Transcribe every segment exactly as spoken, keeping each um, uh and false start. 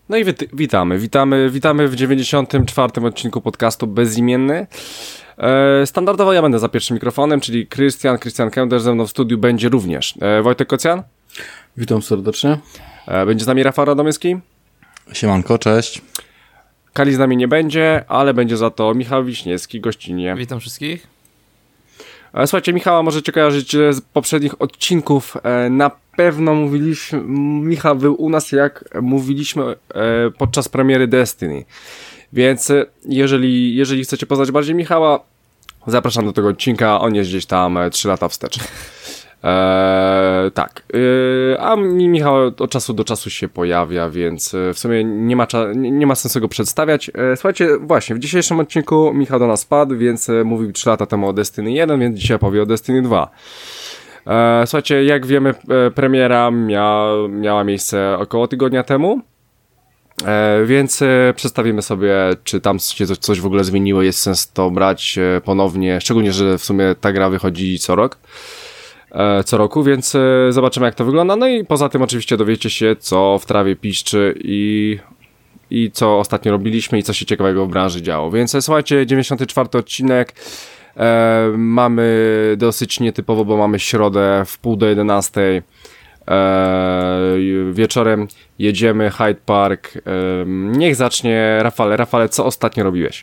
No i wit- witamy, witamy, witamy w dziewięćdziesiątym czwartym odcinku podcastu Bezimienny. E, standardowo ja będę za pierwszym mikrofonem, czyli Krystian, Krystian Kęderz, ze mną w studiu będzie również e, Wojtek Kocjan. Witam serdecznie. E, będzie z nami Rafał Radomyski. Siemanko, cześć. Kali z nami nie będzie, ale będzie za to Michał Wiśniewski gościnnie. Witam wszystkich. E, słuchajcie, Michała możecie kojarzyć z poprzednich odcinków. E, na pewno mówiliśmy, Michał był u nas, jak mówiliśmy e, podczas premiery Destiny. Więc e, jeżeli, jeżeli chcecie poznać bardziej Michała, zapraszam do tego odcinka. On jest gdzieś tam e, trzy lata wstecz. Eee, tak, eee, a Michał od czasu do czasu się pojawia, więc w sumie nie ma, cza- nie ma sensu go przedstawiać. Eee, słuchajcie, właśnie w dzisiejszym odcinku Michał do nas padł, więc e, mówił trzy lata temu o Destiny jeden, więc dzisiaj powie o Destiny dwa. Eee, słuchajcie, jak wiemy, e, premiera mia- miała miejsce około tygodnia temu, e, więc e, przedstawimy sobie, czy tam się coś, coś w ogóle zmieniło, jest sens to brać e, ponownie, szczególnie, że w sumie ta gra wychodzi co rok. co roku, więc zobaczymy, jak to wygląda. No i poza tym oczywiście dowiecie się, co w trawie piszczy i, i co ostatnio robiliśmy i co się ciekawego w branży działo. Więc słuchajcie, dziewięćdziesiąty czwarty odcinek. E, mamy dosyć nietypowo, bo mamy środę w pół do jedenastej. E, wieczorem jedziemy Hyde Park. E, niech zacznie Rafale. Rafale, co ostatnio robiłeś?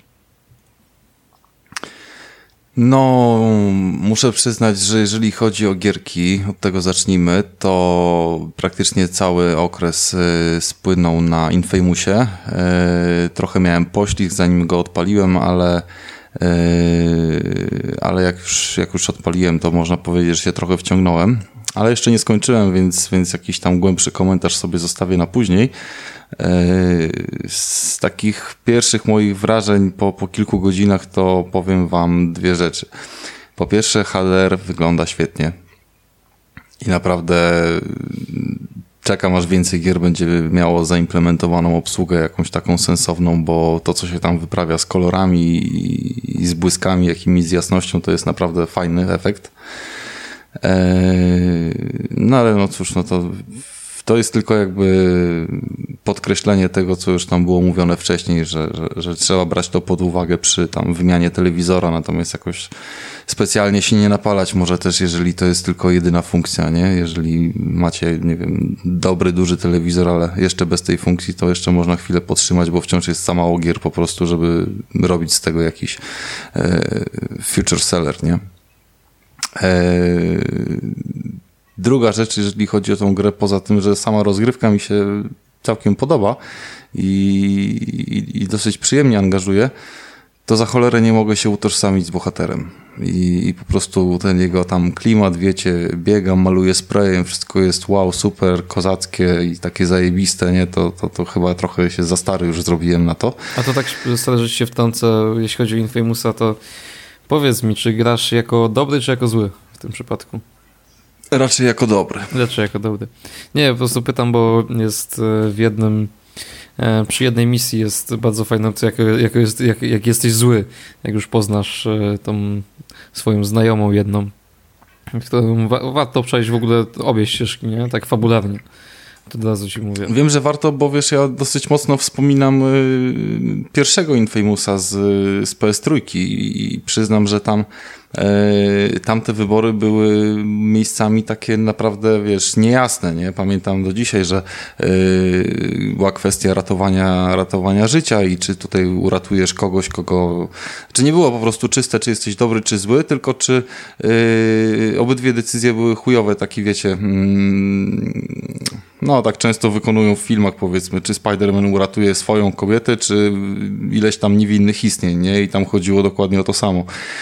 No, muszę przyznać, że jeżeli chodzi o gierki, od tego zacznijmy, to praktycznie cały okres spłynął na Infamousie. Trochę miałem poślizg, zanim go odpaliłem, ale, ale jak już, jak już odpaliłem, to można powiedzieć, że się trochę wciągnąłem. Ale jeszcze nie skończyłem, więc, więc jakiś tam głębszy komentarz sobie zostawię na później. Z takich pierwszych moich wrażeń po, po kilku godzinach to powiem wam dwie rzeczy. Po pierwsze, H D R wygląda świetnie i naprawdę czekam, aż więcej gier będzie miało zaimplementowaną obsługę jakąś taką sensowną, bo to, co się tam wyprawia z kolorami i, i z błyskami, jakimiś z jasnością, to jest naprawdę fajny efekt. No ale no cóż, no to to jest tylko jakby podkreślenie tego, co już tam było mówione wcześniej, że, że, że trzeba brać to pod uwagę przy tam wymianie telewizora, natomiast jakoś specjalnie się nie napalać może też, jeżeli to jest tylko jedyna funkcja, nie? Jeżeli macie, nie wiem, dobry, duży telewizor, ale jeszcze bez tej funkcji, to jeszcze można chwilę podtrzymać, bo wciąż jest za mało gier po prostu, żeby robić z tego jakiś e, future seller, nie? Druga rzecz, jeżeli chodzi o tą grę, poza tym, że sama rozgrywka mi się całkiem podoba i, i, i dosyć przyjemnie angażuje, to za cholerę nie mogę się utożsamić z bohaterem. I, i po prostu ten jego tam klimat, wiecie, biegam, maluję sprayem, wszystko jest wow, super, kozackie i takie zajebiste, nie? To, to, to chyba trochę się za stary już zrobiłem na to. A to tak zależy się w tamce, jeśli chodzi o Infamousa, to powiedz mi, czy grasz jako dobry, czy jako zły w tym przypadku? Raczej jako dobry. Raczej jako dobry. Nie, po prostu pytam, bo jest w jednym, przy jednej misji jest bardzo fajne, jak, jak, jest, jak, jak jesteś zły, jak już poznasz tą swoją znajomą jedną, którą wa- warto przejść w ogóle obie ścieżki, nie? Tak fabularnie. To od razu ci mówię. Wiem, że warto, bo wiesz, ja dosyć mocno wspominam y, pierwszego Infamousa z, z P S trzy i przyznam, że tam y, tamte wybory były miejscami takie naprawdę, wiesz, niejasne, nie? Pamiętam do dzisiaj, że y, była kwestia ratowania, ratowania życia i czy tutaj uratujesz kogoś, kogo... Czy nie było po prostu czyste, czy jesteś dobry, czy zły, tylko czy y, obydwie decyzje były chujowe, taki wiecie... Mm, no, tak często wykonują w filmach, powiedzmy, czy Spider-Man uratuje swoją kobietę, czy ileś tam niewinnych istnień, nie? I tam chodziło dokładnie o to samo.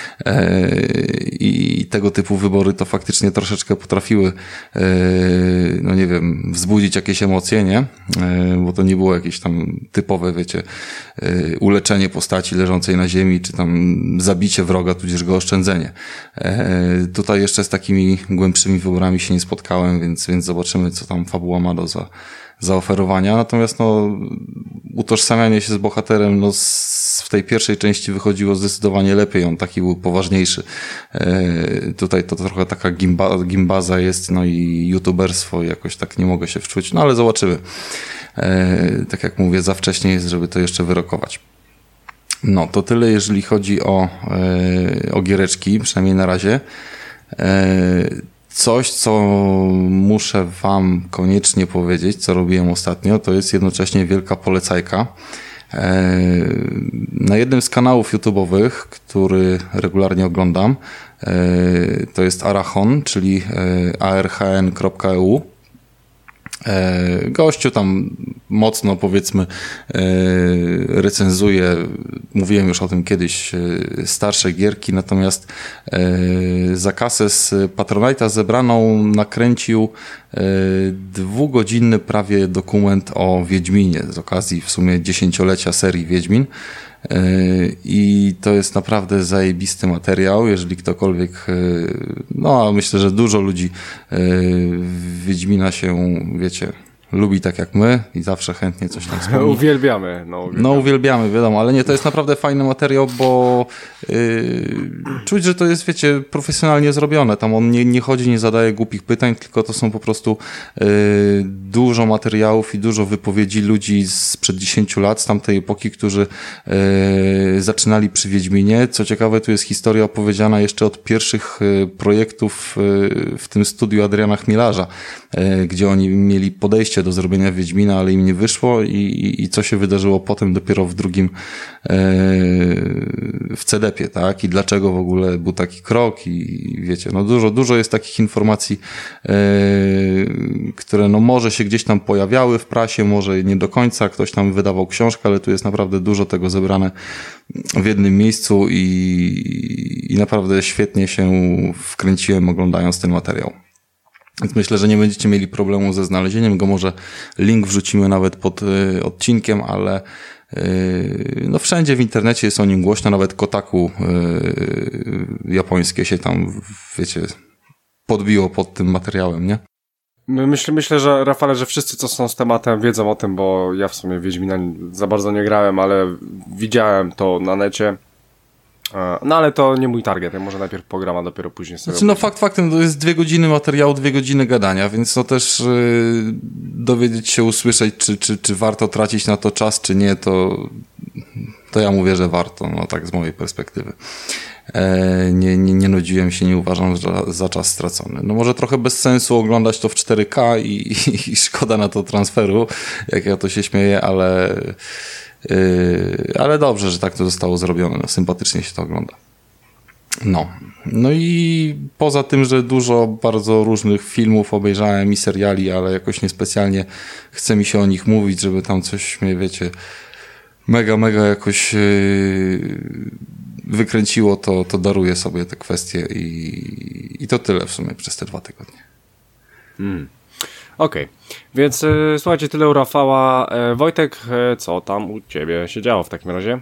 Eee, I tego typu wybory to faktycznie troszeczkę potrafiły, eee, no nie wiem, wzbudzić jakieś emocje, nie? Eee, bo to nie było jakieś tam typowe, wiecie, eee, uleczenie postaci leżącej na ziemi, czy tam zabicie wroga, tudzież go oszczędzenie. Eee, tutaj jeszcze z takimi głębszymi wyborami się nie spotkałem, więc, więc zobaczymy, co tam fabuła ma do za, zaoferowania. Natomiast no, utożsamianie się z bohaterem no, z, w tej pierwszej części wychodziło zdecydowanie lepiej. On taki był poważniejszy. E, tutaj to trochę taka gimba, gimbaza jest, no i youtuberstwo, jakoś tak nie mogę się wczuć. No ale zobaczymy. e, tak jak mówię, za wcześnie jest, żeby to jeszcze wyrokować. No, to tyle, jeżeli chodzi o, e, o giereczki, przynajmniej na razie. E, coś, co muszę wam koniecznie powiedzieć, co robiłem ostatnio, to jest jednocześnie wielka polecajka. E, na jednym z kanałów YouTube'owych, który regularnie oglądam, e, to jest Arachon, czyli archn kropka e u. Gościu tam mocno, powiedzmy, recenzuje, mówiłem już o tym kiedyś, starsze gierki, natomiast za kasę z Patronite'a zebraną nakręcił dwugodzinny prawie dokument o Wiedźminie z okazji w sumie dziesięciolecia serii Wiedźmin. I to jest naprawdę zajebisty materiał, jeżeli ktokolwiek, no myślę, że dużo ludzi Wiedźmina się, wiecie, lubi tak jak my i zawsze chętnie coś tam wspomni. Uwielbiamy. No uwielbiamy. no uwielbiamy, wiadomo, ale nie, to jest naprawdę fajny materiał, bo yy, czuć, że to jest, wiecie, profesjonalnie zrobione. Tam on nie, nie chodzi, nie zadaje głupich pytań, tylko to są po prostu yy, dużo materiałów i dużo wypowiedzi ludzi sprzed dziesięciu lat, z tamtej epoki, którzy yy, zaczynali przy Wiedźminie. Co ciekawe, tu jest historia opowiedziana jeszcze od pierwszych yy, projektów yy, w tym studiu Adriana Chmielarza, yy, gdzie oni mieli podejście do zrobienia Wiedźmina, ale im nie wyszło i, i, i co się wydarzyło potem dopiero w drugim e, w C D P ie, tak? I dlaczego w ogóle był taki krok i, i wiecie, no dużo, dużo jest takich informacji, e, które no może się gdzieś tam pojawiały w prasie, może nie do końca, ktoś tam wydawał książkę, ale tu jest naprawdę dużo tego zebrane w jednym miejscu i, i naprawdę świetnie się wkręciłem oglądając ten materiał. Więc myślę, że nie będziecie mieli problemu ze znalezieniem go. Może link wrzucimy nawet pod y, odcinkiem, ale y, no wszędzie w internecie jest o nim głośno. Nawet Kotaku y, japońskie się tam, wiecie, podbiło pod tym materiałem, nie? Myślę, myślę, że Rafale, że wszyscy, co są z tematem, wiedzą o tym, bo ja w sumie Wiedźmina za bardzo nie grałem, ale widziałem to na necie. No ale to nie mój target, ja może najpierw pogram, a dopiero później sobie... Znaczy no fakt faktem, to jest dwie godziny materiału, dwie godziny gadania, więc to też yy, dowiedzieć się, usłyszeć, czy, czy, czy warto tracić na to czas, czy nie, to, to ja mówię, że warto, no tak z mojej perspektywy. E, nie, nie, nie nudziłem się, nie uważam za, za czas stracony. No może trochę bez sensu oglądać to w cztery K i, i, i szkoda na to transferu, jak ja to się śmieję, ale... Yy, ale dobrze, że tak to zostało zrobione. No, sympatycznie się to ogląda. No. No i poza tym, że dużo bardzo różnych filmów obejrzałem i seriali, ale jakoś niespecjalnie chce mi się o nich mówić, żeby tam coś mnie, wiecie, mega, mega jakoś yy, wykręciło, to, to daruję sobie te kwestie i, i to tyle w sumie przez te dwa tygodnie. Mm. Okej, okay. Więc y, słuchajcie, tyle u Rafała. E, Wojtek, e, co tam u ciebie się działo w takim razie?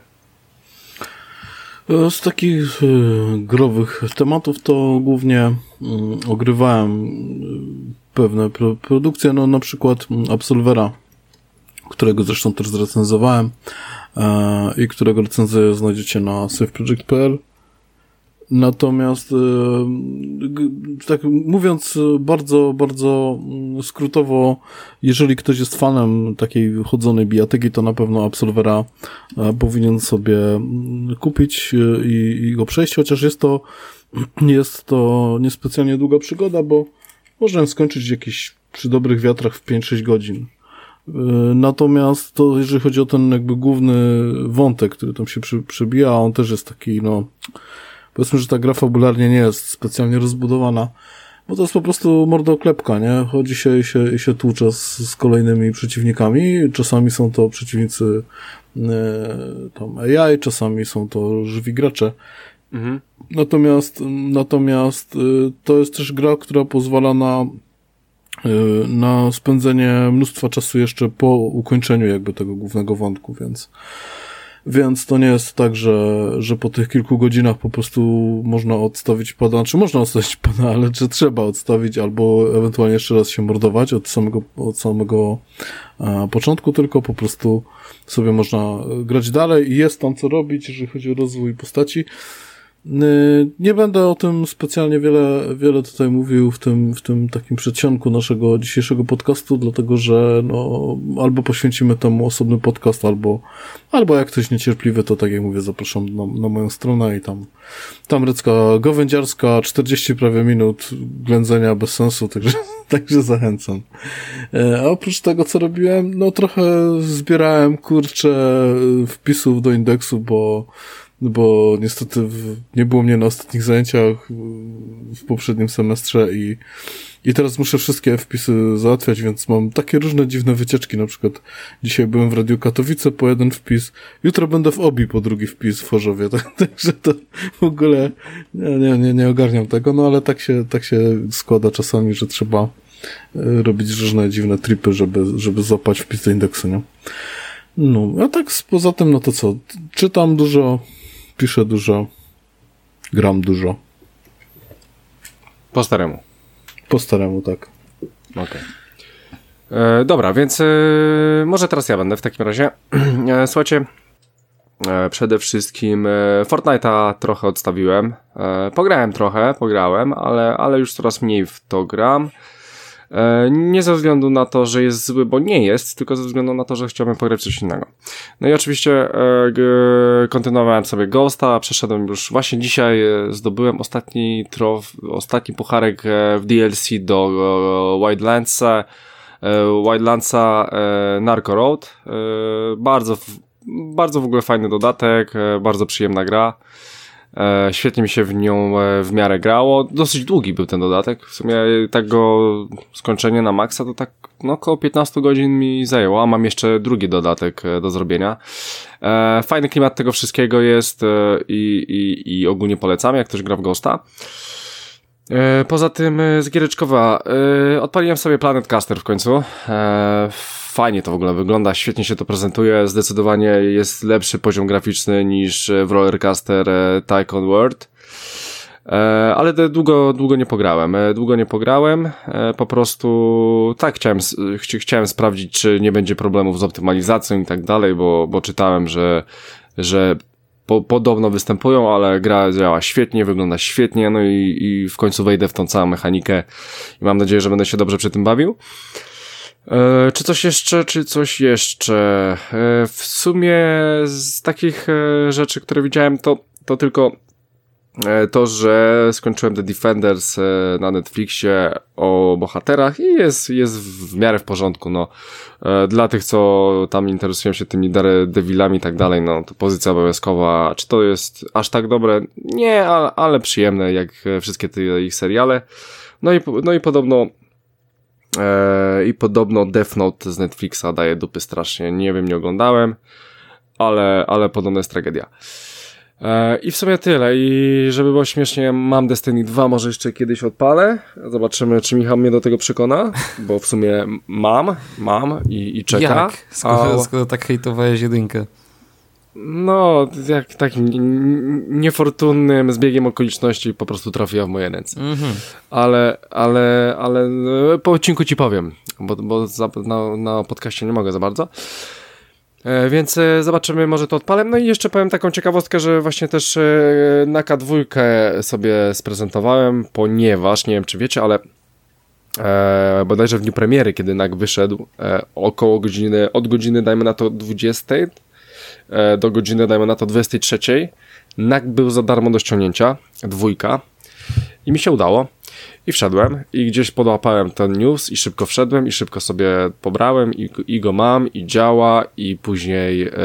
Z takich y, growych tematów to głównie y, ogrywałem y, pewne pro, produkcje, no na przykład Absolvera, którego zresztą też zrecenzowałem e, i którego recenzję znajdziecie na saveproject kropka p l. Natomiast, tak mówiąc bardzo, bardzo skrótowo, jeżeli ktoś jest fanem takiej chodzonej bijatyki, to na pewno Absolvera powinien sobie kupić i, i go przejść, chociaż jest to, jest to niespecjalnie długa przygoda, bo można ją skończyć jakieś przy dobrych wiatrach w pięć sześć godzin. Natomiast to, jeżeli chodzi o ten jakby główny wątek, który tam się przy, przebija, a on też jest taki, no, powiedzmy, że ta gra fabularnie nie jest specjalnie rozbudowana, bo to jest po prostu mordoklepka, nie? Chodzi się i się, i się tłucze z, z kolejnymi przeciwnikami. Czasami są to przeciwnicy e, tam A I, czasami są to żywi gracze. Mhm. Natomiast, natomiast e, to jest też gra, która pozwala na e, na spędzenie mnóstwa czasu jeszcze po ukończeniu jakby tego głównego wątku, więc Więc to nie jest tak, że, że po tych kilku godzinach po prostu można odstawić pada, znaczy można odstawić pada, ale czy trzeba odstawić albo ewentualnie jeszcze raz się mordować od samego, od samego e, początku, tylko po prostu sobie można grać dalej i jest tam co robić, jeżeli chodzi o rozwój postaci. Nie będę o tym specjalnie wiele, wiele tutaj mówił w tym, w tym takim przedsionku naszego dzisiejszego podcastu, dlatego że no, albo poświęcimy temu osobny podcast, albo, albo jak ktoś niecierpliwy, to tak jak mówię, zapraszam na, na moją stronę i tam, tam recka gawędziarska, czterdzieści prawie minut ględzenia bez sensu, także, także zachęcam. A oprócz tego, co robiłem, no trochę zbierałem, kurczę, wpisów do indeksu, bo bo niestety w, nie było mnie na ostatnich zajęciach w poprzednim semestrze i, i teraz muszę wszystkie wpisy załatwiać, więc mam takie różne dziwne wycieczki, na przykład dzisiaj byłem w Radiu Katowice po jeden wpis, jutro będę w O B I po drugi wpis w Chorzowie, tak, także to w ogóle nie, nie, nie, nie ogarniam tego, no ale tak się, tak się składa czasami, że trzeba robić różne dziwne tripy, żeby, żeby złapać wpis do indeksu, nie? No, a tak poza tym, no to co, czytam dużo, piszę dużo, gram dużo. Po staremu. Po staremu, tak. Okej. Okay. Dobra, więc e, może teraz ja będę w takim razie. E, słuchajcie, e, przede wszystkim e, Fortnite'a trochę odstawiłem. E, pograłem trochę, pograłem, ale, ale już coraz mniej w to gram. Nie ze względu na to, że jest zły, bo nie jest, tylko ze względu na to, że chciałbym pograć coś innego. No i oczywiście e, g, kontynuowałem sobie Ghosta, przeszedłem już, właśnie dzisiaj e, zdobyłem ostatni trof, ostatni pucharek e, w D L C do e, Wildlandsa, e, Wildlandsa e, Narco Road. E, bardzo, bardzo w ogóle fajny dodatek, e, bardzo przyjemna gra. E, świetnie mi się w nią e, w miarę grało. Dosyć długi był ten dodatek. W sumie tak go skończenie na maksa to tak no około piętnaście godzin mi zajęło, a mam jeszcze drugi dodatek e, do zrobienia. E, fajny klimat tego wszystkiego jest e, i, i, i ogólnie polecam, jak ktoś gra w Ghosta. E, poza tym e, z giereczkowa e, odpaliłem sobie Planet Caster w końcu. E, Fajnie to w ogóle wygląda, świetnie się to prezentuje, zdecydowanie jest lepszy poziom graficzny niż w Rollercoaster Tycoon World, e, ale długo, długo nie pograłem, długo nie pograłem, e, po prostu tak chciałem, ch- chciałem sprawdzić, czy nie będzie problemów z optymalizacją i tak dalej, bo, bo czytałem, że, że po, podobno występują, ale gra działa świetnie, wygląda świetnie, no i, i w końcu wejdę w tą całą mechanikę i mam nadzieję, że będę się dobrze przy tym bawił. E, czy coś jeszcze, czy coś jeszcze? E, w sumie z takich e, rzeczy, które widziałem, to, to tylko e, to, że skończyłem The Defenders e, na Netflixie o bohaterach i jest, jest w miarę w porządku, no. E, dla tych, co tam interesują się tymi Daredevilami i tak dalej, no, to pozycja obowiązkowa. Czy to jest aż tak dobre? Nie, ale, ale przyjemne, jak wszystkie te ich seriale. No i, no i podobno Eee, i podobno Death Note z Netflixa daje dupy strasznie, nie wiem, nie oglądałem, ale, ale podobno jest tragedia. Eee, I w sumie tyle, i żeby było śmiesznie, mam Destiny dwa, może jeszcze kiedyś odpalę, zobaczymy, czy Michał mnie do tego przekona, bo w sumie mam, mam i, i czeka. Jak? Skoro, A... skoro tak hejtowałeś jedynkę. No, jak takim niefortunnym zbiegiem okoliczności po prostu trafiła w moje ręce. Mm-hmm. Ale, ale, ale po odcinku ci powiem, bo, bo za, na, na podcaście nie mogę za bardzo. E, więc e, zobaczymy, może to odpalę. No i jeszcze powiem taką ciekawostkę, że właśnie też e, na K dwa sobie sprezentowałem, ponieważ, nie wiem czy wiecie, ale e, bodajże w dniu premiery, kiedy N A K wyszedł, e, około godziny, od godziny dajmy na to dwudziestej do godziny, dajmy na to dwudziestej trzeciej, N A K był za darmo do ściągnięcia, dwójka, i mi się udało i wszedłem i gdzieś podłapałem ten news i szybko wszedłem i szybko sobie pobrałem i, i go mam i działa i później e,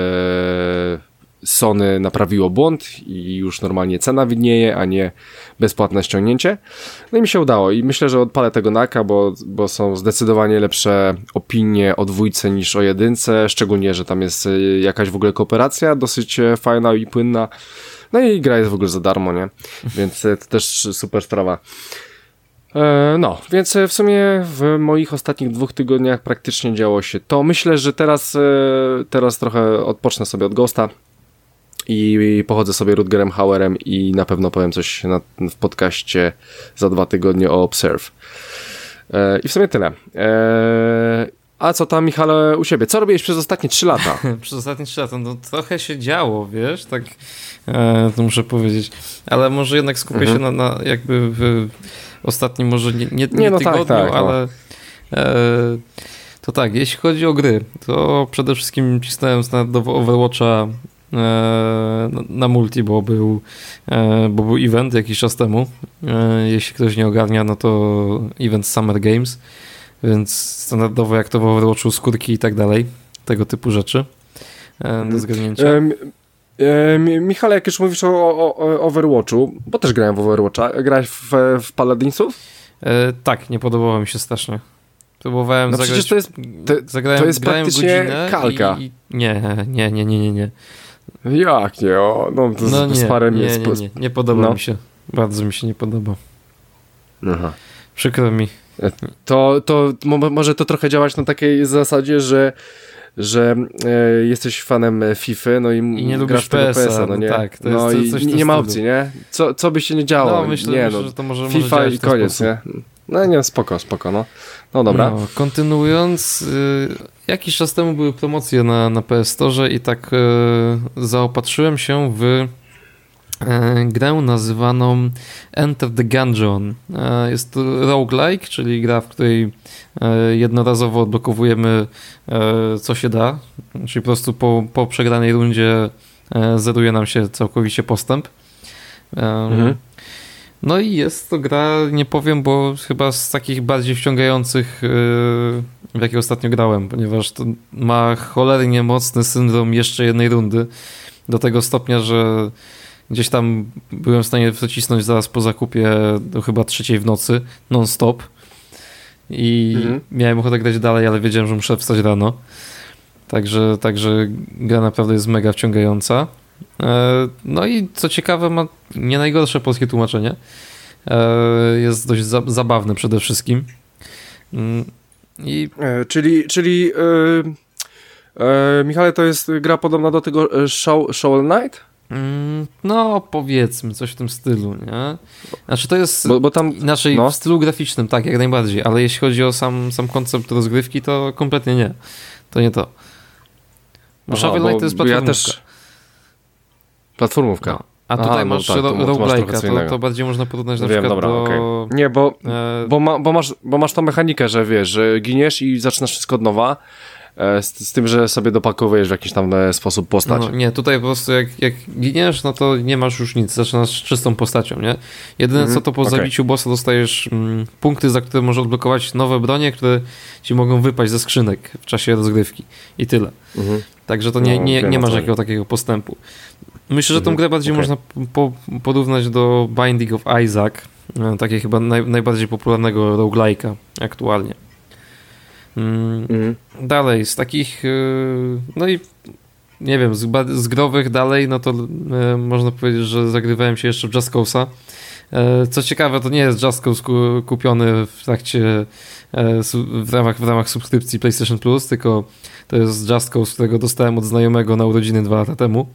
Sony naprawiło błąd i już normalnie cena widnieje, a nie bezpłatne ściągnięcie. No i mi się udało i myślę, że odpalę tego N A K-a, bo, bo są zdecydowanie lepsze opinie o dwójce niż o jedynce, szczególnie, że tam jest jakaś w ogóle kooperacja dosyć fajna i płynna. No i gra jest w ogóle za darmo, nie? Więc to też super sprawa. No, więc w sumie w moich ostatnich dwóch tygodniach praktycznie działo się to. Myślę, że teraz, teraz trochę odpocznę sobie od Ghosta i pochodzę sobie Rutgerem Hauerem i na pewno powiem coś na, w podcaście za dwa tygodnie o Observe. E, I w sumie tyle. E, A co tam, Michale, u siebie? Co robiłeś przez ostatnie trzy lata? Przez ostatnie trzy lata, no trochę się działo, wiesz, tak e, to muszę powiedzieć, ale może jednak skupię mhm. się na, na jakby w ostatnim, może nie, nie, nie, nie no tygodniu, tak, tak, ale no. e, to tak, jeśli chodzi o gry, to przede wszystkim cisnąłem standardowo Overwatcha e, na, na multi, bo był, e, bo był event jakiś czas temu, e, jeśli ktoś nie ogarnia, no to event Summer Games, więc standardowo jak to w Overwatchu, skórki i tak dalej, tego typu rzeczy e, do zgadnięcia. Um, um, Michale, jak już mówisz o, o, o Overwatchu, bo też grałem w Overwatcha, grałeś w, w Paladinsów? E, tak, nie podobało mi się strasznie. Próbowałem no zagrać... przecież to jest, to, zagrałem, to jest grałem praktycznie godzinę kalka. I, i, nie, nie, nie, nie, nie, nie. Jak nie? O, no to no z, nie, z parę nie, jest. nie, nie, nie podoba no. mi się. Bardzo mi się nie podoba. Aha. Przykro mi. To, to może to trochę działać na takiej zasadzie, że że e, jesteś fanem FIFA, no i, I nie grasz tego P S a, no nie? Tak, to no jest, i nie ma opcji, nie? Co, co by się nie działo? No myślę, nie, myślę no, że to może FIFA może i koniec, sposób. nie? No nie, spoko, spoko, no. No dobra. No, kontynuując, y, jakiś czas temu były promocje na, na P S Store i tak y, zaopatrzyłem się w y, grę nazywaną Enter the Gungeon. Y, jest to roguelike, czyli gra, w której y, jednorazowo odblokowujemy y, co się da, czyli po prostu po, po przegranej rundzie y, zeruje nam się całkowicie postęp. Y, mhm. No i jest to gra, nie powiem, bo chyba z takich bardziej wciągających, yy, w jakie ostatnio grałem, ponieważ to ma cholernie mocny syndrom jeszcze jednej rundy, do tego stopnia, że gdzieś tam byłem w stanie wycisnąć zaraz po zakupie do chyba trzeciej w nocy, non-stop i mhm. miałem ochotę grać dalej, ale wiedziałem, że muszę wstać rano, także, także gra naprawdę jest mega wciągająca. No i co ciekawe, ma nie najgorsze polskie tłumaczenie. Jest dość za- zabawne przede wszystkim. I... E, czyli, czyli e, e, Michale, to jest gra podobna do tego Show, Shovel Knight? No, powiedzmy, coś w tym stylu, nie? Znaczy to jest bo, bo tam, inaczej no. w stylu graficznym, tak, jak najbardziej, ale jeśli chodzi o sam, sam koncept rozgrywki, to kompletnie nie. To nie to. Bo Aha, Shovel Knight to jest platformówka. Ja też... Platformówka. No. A tutaj Aha, masz no tak, roguelike'a, to, to, to bardziej można porównać na Wiem, przykład dobra, do... Okay. Nie, bo, e... bo, ma, bo, masz, bo masz tą mechanikę, że wiesz, że giniesz i zaczynasz wszystko od nowa, e, z, z tym, że sobie dopakowujesz w jakiś tam e, sposób postać. No, nie, tutaj po prostu jak, jak giniesz, no to nie masz już nic, zaczynasz czystą postacią, nie? Jedyne mm-hmm. co to po okay. zabiciu bossa dostajesz mm, punkty, za które możesz odblokować nowe bronie, które ci mogą wypaść ze skrzynek w czasie rozgrywki i tyle. Mm-hmm. Także to nie, nie, nie masz jakiego takiego postępu. Myślę, że tą grę bardziej okay. można po, porównać do Binding of Isaac, takiego chyba naj, najbardziej popularnego roguelike'a aktualnie. Mm. Mm. Dalej, z takich, no i nie wiem, z, z growych dalej, no to e, można powiedzieć, że zagrywałem się jeszcze w Just Cause'a. E, co ciekawe, to nie jest Just Cause ku, kupiony w trakcie, e, w, ramach, w ramach subskrypcji PlayStation Plus, tylko to jest Just Cause, którego dostałem od znajomego na urodziny dwa lata temu.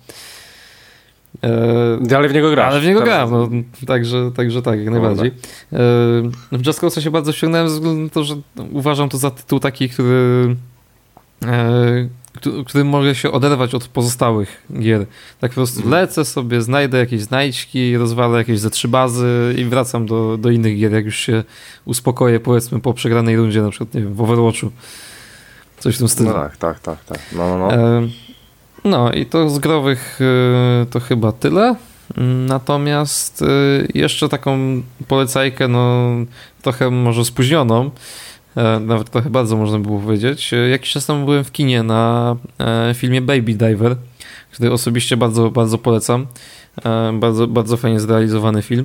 E, ale w niego grasz. Ale w niego grałem, no, także, także tak, jak najbardziej. E, w Just Cause'a się bardzo wciągnąłem ze względu na to, że uważam to za tytuł taki, który e, którym mogę się oderwać od pozostałych gier. Tak po prostu mm. lecę sobie, znajdę jakieś znajdźki, rozwalę jakieś ze trzy bazy i wracam do, do innych gier, jak już się uspokoję, powiedzmy, po przegranej rundzie, na przykład, nie wiem, w Overwatchu. Coś w tym stylu. No tak, tak, tak. tak. No, no, no. E, no i to z growych e, to chyba tyle. Natomiast e, jeszcze taką polecajkę, no trochę może spóźnioną, nawet trochę bardzo można było powiedzieć. Jakiś czas temu byłem w kinie na filmie Baby Driver, który osobiście bardzo, bardzo polecam. Bardzo, bardzo fajnie zrealizowany film.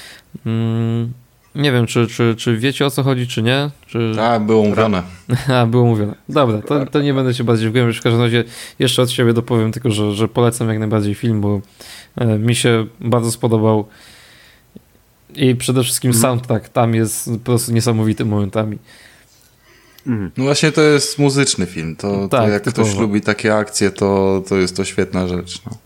Nie wiem, czy, czy, czy wiecie, o co chodzi, czy nie? Czy... A, było mówione. A, było mówione. Dobra, to, to nie będę się bardziej wgłębiać. W każdym razie jeszcze od siebie dopowiem tylko, że, że polecam jak najbardziej film, bo mi się bardzo spodobał. I przede wszystkim soundtrack tam jest po prostu niesamowity momentami. Mm. No właśnie to jest muzyczny film. To, tak, to jak typowo. Ktoś lubi takie akcje, to, to jest to świetna rzecz. No.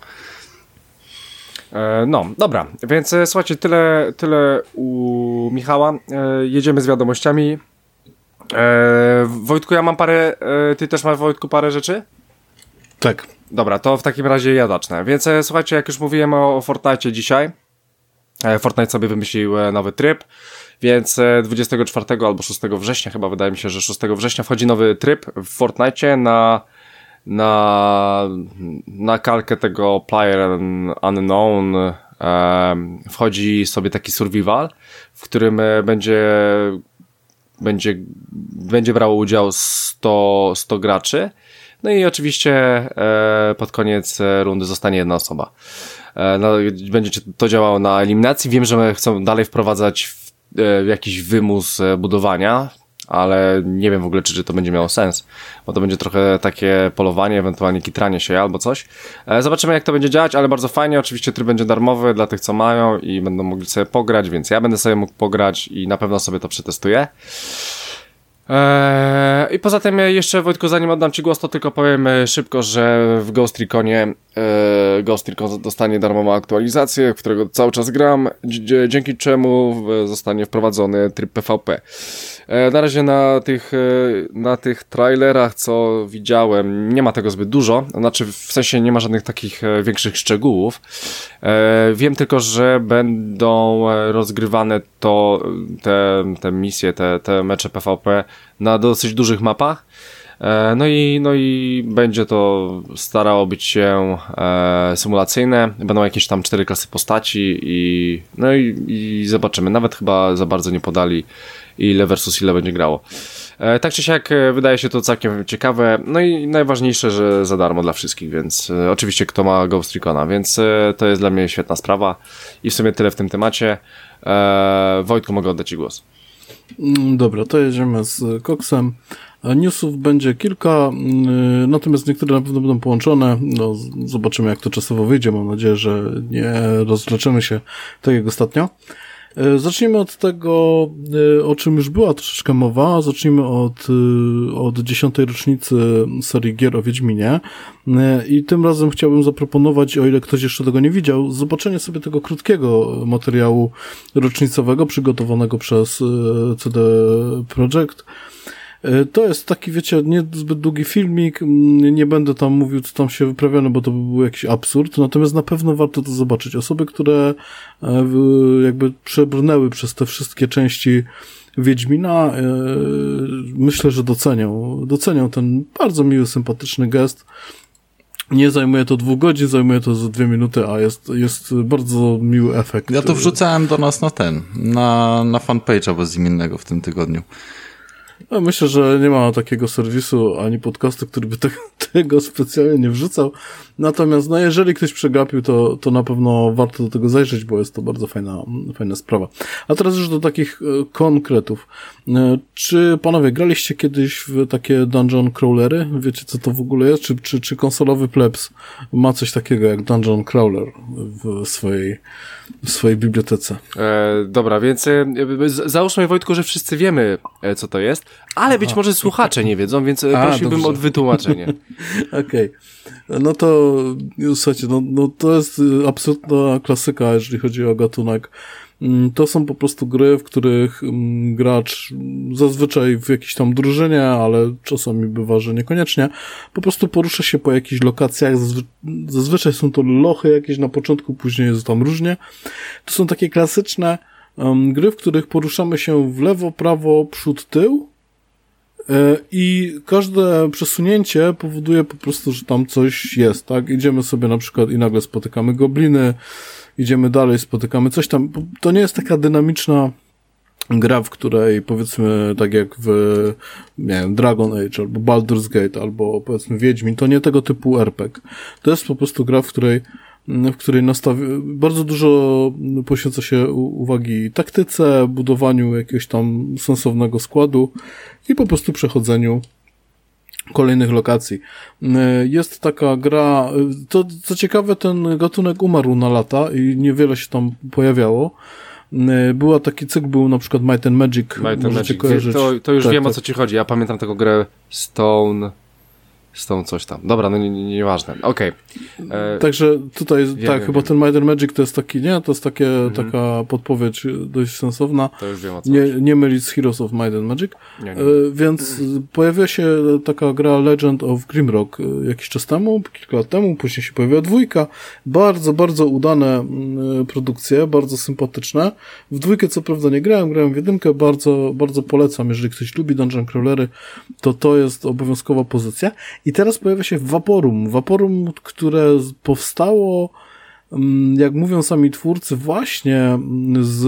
E, no, dobra. Więc e, słuchajcie, tyle, tyle u Michała. E, jedziemy z wiadomościami. E, Wojtku, ja mam parę, e, ty też masz, Wojtku, parę rzeczy? Tak. Dobra, to w takim razie ja zacznę. Więc e, słuchajcie, jak już mówiłem o, o Fortnite dzisiaj, e, Fortnite sobie wymyślił e, nowy tryb, więc e, dwudziestego czwartego albo szóstego września, chyba wydaje mi się, że szóstego września wchodzi nowy tryb w Fortnite na, na, na kalkę tego Player Unknown. E, wchodzi sobie taki survival, w którym e, będzie będzie, będzie brało udział sto, sto graczy. No i oczywiście e, pod koniec rundy zostanie jedna osoba. E, no, będzie to działało na eliminacji. Wiem, że chcą dalej wprowadzać w, e, jakiś wymus budowania, ale nie wiem w ogóle, czy, czy to będzie miało sens, bo to będzie trochę takie polowanie, ewentualnie kitranie się albo coś. E, zobaczymy, jak to będzie działać, ale bardzo fajnie. Oczywiście tryb będzie darmowy dla tych, co mają i będą mogli sobie pograć, więc ja będę sobie mógł pograć i na pewno sobie to przetestuję. Eee, I poza tym jeszcze, Wojtku, zanim oddam Ci głos, to tylko powiem szybko, że w Ghost Reconie e, Ghost Recon dostanie darmową aktualizację, w którego cały czas gram, d- dzięki czemu zostanie wprowadzony tryb P V P. E, na razie na tych, e, na tych trailerach, co widziałem, nie ma tego zbyt dużo, znaczy w sensie nie ma żadnych takich e, większych szczegółów. E, wiem tylko, że będą rozgrywane to, te, te misje, te, te mecze P V P na dosyć dużych mapach. E, no i, no i będzie to starało być się e, symulacyjne. Będą jakieś tam cztery klasy postaci i no i, i zobaczymy. Nawet chyba za bardzo nie podali, ile versus ile będzie grało. E, tak czy siak e, wydaje się to całkiem ciekawe. No i najważniejsze, że za darmo dla wszystkich, więc e, oczywiście kto ma Ghost Recona, więc e, to jest dla mnie świetna sprawa. I w sumie tyle w tym temacie. E, Wojtku, mogę oddać Ci głos. Dobra, to jedziemy z koksem. Newsów będzie kilka, natomiast niektóre na pewno będą połączone. No, zobaczymy, jak to czasowo wyjdzie. Mam nadzieję, że nie rozleczymy się tak jak ostatnio. Zacznijmy od tego, o czym już była troszeczkę mowa. Zacznijmy od, od dziesiątej rocznicy serii gier o Wiedźminie. I tym razem chciałbym zaproponować, o ile ktoś jeszcze tego nie widział, zobaczenie sobie tego krótkiego materiału rocznicowego przygotowanego przez C D Projekt. To jest taki, wiecie, niezbyt długi filmik, nie będę tam mówił, co tam się wyprawia, no bo to by był jakiś absurd, natomiast na pewno warto to zobaczyć. Osoby, które jakby przebrnęły przez te wszystkie części Wiedźmina, myślę, że docenią, docenią ten bardzo miły, sympatyczny gest. Nie zajmuje to dwóch godzin, zajmuje to za dwie minuty, a jest, jest bardzo miły efekt. Ja to wrzucałem do nas na ten, na, na fanpage'a bezimiennego w tym tygodniu. No, myślę, że nie ma takiego serwisu ani podcastu, który by tego, tego specjalnie nie wrzucał. Natomiast, no, jeżeli ktoś przegapił, to, to na pewno warto do tego zajrzeć, bo jest to bardzo fajna, fajna sprawa. A teraz już do takich e, konkretów. E, czy panowie graliście kiedyś w takie dungeon crawlery? Wiecie, co to w ogóle jest? Czy, czy, czy konsolowy plebs ma coś takiego jak dungeon crawler w swojej, w swojej bibliotece? E, dobra, więc e, z, załóżmy, Wojtku, że wszyscy wiemy, e, co to jest, ale być A. może słuchacze nie wiedzą, więc e, A, prosiłbym dobrze. o wytłumaczenie. Okej. Okay. No to, słuchajcie, no, no to jest absolutna klasyka, jeżeli chodzi o gatunek. To są po prostu gry, w których gracz zazwyczaj w jakiejś tam drużynie, ale czasami bywa, że niekoniecznie, po prostu porusza się po jakichś lokacjach. Zazwy- zazwyczaj są to lochy jakieś na początku, później jest tam różnie. To są takie klasyczne um, gry, w których poruszamy się w lewo, prawo, przód, tył. I każde przesunięcie powoduje po prostu, że tam coś jest, tak? Idziemy sobie na przykład i nagle spotykamy gobliny, idziemy dalej, spotykamy coś tam. To nie jest taka dynamiczna gra, w której powiedzmy tak jak w, nie wiem, Dragon Age albo Baldur's Gate albo powiedzmy Wiedźmin, to nie tego typu er pe gie. To jest po prostu gra, w której w której nastawi... bardzo dużo poświęca się uwagi taktyce, budowaniu jakiegoś tam sensownego składu i po prostu przechodzeniu kolejnych lokacji. Jest taka gra, to co ciekawe, ten gatunek umarł na lata i niewiele się tam pojawiało. Była taki cykl, był na przykład Might and Magic. Might and Magic. To, to już tak, wiem, tak. o co ci chodzi. Ja pamiętam taką grę Stone... Stone coś tam. Dobra, no nieważne. Nie, nie Okej. Okay. E, Także tutaj, wiem, tak, wiem, chyba wiem. ten Might and Magic to jest taki, nie? To jest takie, Mhm. taka podpowiedź dość sensowna. To już wiem o co Nie, chodzi. nie mylić z Heroes of Might and Magic. Nie, nie. E, więc pojawiła się taka gra Legend of Grimrock e, jakiś czas temu, kilka lat temu, później się pojawiła dwójka. Bardzo, bardzo udane mm, produkcje, bardzo sympatyczne. W dwójkę co prawda nie grałem, grałem w jedynkę, bardzo, bardzo polecam, jeżeli ktoś lubi dungeon crawlery, to to jest obowiązkowa pozycja. I teraz pojawia się Vaporum. Vaporum, które z- powstało, mm, jak mówią sami twórcy, właśnie z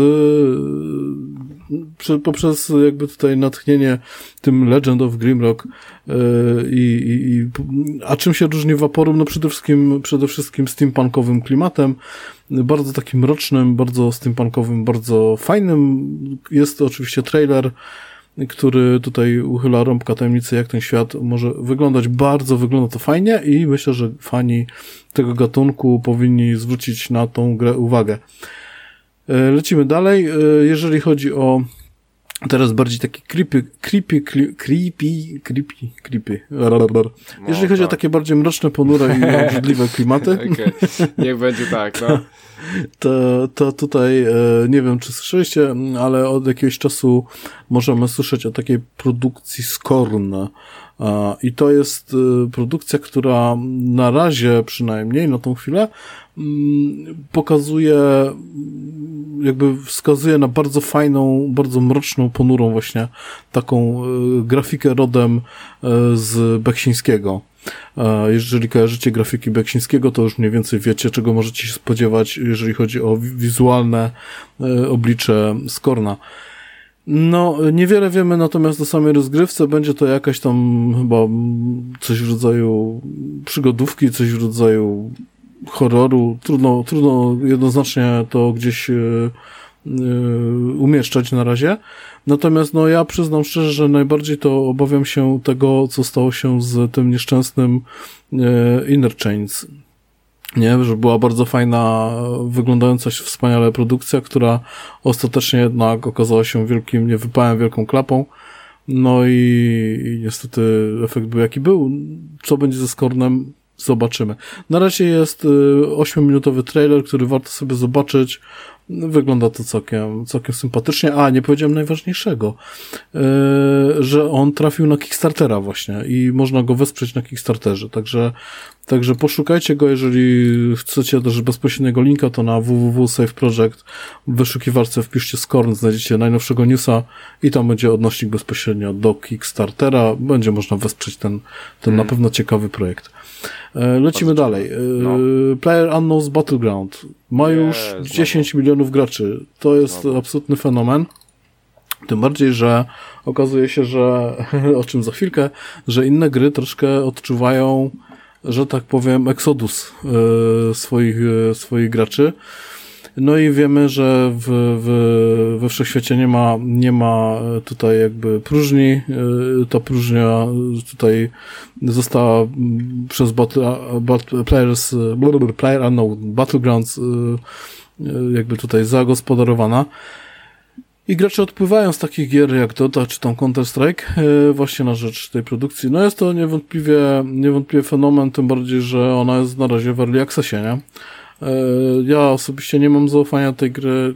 przy, poprzez jakby tutaj natchnienie tym Legend of Grimrock yy, i, i, i a czym się różni Vaporum? No przede wszystkim, przede wszystkim steampunkowym klimatem, bardzo takim mrocznym, bardzo steampunkowym, bardzo fajnym. Jest to oczywiście trailer, który tutaj uchyla rąbka tajemnicy, jak ten świat może wyglądać. Bardzo wygląda to fajnie i myślę, że fani tego gatunku powinni zwrócić na tą grę uwagę. E, Lecimy dalej. E, Jeżeli chodzi o teraz bardziej taki creepy, creepy, cli- creepy, creepy, creepy. Blablabla. Jeżeli chodzi o tak. takie bardziej mroczne, ponure i obrzydliwe klimaty, Okej, niech będzie tak, no. to, to tutaj e, nie wiem, czy słyszeliście, ale od jakiegoś czasu możemy słyszeć o takiej produkcji Scorn. E, I to jest e, produkcja, która na razie przynajmniej na tą chwilę mm, pokazuje, mm, jakby wskazuje na bardzo fajną, bardzo mroczną, ponurą właśnie taką e, grafikę rodem e, z Beksińskiego. E, Jeżeli kojarzycie grafiki Beksińskiego, to już mniej więcej wiecie, czego możecie się spodziewać, jeżeli chodzi o wi- wizualne e, oblicze Scorna. No, niewiele wiemy, natomiast do samej rozgrywce będzie to jakaś tam chyba mm, coś w rodzaju przygodówki, coś w rodzaju horroru. Trudno, trudno jednoznacznie to gdzieś e, e, umieszczać na razie. Natomiast no ja przyznam szczerze, że najbardziej to obawiam się tego, co stało się z tym nieszczęsnym e, Inner Chains. Nie, że była bardzo fajna, wyglądająca wspaniale produkcja, która ostatecznie jednak okazała się wielkim niewypałem, wielką klapą. No i, i niestety efekt był jaki był. Co będzie ze Scornem? Zobaczymy. Na razie jest ośmiominutowy trailer, który warto sobie zobaczyć. Wygląda to całkiem, całkiem sympatycznie. A, nie powiedziałem najważniejszego, yy, że on trafił na Kickstartera właśnie i można go wesprzeć na Kickstarterze. Także, także poszukajcie go, jeżeli chcecie też bezpośredniego linka, to na w w w kropka save project w wyszukiwarce wpiszcie Scorn, znajdziecie najnowszego newsa i tam będzie odnośnik bezpośrednio do Kickstartera. Będzie można wesprzeć ten, ten hmm. na pewno ciekawy projekt. E, lecimy Bardzo dalej. E, no. PlayerUnknown's Battleground ma już yes, dziesięć milionów graczy. To jest znowu absolutny fenomen. Tym bardziej, że okazuje się, że o czym za chwilkę, że inne gry troszkę odczuwają, że tak powiem, eksodus e, swoich, e, swoich graczy. No i wiemy, że w, w, we wszechświecie nie ma, nie ma tutaj jakby próżni. Ta próżnia tutaj została przez battle, battle, players, PlayerUnknown Battlegrounds jakby tutaj zagospodarowana. I gracze odpływają z takich gier jak Dota czy tam Counter-Strike właśnie na rzecz tej produkcji. No jest to niewątpliwie, niewątpliwie fenomen, tym bardziej, że ona jest na razie w Early Accessie, nie? Ja osobiście nie mam zaufania do tej gry.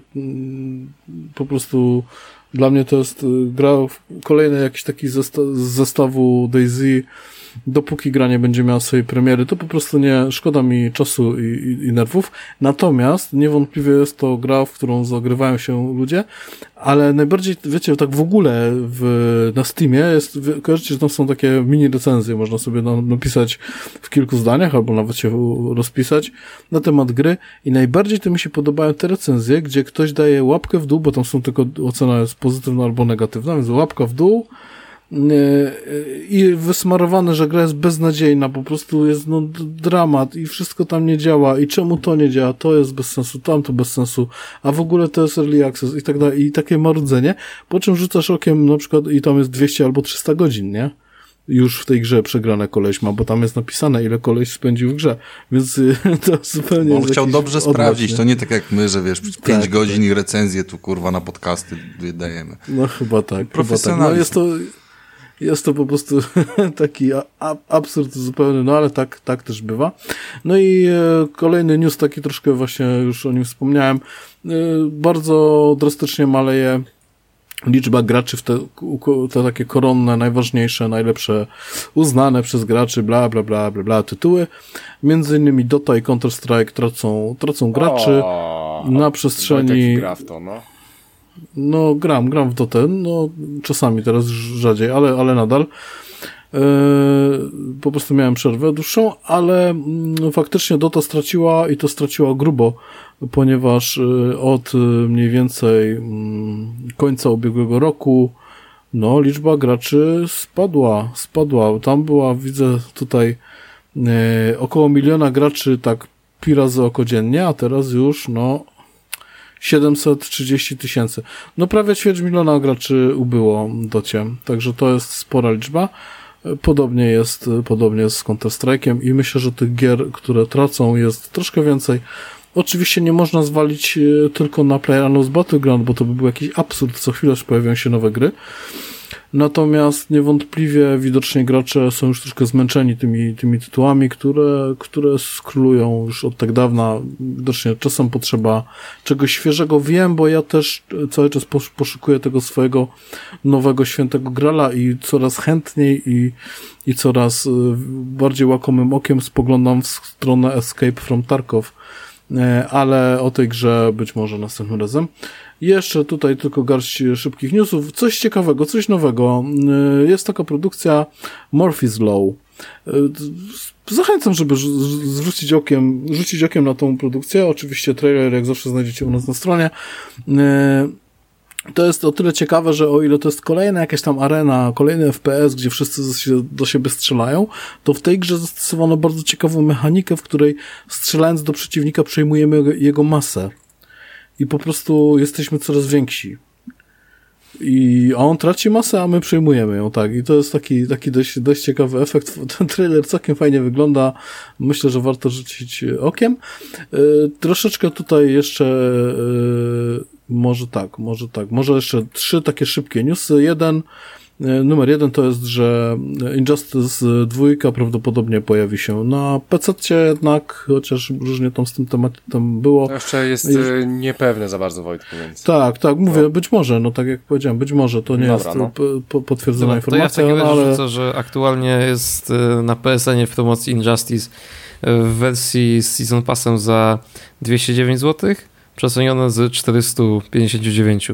Po prostu dla mnie to jest gra kolejny jakiś taki zesta- z zestawu DayZ. Dopóki gra nie będzie miała swojej premiery, to po prostu nie, szkoda mi czasu i, i, i nerwów. Natomiast niewątpliwie jest to gra, w którą zagrywają się ludzie, ale najbardziej, wiecie, tak w ogóle w, na Steamie jest, kojarzycie, że tam są takie mini recenzje, można sobie napisać w kilku zdaniach, albo nawet się rozpisać na temat gry i najbardziej to mi się podobają te recenzje, gdzie ktoś daje łapkę w dół, bo tam są tylko, ocena jest pozytywna albo negatywna, więc łapka w dół, i wysmarowane, że gra jest beznadziejna, po prostu jest no dramat i wszystko tam nie działa i czemu to nie działa, to jest bez sensu, tamto bez sensu, a w ogóle to jest early access i tak dalej, i takie marudzenie, po czym rzucasz okiem na przykład i tam jest dwieście albo trzysta godzin, nie? Już w tej grze przegrane koleś ma, bo tam jest napisane, ile koleś spędził w grze, więc to zupełnie... On chciał dobrze odwrotnie. sprawdzić, to nie tak jak my, że wiesz, pięć tak, godzin tak. i recenzję tu kurwa na podcasty wydajemy. No chyba tak, chyba tak. Profesjonalizm. No jest to... jest to po prostu taki a, absurd zupełny, no ale tak, tak też bywa. No i e, kolejny news, taki troszkę właśnie już o nim wspomniałem, e, bardzo drastycznie maleje liczba graczy w te, te takie koronne, najważniejsze, najlepsze, uznane przez graczy, bla, bla, bla, bla, bla, tytuły. Między innymi Dota i Counter-Strike tracą, tracą graczy o, na przestrzeni... gra w to, no. No, gram, gram w Dotę, no, czasami, teraz rzadziej, ale, ale nadal. Yy, po prostu miałem przerwę dłuższą, ale mm, faktycznie Dota straciła i to straciła grubo, ponieważ yy, od yy, mniej więcej yy, końca ubiegłego roku no, liczba graczy spadła, spadła. Tam była, widzę tutaj yy, około miliona graczy tak pi razy oko dziennie, a teraz już, no, siedemset trzydzieści tysięcy. No prawie ćwierć miliona graczy ubyło docie, także to jest spora liczba. Podobnie jest, podobnie jest z Counter-Strike'iem i myślę, że tych gier, które tracą, jest troszkę więcej. Oczywiście nie można zwalić tylko na PlayerUnknown's Battleground, bo to by był jakiś absurd, co chwilę pojawiają się nowe gry. Natomiast niewątpliwie widocznie gracze są już troszkę zmęczeni tymi, tymi tytułami, które, które skrólują już od tak dawna. Widocznie czasem potrzeba czegoś świeżego. Wiem, bo ja też cały czas poszukuję tego swojego nowego świętego grala i coraz chętniej i, i coraz bardziej łakomym okiem spoglądam w stronę Escape from Tarkov. Ale o tej grze być może następnym razem. Jeszcze tutaj tylko garść szybkich newsów. Coś ciekawego, coś nowego. Jest taka produkcja Murphy's Law. Zachęcam, żeby zwrócić okiem, rzucić okiem na tą produkcję. Oczywiście trailer jak zawsze znajdziecie u nas na stronie. To jest o tyle ciekawe, że o ile to jest kolejna jakaś tam arena, kolejny F P S, gdzie wszyscy się do siebie strzelają, to w tej grze zastosowano bardzo ciekawą mechanikę, w której strzelając do przeciwnika przejmujemy jego masę. I po prostu jesteśmy coraz więksi. I, a on traci masę, a my przejmujemy ją, tak. I to jest taki, taki dość, dość ciekawy efekt. Ten trailer całkiem fajnie wygląda. Myślę, że warto rzucić okiem. Yy, troszeczkę tutaj jeszcze yy, może tak, może tak. Może jeszcze trzy takie szybkie newsy. Jeden, yy, numer jeden to jest, że Injustice dwa prawdopodobnie pojawi się na P C-cie jednak, chociaż różnie tam z tym tematem było. To jeszcze jest Już... niepewne za bardzo, Wojtku, więc... Tak, tak, mówię, no. być może, no tak jak powiedziałem, być może, to nie Dobra, jest no. p- potwierdzona Dobra, informacja, to ja w takim ale... rzucę, że aktualnie jest na P S N-ie w promocji Injustice w wersji z Season Passem za dwieście dziewięć złotych, przecenione z czterysta pięćdziesiąt dziewięć.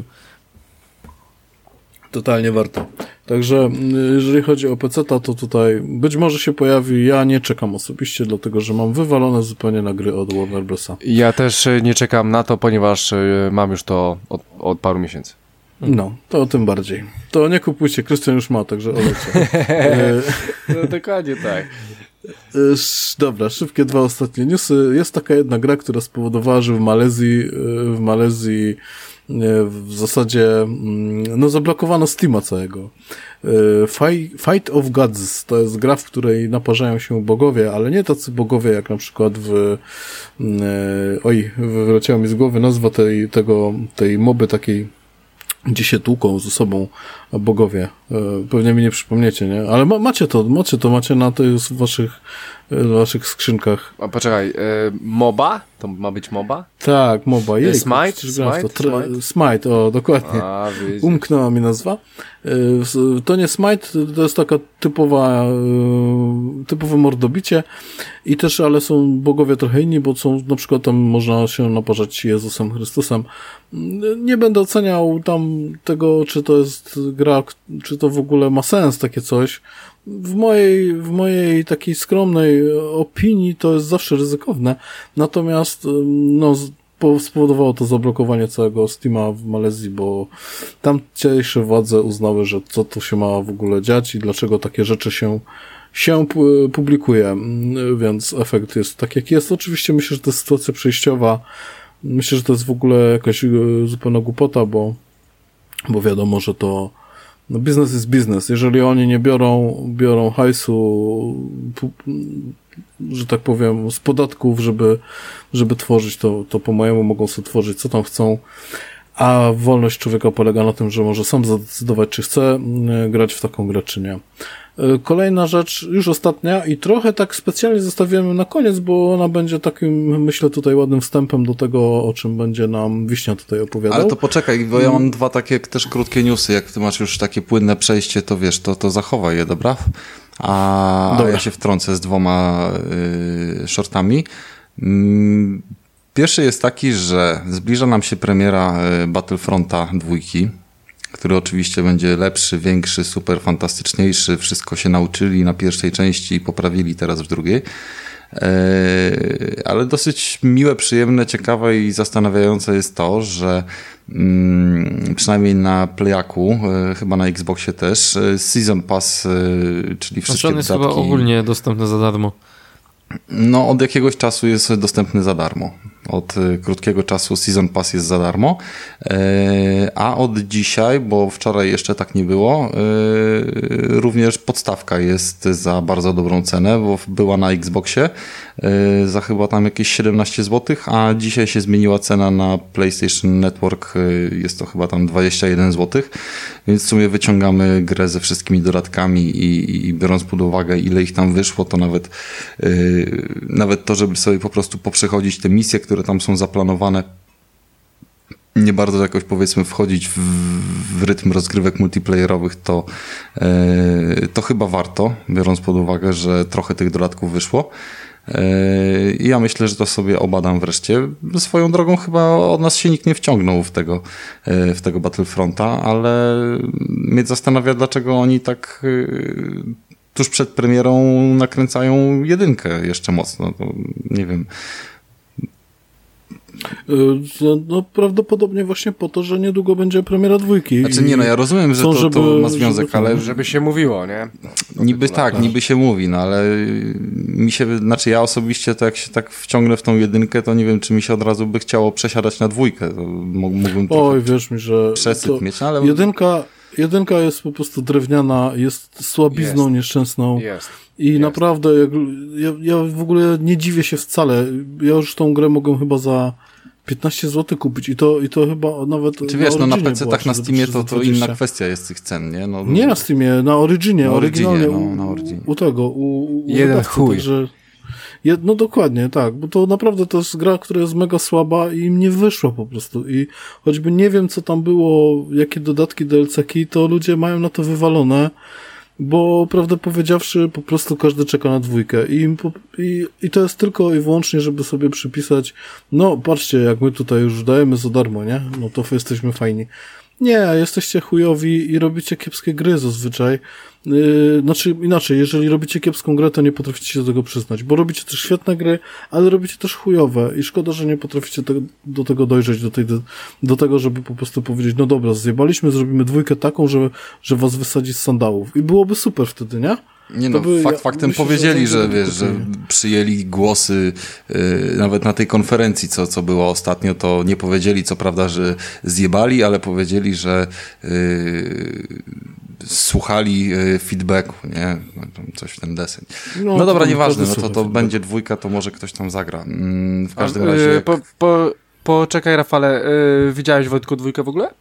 Totalnie warto. Także jeżeli chodzi o peceta, to tutaj być może się pojawi. Ja nie czekam osobiście, dlatego że mam wywalone zupełnie na gry od Warner Brosa. Ja też nie czekam na to, ponieważ mam już to od, od paru miesięcy. No, to tym bardziej. To nie kupujcie, Krystian już ma, także olecie. No dokładnie tak. Dobra, szybkie dwa ostatnie newsy. Jest taka jedna gra, która spowodowała, że w Malezji w Malezji w zasadzie no zablokowano Steama całego. Fight of Gods to jest gra, w której naparzają się bogowie, ale nie tacy bogowie jak na przykład w oj, wyleciała mi z głowy nazwa tej, tego, tej moby takiej, gdzie się tłuką ze sobą bogowie. Pewnie mi nie przypomniecie, nie? Ale ma, macie to, macie to, macie na tych waszych, waszych skrzynkach. A poczekaj, y, MOBA? To ma być MOBA? Tak, MOBA. Jej, Smite? Smite? To. Smite? Smite, o, dokładnie. A, umknęła mi nazwa. To nie Smite, to jest taka typowa, typowe mordobicie i też, ale są bogowie trochę inni, bo są, na przykład tam można się naparzać Jezusem Chrystusem. Nie będę oceniał tam tego, czy to jest gra, czy to w ogóle ma sens, takie coś. W mojej, w mojej takiej skromnej opinii to jest zawsze ryzykowne. Natomiast, no, spowodowało to zablokowanie całego Steama w Malezji, bo tamtejsze władze uznały, że co tu się ma w ogóle dziać i dlaczego takie rzeczy się się publikuje, więc efekt jest tak jak jest. Oczywiście myślę, że to jest sytuacja przejściowa. Myślę, że to jest w ogóle jakaś zupełna głupota, bo, bo wiadomo, że to no biznes jest biznes. Jeżeli oni nie biorą, biorą hajsu, że tak powiem, z podatków, żeby, żeby tworzyć, to, to po mojemu mogą sobie tworzyć, co tam chcą. a wolność człowieka polega na tym, że może sam zadecydować, czy chce grać w taką grę, czy nie. Kolejna rzecz, już ostatnia i trochę tak specjalnie zostawiamy na koniec, bo ona będzie takim, myślę, tutaj ładnym wstępem do tego, o czym będzie nam Wiśnia tutaj opowiadał. Ale to poczekaj, bo ja mam dwa takie też krótkie newsy. Jak ty masz już takie płynne przejście, to wiesz, to, to zachowaj je, dobra? A, a ja się wtrącę z dwoma y, shortami. Mm, pierwszy jest taki, że zbliża nam się premiera y, Battlefronta dwójki, który oczywiście będzie lepszy, większy, super fantastyczniejszy. Wszystko się nauczyli na pierwszej części i poprawili teraz w drugiej. Ale dosyć miłe, przyjemne, ciekawe i zastanawiające jest to, że przynajmniej na Playaku, chyba na Xboxie też, Season Pass, czyli wszystkie znaczy on jest dodatki... chyba ogólnie dostępny za darmo. No, od jakiegoś czasu jest dostępny za darmo. Od krótkiego czasu Season Pass jest za darmo, a od dzisiaj, bo wczoraj jeszcze tak nie było, również podstawka jest za bardzo dobrą cenę, bo była na Xboxie za chyba tam jakieś siedemnaście złotych, a dzisiaj się zmieniła cena na PlayStation Network, jest to chyba tam dwadzieścia jeden złotych, więc w sumie wyciągamy grę ze wszystkimi dodatkami i, i biorąc pod uwagę, ile ich tam wyszło, to nawet nawet to, żeby sobie po prostu poprzechodzić te misje, które tam są zaplanowane, nie bardzo jakoś powiedzmy wchodzić w, w rytm rozgrywek multiplayerowych, to, yy, to chyba warto, biorąc pod uwagę, że trochę tych dodatków wyszło. I yy, ja myślę, że to sobie obadam wreszcie. Swoją drogą chyba od nas się nikt nie wciągnął w tego, yy, w tego Battlefronta, ale mnie zastanawia, dlaczego oni tak... Yy, tuż przed premierą nakręcają jedynkę jeszcze mocno. To nie wiem. No, no prawdopodobnie właśnie po to, że niedługo będzie premiera dwójki. Znaczy nie, no ja rozumiem, że chcą, to, żeby, to ma związek, żeby, ale... Żeby się mówiło, nie? No, niby tak, tak, niby się mówi, no ale mi się, znaczy ja osobiście to jak się tak wciągnę w tą jedynkę, to nie wiem, czy mi się od razu by chciało przesiadać na dwójkę. To mógłbym Oj, wierz mi, że... przesyt mieć, no, ale... Jedynka... Jedynka jest po prostu drewniana, jest słabizną jest. nieszczęsną Jest. i jest. naprawdę jak, ja, ja w ogóle nie dziwię się wcale. Ja już tą grę mogę chyba za piętnaście złotych kupić i to, i to chyba nawet czy wiesz, na no na P C była, tak na Steamie to, to inna kwestia jest tych cen, nie? No, nie na Steamie, na Originie, na Originie oryginalnie no, na u, Originie. u tego, u, u jeden wydawcy, chuj. Także, no dokładnie, tak, bo to naprawdę to jest gra, która jest mega słaba i im nie wyszła po prostu i choćby nie wiem, co tam było, jakie dodatki D L C-ki, to ludzie mają na to wywalone, bo prawdę powiedziawszy, po prostu każdy czeka na dwójkę i, im po, i, i to jest tylko i wyłącznie, żeby sobie przypisać, no patrzcie, jak my tutaj już dajemy za darmo, nie? No to jesteśmy fajni. Nie, jesteście chujowi i robicie kiepskie gry zazwyczaj. Yy, znaczy inaczej, jeżeli robicie kiepską grę, to nie potraficie się do tego przyznać, bo robicie też świetne gry, ale robicie też chujowe i szkoda, że nie potraficie te, do tego dojrzeć, do, tej, do, do tego, żeby po prostu powiedzieć, no dobra, zjebaliśmy, zrobimy dwójkę taką, że, że was wysadzi z sandałów. I byłoby super wtedy, nie? Nie no, by, fakt ja, faktem myślę, powiedzieli, że, że, że wiesz, że przyjęli głosy yy, nawet na tej konferencji, co, co było ostatnio, to nie powiedzieli, co prawda, że zjebali, ale powiedzieli, że yy, słuchali yy, feedbacku, nie? Coś w ten deseń. No, no dobra, nieważne, no to, to będzie dwójka, to może ktoś tam zagra. Yy, w każdym A, razie... Yy, jak... po, po, poczekaj, Rafale, yy, widziałeś Wojtku dwójkę w ogóle?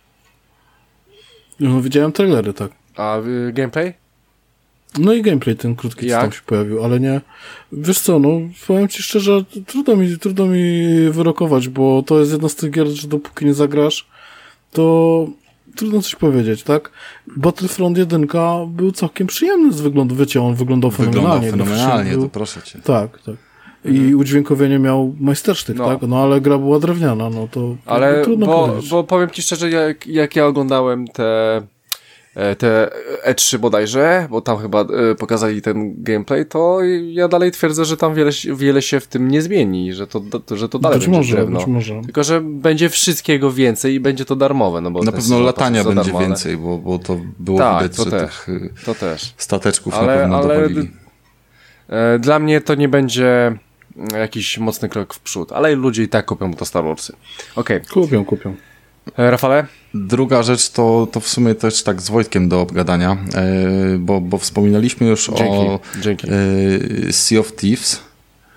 No, widziałem trailery, tak. A yy, gameplay? No i gameplay ten krótki, Jak? co tam się pojawił, ale nie... Wiesz co, no powiem ci szczerze, trudno mi, trudno mi wyrokować, bo to jest jedna z tych gier, że dopóki nie zagrasz, to trudno coś powiedzieć, tak? Battlefront jeden był całkiem przyjemny z wyglądu, wiecie, on wyglądał fenomenalnie. Wyglądał fenomenalnie, był... to proszę cię. Tak, tak. I udźwiękowienie miał majstersztyk, no. tak? No ale gra była drewniana, no to ale trudno bo, powiedzieć. bo powiem ci szczerze, jak, jak ja oglądałem te te E trzy bodajże, bo tam chyba e, pokazali ten gameplay, to ja dalej twierdzę, że tam wiele, wiele się w tym nie zmieni, że to, to, że to dalej być będzie może, drewno. być może. Tylko, że będzie wszystkiego więcej i będzie to darmowe. No bo na pewno latania będzie darmo, ale... więcej, bo, bo to było tak, widać, to że też, tych to też. stateczków ale, na pewno ale dowolili. E, dla mnie to nie będzie jakiś mocny krok w przód, ale ludzie i tak kupią to Star Warsy. Okej. Okay. Kupią, kupią. E, Rafale? Druga rzecz to, to w sumie też tak z Wojtkiem do obgadania, yy, bo, bo wspominaliśmy już Dzięki. o Dzięki. Yy, Sea of Thieves.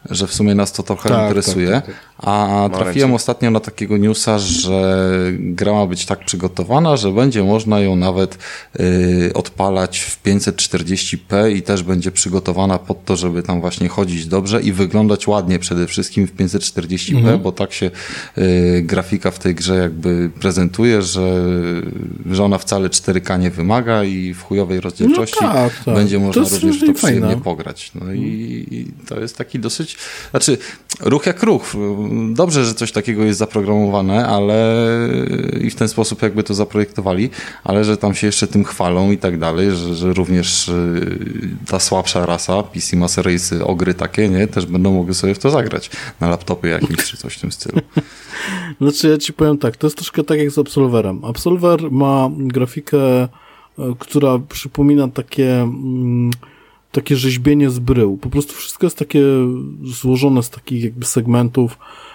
że w sumie nas to trochę tak, interesuje, tak, tak, tak. a trafiłem ostatnio na takiego newsa, że gra ma być tak przygotowana, że będzie można ją nawet y, odpalać w pięćset czterdzieści p i też będzie przygotowana pod to, żeby tam właśnie chodzić dobrze i wyglądać ładnie przede wszystkim w pięćset czterdzieści p, mhm. bo tak się y, grafika w tej grze jakby prezentuje, że, że ona wcale cztery K nie wymaga i w chujowej rozdzielczości no tak, tak. będzie można również to przyjemnie fajne. pograć. No i, i to jest taki dosyć, znaczy ruch jak ruch. Dobrze, że coś takiego jest zaprogramowane, ale i w ten sposób jakby to zaprojektowali, ale że tam się jeszcze tym chwalą i tak dalej, że, że również ta słabsza rasa, P C Master Race, ogry takie, nie, też będą mogły sobie w to zagrać na laptopie jakimś czy coś w tym stylu. Znaczy ja ci powiem tak, to jest troszkę tak jak z Absolverem. Absolver ma grafikę, która przypomina takie mm, takie rzeźbienie z brył. Po prostu wszystko jest takie złożone z takich jakby segmentów,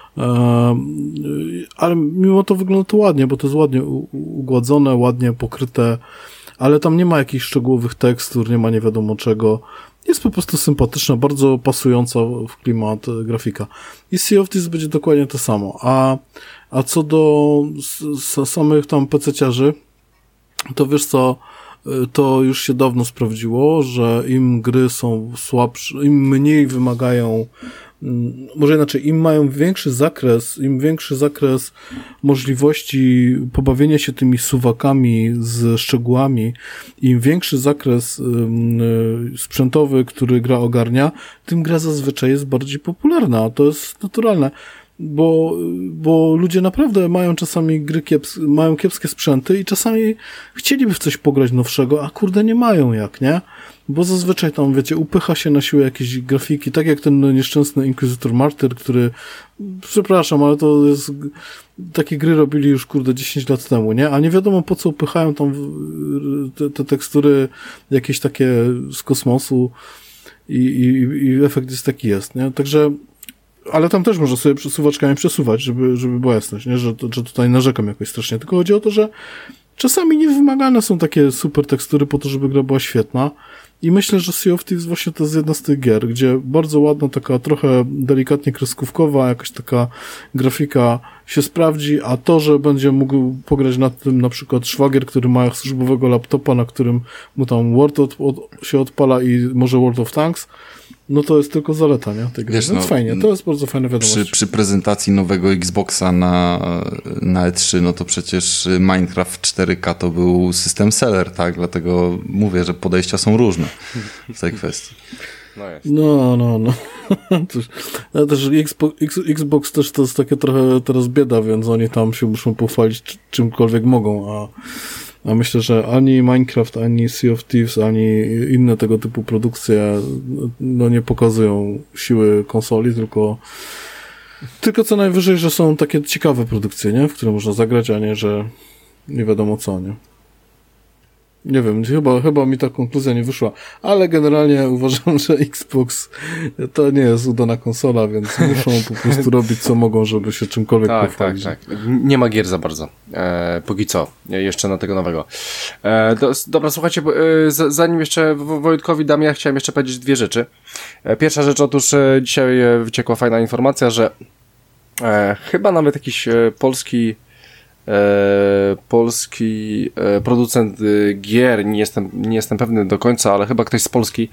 ale mimo to wygląda to ładnie, bo to jest ładnie ugładzone, ładnie pokryte, ale tam nie ma jakichś szczegółowych tekstur, nie ma nie wiadomo czego. Jest po prostu sympatyczna, bardzo pasująca w klimat grafika. I Sea of Thieves będzie dokładnie to samo. A, a co do s- samych tam pececiarzy, to wiesz co, to już się dawno sprawdziło, że im gry są słabsze, im mniej wymagają, może inaczej, im mają większy zakres, im większy zakres możliwości pobawienia się tymi suwakami z szczegółami, im większy zakres sprzętowy, który gra ogarnia, tym gra zazwyczaj jest bardziej popularna. To jest naturalne. Bo, bo ludzie naprawdę mają czasami gry kiepskie, mają kiepskie sprzęty i czasami chcieliby w coś pograć nowszego, a kurde nie mają jak, nie? Bo zazwyczaj tam, wiecie, upycha się na siłę jakieś grafiki, tak jak ten nieszczęsny Inquisitor Martyr, który, przepraszam, ale to jest, takie gry robili już, kurde, dziesięć lat temu, nie? A nie wiadomo po co upychają tam te, te tekstury jakieś takie z kosmosu i, i, i efekt jest taki jest, nie? Także ale tam też można sobie przesuwaczkami przesuwać, żeby, żeby była jasność, nie? Że, że tutaj narzekam jakoś strasznie. Tylko chodzi o to, że czasami niewymagane są takie super tekstury po to, żeby gra była świetna. I myślę, że Sea of Thieves właśnie to jest jedna z tych gier, gdzie bardzo ładna, taka trochę delikatnie kreskówkowa, jakaś taka grafika się sprawdzi, a to, że będzie mógł pograć nad tym na przykład szwagier, który ma służbowego laptopa, na którym mu tam Word od, od, się odpala i może World of Tanks, no to jest tylko zaleta, nie? Tej gry. Wiesz, Więc no, fajnie, to jest bardzo fajna wiadomość. Przy, przy prezentacji nowego Xboxa na, na E trzy, no to przecież Minecraft cztery K to był system seller, tak? Dlatego mówię, że podejścia są różne w tej kwestii. No, jest. no, no. no. Ale też Xbox, Xbox też to jest takie trochę teraz bieda, więc oni tam się muszą pochwalić czymkolwiek mogą, a A myślę, że ani Minecraft, ani Sea of Thieves, ani inne tego typu produkcje no nie pokazują siły konsoli, tylko tylko co najwyżej, że są takie ciekawe produkcje, nie? W które można zagrać, a nie, że nie wiadomo co, nie? Nie wiem, chyba, chyba mi ta konkluzja nie wyszła, ale generalnie uważam, że Xbox to nie jest udana konsola, więc muszą po prostu robić co mogą, żeby się czymkolwiek tak, pochwalić. Tak, tak, nie ma gier za bardzo, e, póki co, jeszcze na tego nowego. E, do, dobra, słuchajcie, e, z, zanim jeszcze Wojtkowi dam, ja chciałem jeszcze powiedzieć dwie rzeczy. E, pierwsza rzecz, otóż e, dzisiaj wyciekła fajna informacja, że e, chyba nawet jakiś e, polski E, polski e, producent e, gier, nie jestem, nie jestem pewny do końca, ale chyba ktoś z Polski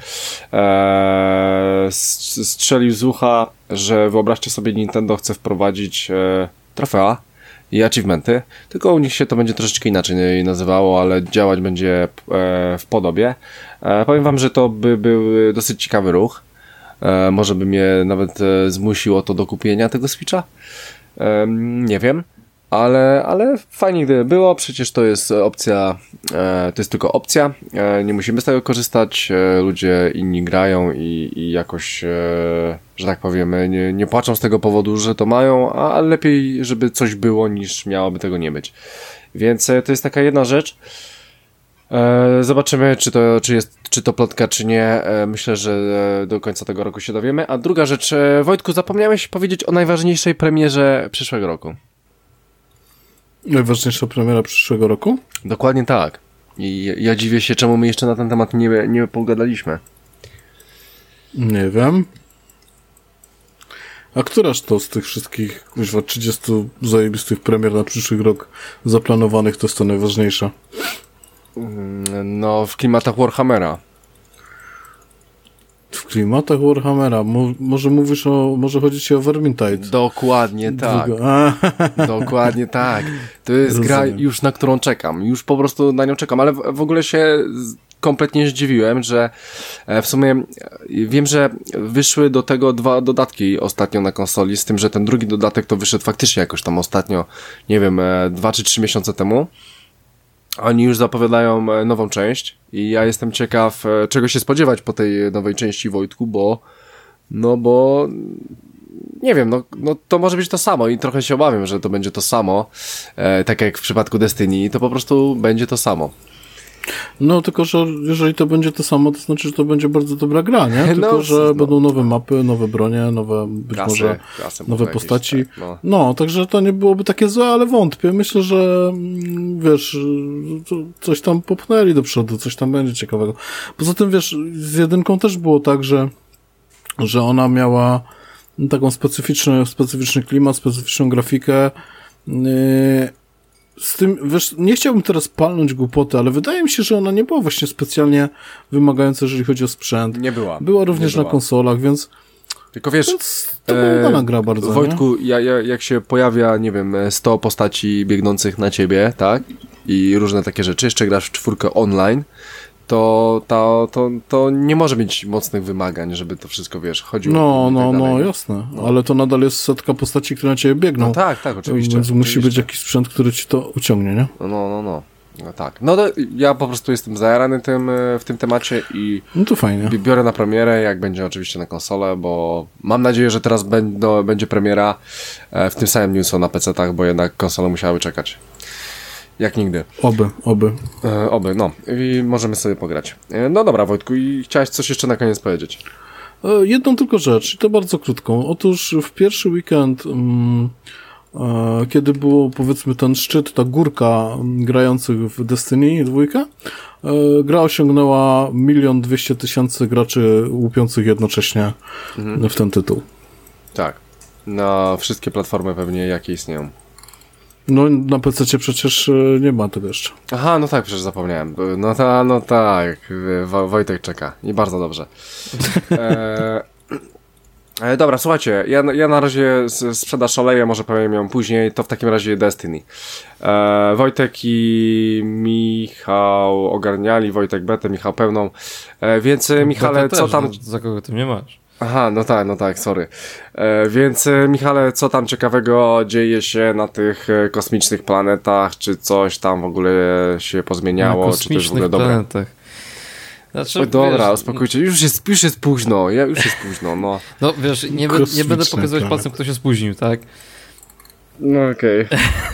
e, strzelił z ucha, że wyobraźcie sobie, Nintendo chce wprowadzić e, trofea i achievementy, tylko u nich się to będzie troszeczkę inaczej nazywało, ale działać będzie e, w podobie. E, powiem wam, że to by był dosyć ciekawy ruch. E, może by mnie nawet e, zmusiło to do kupienia tego Switcha. E, nie wiem. Ale, ale fajnie gdyby było, przecież to jest opcja, e, to jest tylko opcja, e, nie musimy z tego korzystać, e, ludzie inni grają i, i jakoś, e, że tak powiemy, nie, nie płaczą z tego powodu, że to mają, a, a lepiej, żeby coś było, niż miałoby tego nie być. Więc e, to jest taka jedna rzecz. E, zobaczymy, czy to, czy jest, czy to plotka, czy nie. E, myślę, że do końca tego roku się dowiemy. A druga rzecz, e, Wojtku, zapomniałeś powiedzieć o najważniejszej premierze przyszłego roku. Najważniejsza premiera przyszłego roku? Dokładnie tak. I ja dziwię się, czemu my jeszcze na ten temat nie, nie pogadaliśmy. Nie wiem. A któraż to z tych wszystkich, kuźwa, trzydziestu zajebistych premier na przyszły rok zaplanowanych to jest to najważniejsza? No, w klimatach Warhammera. W klimatach Warhammera. Mo- może mówisz o... Może chodzi ci o Vermintide. Dokładnie tak. Dokładnie tak. To jest Rozumiem. gra już, na którą czekam. Już po prostu na nią czekam, ale w, w ogóle się z- kompletnie zdziwiłem, że e, w sumie e, wiem, że wyszły do tego dwa dodatki ostatnio na konsoli, z tym, że ten drugi dodatek to wyszedł faktycznie jakoś tam ostatnio, nie wiem, e, dwa czy trzy miesiące temu. Oni już zapowiadają e, nową część i ja jestem ciekaw, e, czego się spodziewać po tej nowej części, Wojtku, bo no bo nie wiem, no, no to może być to samo i trochę się obawiam, że to będzie to samo, e, tak jak w przypadku Destiny, to po prostu będzie to samo. No, tylko, że jeżeli to będzie to samo, to znaczy, że to będzie bardzo dobra gra, nie? Tylko, No, że no. będą nowe mapy, nowe bronie, nowe, być Klasy, może klasy nowe jakieś, postaci. tak, no. No, także to nie byłoby takie złe, ale wątpię. Myślę, że mm, wiesz, to coś tam popchnęli do przodu, coś tam będzie ciekawego. Poza tym, wiesz, z jedynką też było tak, że, że ona miała taką specyficzny, specyficzny klimat, specyficzną grafikę. Yy, z tym, wiesz, nie chciałbym teraz palnąć głupoty, ale wydaje mi się, że ona nie była właśnie specjalnie wymagająca, jeżeli chodzi o sprzęt. Nie była. Była również nie na była. konsolach, więc, Tylko wiesz, więc to była udana gra bardzo, nie? Wojtku, ja, ja, jak się pojawia, nie wiem, sto postaci biegnących na ciebie, tak? I różne takie rzeczy, jeszcze grasz w czwórkę online, to, to, to, to nie może mieć mocnych wymagań, żeby to wszystko, wiesz, chodziło. No, i tak no, dalej. no, jasne. Ale to nadal jest setka postaci, które na ciebie biegną. No tak, tak, oczywiście. Więc musi oczywiście. być jakiś sprzęt, który ci to uciągnie, nie? No, no, no, no. No tak. No to ja po prostu jestem zajarany tym, e, w tym temacie i No to fajnie. bi- biorę na premierę, jak będzie oczywiście na konsolę, bo mam nadzieję, że teraz będą, będzie premiera e, w tym samym dniu co na pecetach, bo jednak konsole musiały czekać. Jak nigdy. Oby, oby. E, oby, no. I możemy sobie pograć. E, no dobra, Wojtku, i chciałeś coś jeszcze na koniec powiedzieć? E, Jedną tylko rzecz, i to bardzo krótką. Otóż w pierwszy weekend, mm, e, kiedy było, powiedzmy, ten szczyt, ta górka mm, grających w Destiny dwójkę, e, gra osiągnęła milion dwieście tysięcy graczy łupiących jednocześnie Mhm. w ten tytuł. Tak. Na wszystkie platformy pewnie, jakie istnieją. No na P C przecież e, nie ma tego jeszcze. Aha, no tak, przecież zapomniałem. No, ta, no tak, Wo- Wojtek czeka i bardzo dobrze. E, e, dobra, słuchajcie, ja, ja na razie s- sprzedaż szaleję, może powiem ją później, to w takim razie Destiny. E, Wojtek i Michał ogarniali, Wojtek betę, Michał pełną, e, więc e, Michale, To co też, tam... no, za kogo ty mnie masz? Aha, no tak, no tak, sorry. E, więc e, Michale, co tam ciekawego dzieje się na tych e, kosmicznych planetach, czy coś tam w ogóle się pozmieniało, Na czy to jest w ogóle kosmicznych dobre? planetach. Znaczy, Oj, dobra, wiesz, uspokójcie, już jest, już jest późno, ja, już jest późno, no. No wiesz, nie, be, nie będę Kosmiczne pokazywać planety. palcem, kto się spóźnił, tak? No okej.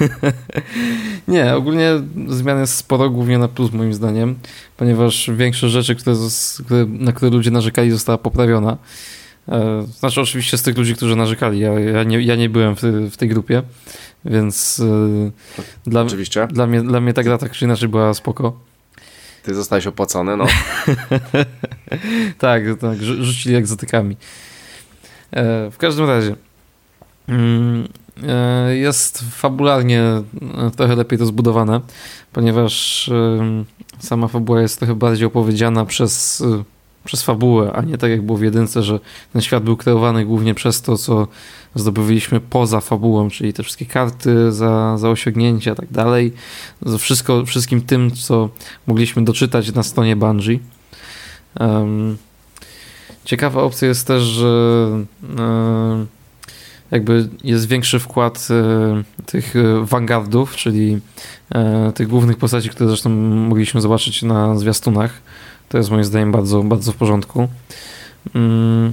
Nie, ogólnie zmian jest sporo, głównie na plus moim zdaniem, ponieważ większość rzeczy, które, zos- które, na które ludzie narzekali, została poprawiona. E, Znaczy oczywiście z tych ludzi, którzy narzekali, ja, ja, nie, ja nie byłem w, w tej grupie, więc e, dla, Oczywiście, dla, mnie, dla mnie ta gra tak czy inaczej była spoko. ty zostałeś opłacony, no. Tak, tak, rzu- rzucili egzotykami. E, w każdym razie mm, e, jest fabularnie e, trochę lepiej to zbudowane, ponieważ e, sama fabuła jest trochę bardziej opowiedziana przez, e, przez fabułę, a nie tak jak było w jedynce, że ten świat był kreowany głównie przez to, co zdobywaliśmy poza fabułą, czyli te wszystkie karty za, za osiągnięcia i tak dalej. Za Wszystko, wszystkim tym, co mogliśmy doczytać na stronie Bungie. Um, ciekawa opcja jest też, że e, jakby jest większy wkład e, tych e, vanguardów, czyli e, tych głównych postaci, które zresztą mogliśmy zobaczyć na zwiastunach. To jest moim zdaniem bardzo, bardzo w porządku. Mm.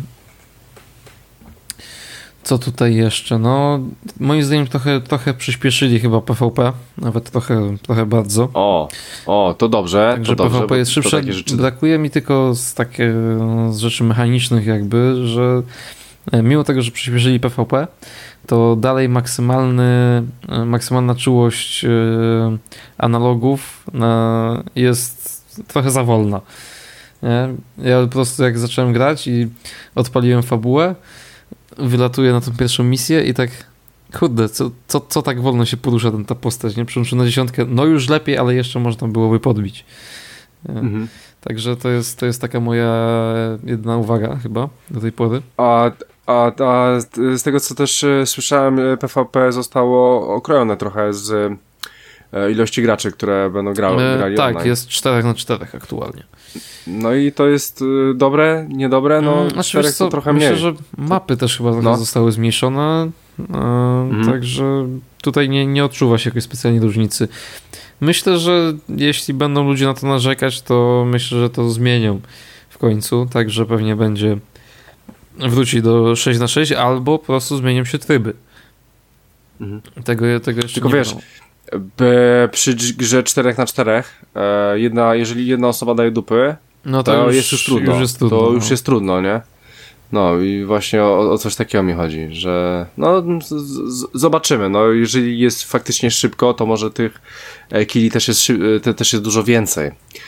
Co tutaj jeszcze? No, moim zdaniem trochę, trochę przyspieszyli chyba P V P, nawet trochę, trochę bardzo. O, o, to dobrze, Także to dobrze, P V P bo jest to szybsze. takie rzeczy... Brakuje mi tylko z takie z rzeczy mechanicznych jakby, że mimo tego, że przyspieszyli P V P, to dalej maksymalny, maksymalna czułość analogów jest trochę za wolna. Nie? Ja po prostu jak zacząłem grać i odpaliłem fabułę, wylatuje na tą pierwszą misję i tak kurde, co, co, co tak wolno się porusza ten, ta postać, nie? Przyłączył na dziesiątkę, no już lepiej, ale jeszcze można byłoby podbić. Mhm. Także to jest, to jest taka moja jedna uwaga chyba do tej pory. A, a, a z tego, co też słyszałem, P V P zostało okrojone trochę z ilości graczy, które będą grały, grali e, Tak, online. jest cztery na cztery aktualnie. No i to jest dobre, niedobre? No znaczy, czterech to trochę mniej. Myślę, że mapy też chyba no. zostały zmniejszone, e, mhm. także tutaj nie, nie odczuwa się jakiejś specjalnej różnicy. Myślę, że jeśli będą ludzie na to narzekać, to myślę, że to zmienią w końcu, także pewnie będzie wrócić do sześć na sześć albo po prostu zmienią się tryby. Mhm. Tego, tego jeszcze Tylko nie wiesz, by przy grze cztery na cztery e, jedna, jeżeli jedna osoba daje dupy, no to, to już, jest już trudno. Już jest trudno to no. już jest trudno, nie? No i właśnie o, o coś takiego mi chodzi, że no z, z, zobaczymy, no jeżeli jest faktycznie szybko, to może tych killi też jest, te, też jest dużo więcej.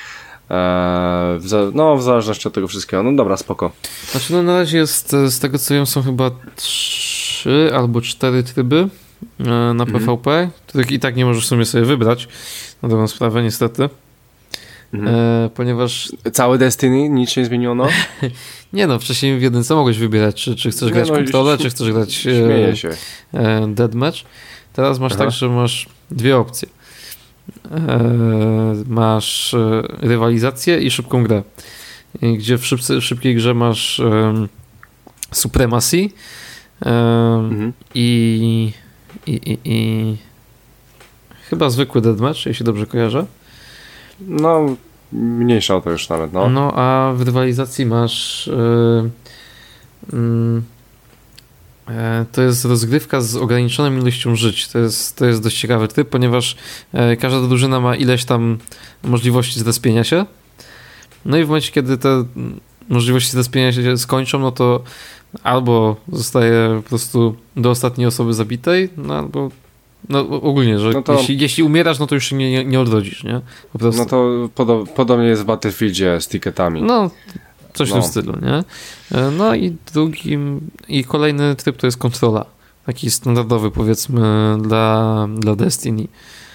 Eee, w, no w zależności od tego wszystkiego, no dobra, spoko. Znaczy no na razie jest, z tego co wiem, są chyba trzy albo cztery tryby e, na P V P, mhm. których i tak nie możesz w sumie sobie wybrać, na dobrą sprawę niestety. Mhm. E, ponieważ... Całe Destiny? Nic się nie zmieniło, no? Nie no, wcześniej w jedynce mogłeś wybierać, czy, czy chcesz nie grać no, kontrolę, czy chcesz grać śmieję się. E, deathmatch. Teraz masz Aha. tak, że masz dwie opcje. E, masz e, rywalizację i szybką grę. I gdzie w, szybcy, w szybkiej grze masz e, supremacy e, mhm. i, i, i, i chyba zwykły deathmatch, jeśli dobrze kojarzę. No, mniejsza o to już nawet, no. No, a w rywalizacji masz yy, yy, yy, to jest rozgrywka z ograniczoną ilością żyć. To jest, to jest dość ciekawy tryb, ponieważ yy, każda drużyna ma ileś tam możliwości zrespienia się. No i w momencie, kiedy te możliwości zrespienia się skończą, no to albo zostaje po prostu do ostatniej osoby zabitej, no albo no ogólnie, że no to, jeśli, jeśli umierasz, no to już się nie, nie odrodzisz, nie? Po prostu. No to podo- podobnie jest w Battlefieldzie z ticketami. No, coś no. w tym stylu, nie? No i drugim, i kolejny tryb to jest kontrola. Taki standardowy, powiedzmy, dla, dla Destiny.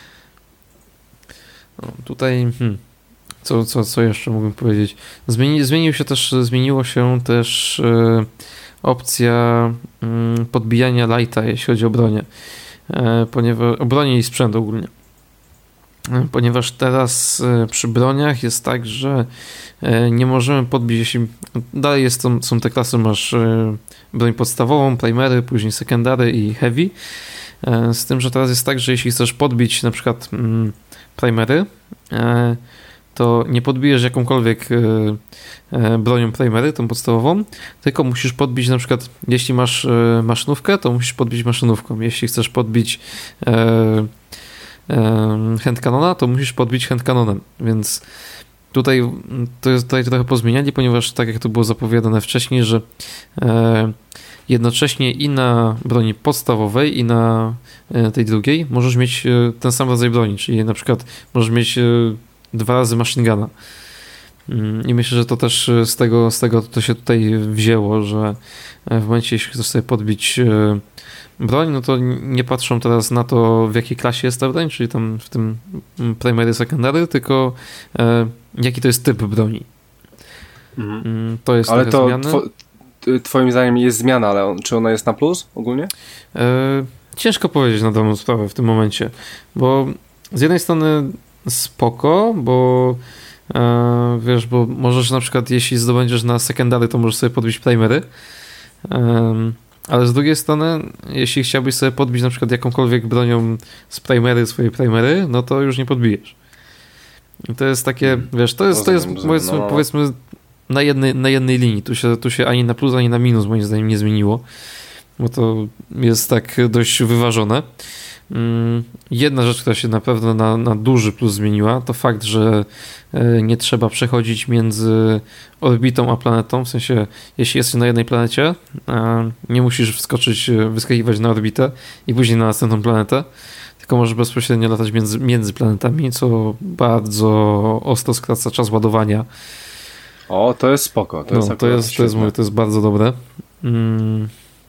No, tutaj, hmm, co, co, co jeszcze mógłbym powiedzieć? Zmieni, zmienił się też, zmieniło się też e, opcja mm, podbijania lighta, jeśli chodzi o bronię. Ponieważ o broni i sprzęt ogólnie. Ponieważ teraz przy broniach jest tak, że nie możemy podbić, jeśli dalej jest, są te klasy, masz broń podstawową, primery, później secondary i heavy. Z tym, że teraz jest tak, że jeśli chcesz podbić na przykład primery, to nie podbijesz jakąkolwiek bronią primery, tą podstawową, tylko musisz podbić na przykład, jeśli masz maszynówkę, to musisz podbić maszynówką. Jeśli chcesz podbić handcannona, to musisz podbić handcannonem. Więc tutaj to jest tutaj trochę pozmieniali, ponieważ tak jak to było zapowiadane wcześniej, że jednocześnie i na broni podstawowej, i na tej drugiej możesz mieć ten sam rodzaj broni, czyli na przykład możesz mieć dwa razy machine guna. I myślę, że to też z tego, z tego to się tutaj wzięło, że w momencie, jeśli chcesz sobie podbić broń, no to nie patrzą teraz na to, w jakiej klasie jest ta broń, czyli tam w tym primary, secondary, tylko jaki to jest typ broni. Mhm. To jest ale to zmiany. Two, twoim zdaniem jest zmiana, ale on, czy ona jest na plus ogólnie? E, ciężko powiedzieć na daną sprawę w tym momencie, bo z jednej strony spoko, bo e, wiesz, bo możesz na przykład, jeśli zdobędziesz na secondary, to możesz sobie podbić primery, e, ale z drugiej strony, jeśli chciałbyś sobie podbić na przykład jakąkolwiek bronią z primery, swojej primery, no to już nie podbijesz. I to jest takie, wiesz, to jest, to jest powiedzmy, no. powiedzmy na jednej, na jednej linii. Tu się, tu się ani na plus, ani na minus moim zdaniem nie zmieniło, bo to jest tak dość wyważone. Jedna rzecz, która się naprawdę na, na duży plus zmieniła, to fakt, że nie trzeba przechodzić między orbitą a planetą, w sensie jeśli jesteś na jednej planecie, nie musisz wskoczyć, wyskakiwać na orbitę i później na następną planetę, tylko możesz bezpośrednio latać między, między planetami, co bardzo ostro skraca czas ładowania. O, to jest spoko. To no, jest, to jest, to jest, mówię, to jest bardzo dobre.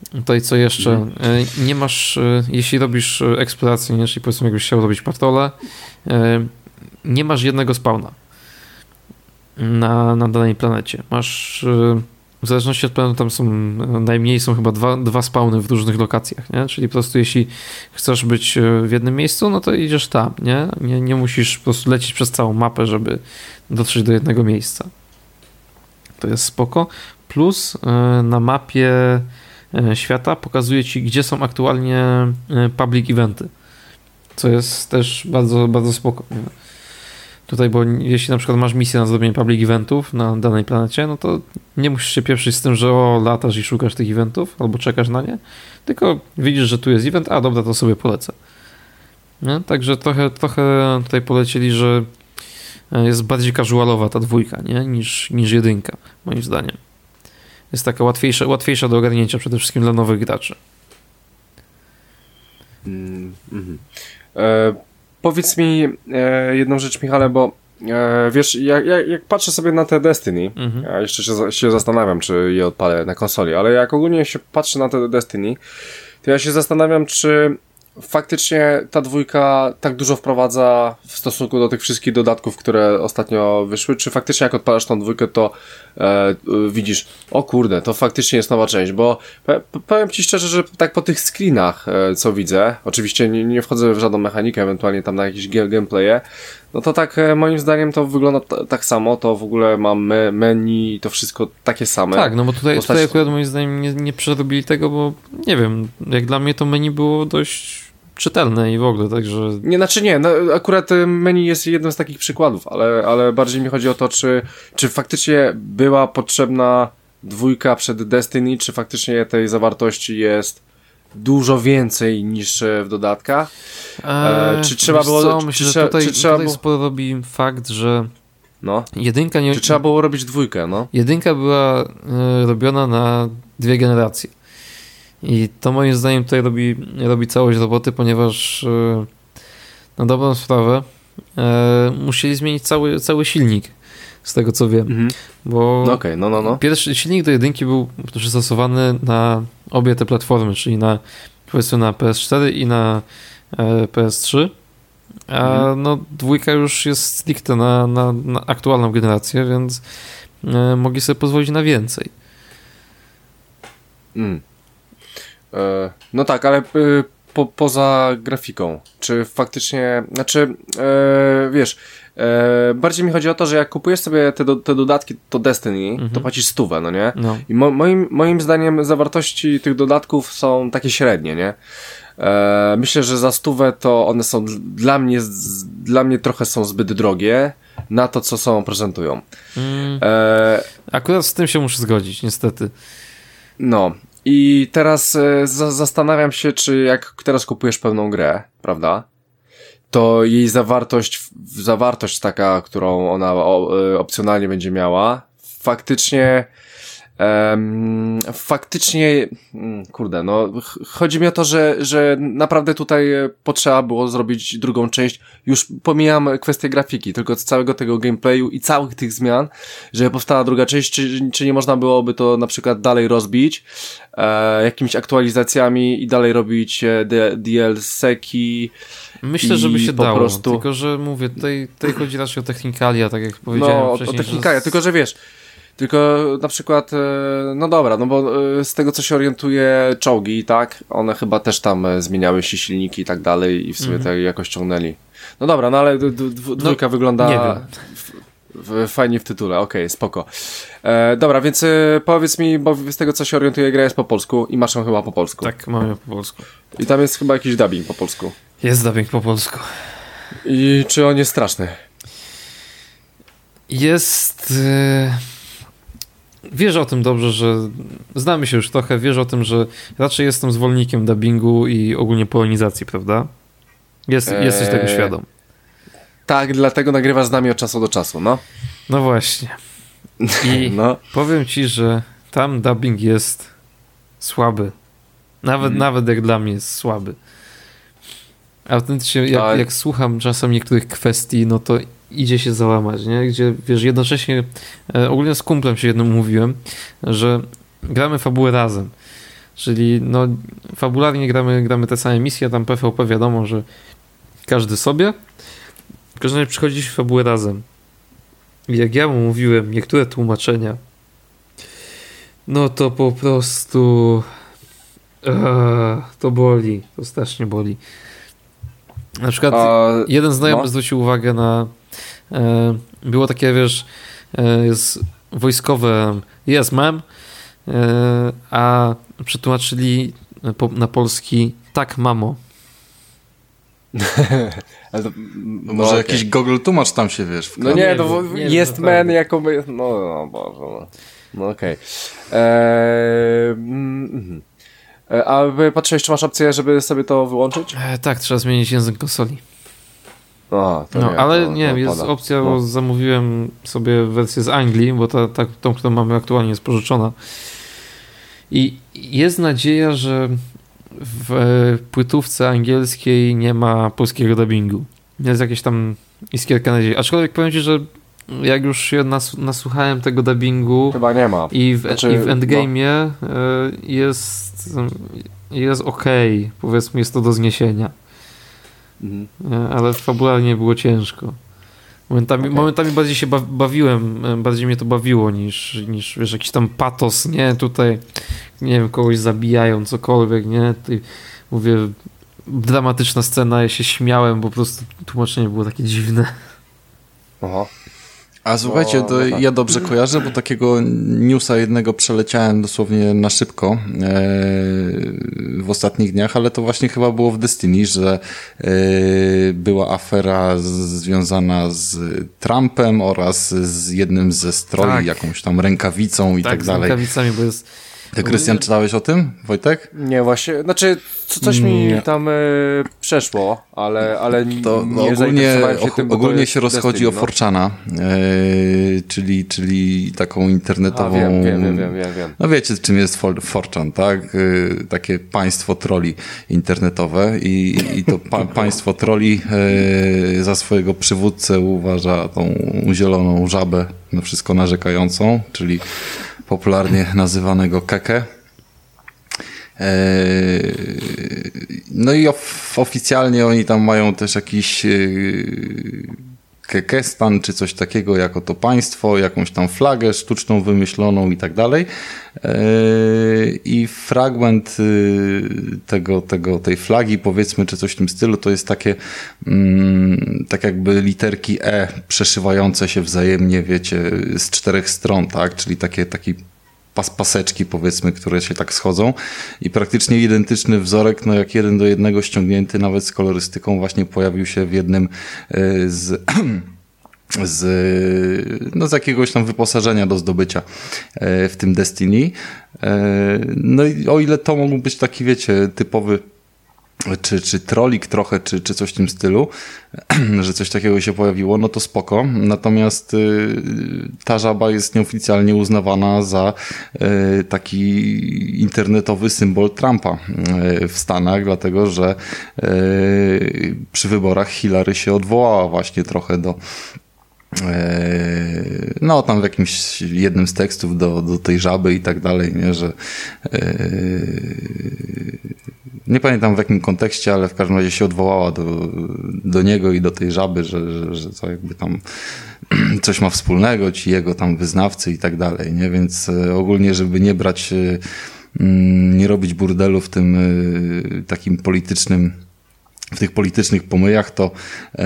Tutaj co jeszcze? Mhm. Nie masz, jeśli robisz eksplorację, nie, czyli powiedzmy jakbyś chciał robić patrole, nie masz jednego spawna na, na danej planecie. Masz, w zależności od planu, tam są, najmniej są chyba dwa, dwa spawny w różnych lokacjach, nie? Czyli po prostu jeśli chcesz być w jednym miejscu, no to idziesz tam, nie? Nie, nie musisz po prostu lecieć przez całą mapę, żeby dotrzeć do jednego miejsca. To jest spoko. Plus na mapie świata pokazuje ci, gdzie są aktualnie public eventy, co jest też bardzo, bardzo spoko. Nie? Tutaj, bo jeśli na przykład masz misję na zrobienie public eventów na danej planecie, no to nie musisz się pieprzyć z tym, że o, latasz i szukasz tych eventów, albo czekasz na nie, tylko widzisz, że tu jest event, a dobra, to sobie polecę. Nie? Także trochę, trochę tutaj polecieli, że jest bardziej casualowa ta dwójka, nie? Niż, niż jedynka, moim zdaniem. Jest taka łatwiejsza, łatwiejsza do ogarnięcia przede wszystkim dla nowych graczy. Mm, mm. E, powiedz mi e, jedną rzecz, Michale, bo e, wiesz, jak, jak, jak patrzę sobie na te Destiny, mm-hmm. ja jeszcze się, się zastanawiam, czy je odpalę na konsoli, ale jak ogólnie się patrzę na te Destiny, to ja się zastanawiam, czy faktycznie ta dwójka tak dużo wprowadza w stosunku do tych wszystkich dodatków, które ostatnio wyszły, czy faktycznie jak odpalasz tą dwójkę, to e, widzisz, o kurde, to faktycznie jest nowa część, bo p- powiem ci szczerze, że tak po tych screenach, e, co widzę, oczywiście nie, nie wchodzę w żadną mechanikę, ewentualnie tam na jakieś gameplaye, no to tak e, moim zdaniem to wygląda t- tak samo, to w ogóle mam me- menu i to wszystko takie same. Tak, no bo tutaj, Postać... tutaj akurat moim zdaniem nie, nie przerobili tego, bo nie wiem, jak dla mnie to menu było dość czytelne i w ogóle, także... Nie, znaczy nie, no, akurat menu jest jednym z takich przykładów, ale, ale bardziej mi chodzi o to, czy, czy faktycznie była potrzebna dwójka przed Destiny, czy faktycznie tej zawartości jest dużo więcej niż w dodatkach. Eee, e, czy trzeba było... Co? Czy, myślę, czy, że tutaj, czy trzeba tutaj było... sporo robi fakt, że no. jedynka nie... Czy trzeba było robić dwójkę, no? Jedynka była y, robiona na dwie generacje. I to moim zdaniem tutaj robi, robi całość roboty, ponieważ yy, na dobrą sprawę yy, musieli zmienić cały, cały silnik, z tego co wiem. Mm-hmm. Bo no okay, no, no, no. pierwszy silnik do jedynki był przystosowany na obie te platformy, czyli na powiedzmy na P S cztery i na e, P S trzy. A mm-hmm. no dwójka już jest stricte na, na, na aktualną generację, więc e, mogli sobie pozwolić na więcej. Mm. No tak, ale po, poza grafiką, czy faktycznie, znaczy, e, wiesz, e, bardziej mi chodzi o to, że jak kupujesz sobie te, do, te dodatki do Destiny, mm-hmm. to płacisz stówę, no nie? No. I mo, moim, moim zdaniem zawartości tych dodatków są takie średnie, nie? E, myślę, że za stówę to one są dla mnie, z, dla mnie trochę są zbyt drogie na to, co są prezentują. Mm. E, Akurat z tym się muszę zgodzić, niestety. No. I teraz e, za, zastanawiam się, czy jak teraz kupujesz pełną grę, prawda, to jej zawartość, zawartość taka, którą ona o, e, opcjonalnie będzie miała, faktycznie Um, faktycznie, kurde, no ch- chodzi mi o to, że, że naprawdę tutaj potrzeba było zrobić drugą część, już pomijam kwestię grafiki, tylko całego tego gameplayu i całych tych zmian, żeby powstała druga część, czy, czy nie można byłoby to na przykład dalej rozbić e, jakimiś aktualizacjami i dalej robić e, D L C-ki. Myślę, żeby się dało, prostu... tylko że mówię, tutaj, tutaj chodzi raczej o technikalia, tak jak powiedziałem no, wcześniej. No, o technikalia, że... tylko że wiesz, tylko na przykład, no dobra, no bo z tego co się orientuje, czołgi, tak, one chyba też tam zmieniały się silniki i tak dalej i w sumie mm-hmm. tak jakoś ciągnęli. No dobra, no ale d- d- dwójka no, wygląda nie wiem. W, w, fajnie w tytule, okej, okay, spoko. E, dobra, więc e, powiedz mi, bo z tego co się orientuje, gra jest po polsku i masz ją chyba po polsku. Tak, mamy ją po polsku. I tam jest chyba jakiś dubbing po polsku. Jest dubbing po polsku. I czy on jest straszny? Jest... Y- Wiesz o tym dobrze, że znamy się już trochę, wiesz o tym, że raczej jestem zwolennikiem dubbingu i ogólnie polonizacji, prawda? Jest, eee, jesteś tego świadom. Tak, dlatego nagrywasz z nami od czasu do czasu, no. No właśnie. I no. powiem ci, że tam dubbing jest słaby. Nawet, hmm. nawet jak dla mnie jest słaby. Autentycznie, jak, jak słucham czasem niektórych kwestii, no to idzie się załamać, nie? Gdzie, wiesz, jednocześnie e, ogólnie z kumplem się jednym mówiłem, że gramy fabułę razem. Czyli no fabularnie gramy, gramy te same misje, tam P V P wiadomo, że każdy sobie. W każdym razie przychodzi fabułę razem. I jak ja mu mówiłem niektóre tłumaczenia, no to po prostu eee, to boli, to strasznie boli. Na przykład A, jeden znajomy no. zwrócił uwagę na e, było takie, wiesz, e, jest wojskowe yes ma'am, e, a przetłumaczyli po, na polski tak mamo. Ale to, no może okay. jakiś Google tłumacz tam się, wiesz. No nie, to nie, jest no, man jako... No, no Boże, no. No okej. Okay. Eee, mm, a patrzyłeś, czy masz opcję, żeby sobie to wyłączyć? E, tak, trzeba zmienić język konsoli. A, to no, nie, ale to, nie, to jest pada. opcja, no. bo zamówiłem sobie wersję z Anglii, bo ta, ta, tą, którą mamy aktualnie, jest pożyczona. I jest nadzieja, że w płytówce angielskiej nie ma polskiego dubbingu. Jest jakieś tam iskierka nadziei. Aczkolwiek powiem ci, że jak już się nas, nasłuchałem tego dubbingu chyba nie ma. I w, znaczy, i w endgame'ie no. jest jest okej. Okay. Powiedzmy, jest to do zniesienia. Mhm. Ale fabularnie było ciężko. Momentami, okay. momentami bardziej się bawiłem, bardziej mnie to bawiło niż, niż wiesz, jakiś tam patos, nie? Tutaj, nie wiem, kogoś zabijają, cokolwiek, nie? Tutaj, mówię, dramatyczna scena, ja się śmiałem, bo po prostu tłumaczenie było takie dziwne. Aha. A słuchajcie, to no, no tak. ja dobrze kojarzę, bo takiego newsa jednego przeleciałem dosłownie na szybko e, w ostatnich dniach, ale to właśnie chyba było w Destiny, że e, była afera z, związana z Trumpem oraz z jednym ze stroi, tak. jakąś tam rękawicą i tak, tak dalej. Tak, z rękawicami, bo jest... Ty, Krystian, czytałeś o tym, Wojtek? Nie, właśnie, znaczy co, coś mi nie. tam e, przeszło, ale, ale to, nie no, ogólnie, się tym, ogólnie się rozchodzi Destiny, o four chana, no. e, czyli, czyli taką internetową... A, wiem, wiem, wiem, wiem, wiem. No wiecie, czym jest four chan, tak? E, takie państwo troli internetowe i, i to pa, państwo troli e, za swojego przywódcę uważa tą zieloną żabę na wszystko narzekającą, czyli popularnie nazywanego Keke. No i of- oficjalnie oni tam mają też jakiś Kekestan czy coś takiego jako to państwo, jakąś tam flagę sztuczną wymyśloną i tak dalej. I fragment tego, tego, tej flagi, powiedzmy, czy coś w tym stylu, to jest takie tak jakby literki E przeszywające się wzajemnie, wiecie, z czterech stron, tak? Czyli takie, taki pas, paseczki, powiedzmy, które się tak schodzą i praktycznie identyczny wzorek, no jak jeden do jednego ściągnięty, nawet z kolorystyką, właśnie pojawił się w jednym z z, no z jakiegoś tam wyposażenia do zdobycia w tym Destiny. No i o ile to mógł być taki, wiecie, typowy czy, czy trolik trochę, czy, czy coś w tym stylu, że coś takiego się pojawiło, no to spoko. Natomiast y, ta żaba jest nieoficjalnie uznawana za y, taki internetowy symbol Trumpa y, w Stanach, dlatego że y, przy wyborach Hillary się odwołała właśnie trochę do no tam w jakimś jednym z tekstów do, do tej żaby i tak dalej, nie, że yy, nie pamiętam w jakim kontekście, ale w każdym razie się odwołała do, do niego i do tej żaby, że, że, że to jakby tam coś ma wspólnego, ci jego tam wyznawcy i tak dalej, nie, więc ogólnie, żeby nie brać, nie robić burdelu w tym takim politycznym w tych politycznych pomyjach, to e,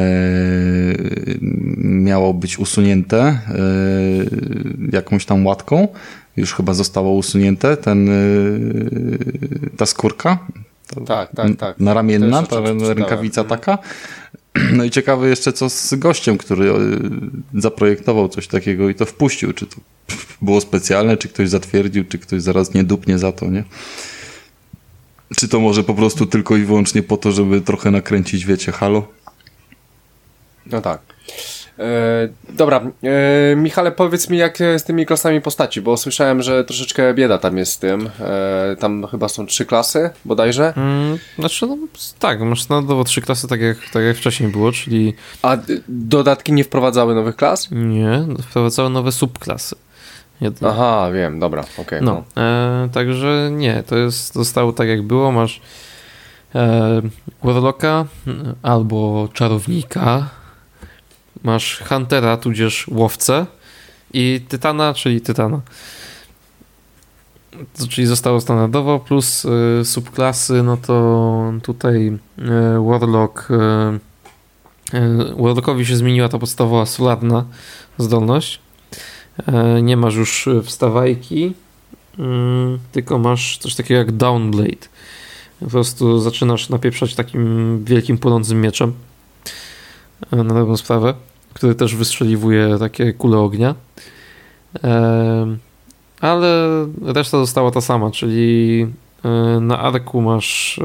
miało być usunięte e, jakąś tam łatką. Już chyba zostało usunięte ten, e, ta skórka. Tak, tak, tak. Naramienna, ta rękawica taka. No i ciekawe jeszcze co z gościem, który zaprojektował coś takiego i to wpuścił. Czy to było specjalne, czy ktoś zatwierdził, czy ktoś zaraz nie dupnie za to, nie? Czy to może po prostu tylko i wyłącznie po to, żeby trochę nakręcić, wiecie, halo? No tak. E, dobra, e, Michale, powiedz mi, jak z tymi klasami postaci, bo słyszałem, że troszeczkę bieda tam jest z tym. E, tam chyba są trzy klasy, bodajże. Mm, znaczy, no tak, masz standardowo trzy klasy, tak jak, tak jak wcześniej było, czyli... A dodatki nie wprowadzały nowych klas? Nie, wprowadzały nowe subklasy. Jedynie. Aha, wiem, dobra, okej. Okay, no, no. E, także nie, to jest, zostało tak jak było, masz e, Warlocka albo Czarownika, masz Huntera, tudzież Łowcę i Tytana, czyli Tytana. Czyli zostało standardowo, plus y, subklasy, no to tutaj y, Warlock, y, y, Warlockowi się zmieniła ta podstawowa solarna zdolność. Y, nie masz już wstawajki, y, tylko masz coś takiego jak Downblade. Po prostu zaczynasz napieprzać takim wielkim płonącym mieczem y, na dobrą sprawę, który też wystrzeliwuje takie kule ognia. Y, Ale reszta została ta sama, czyli na arku masz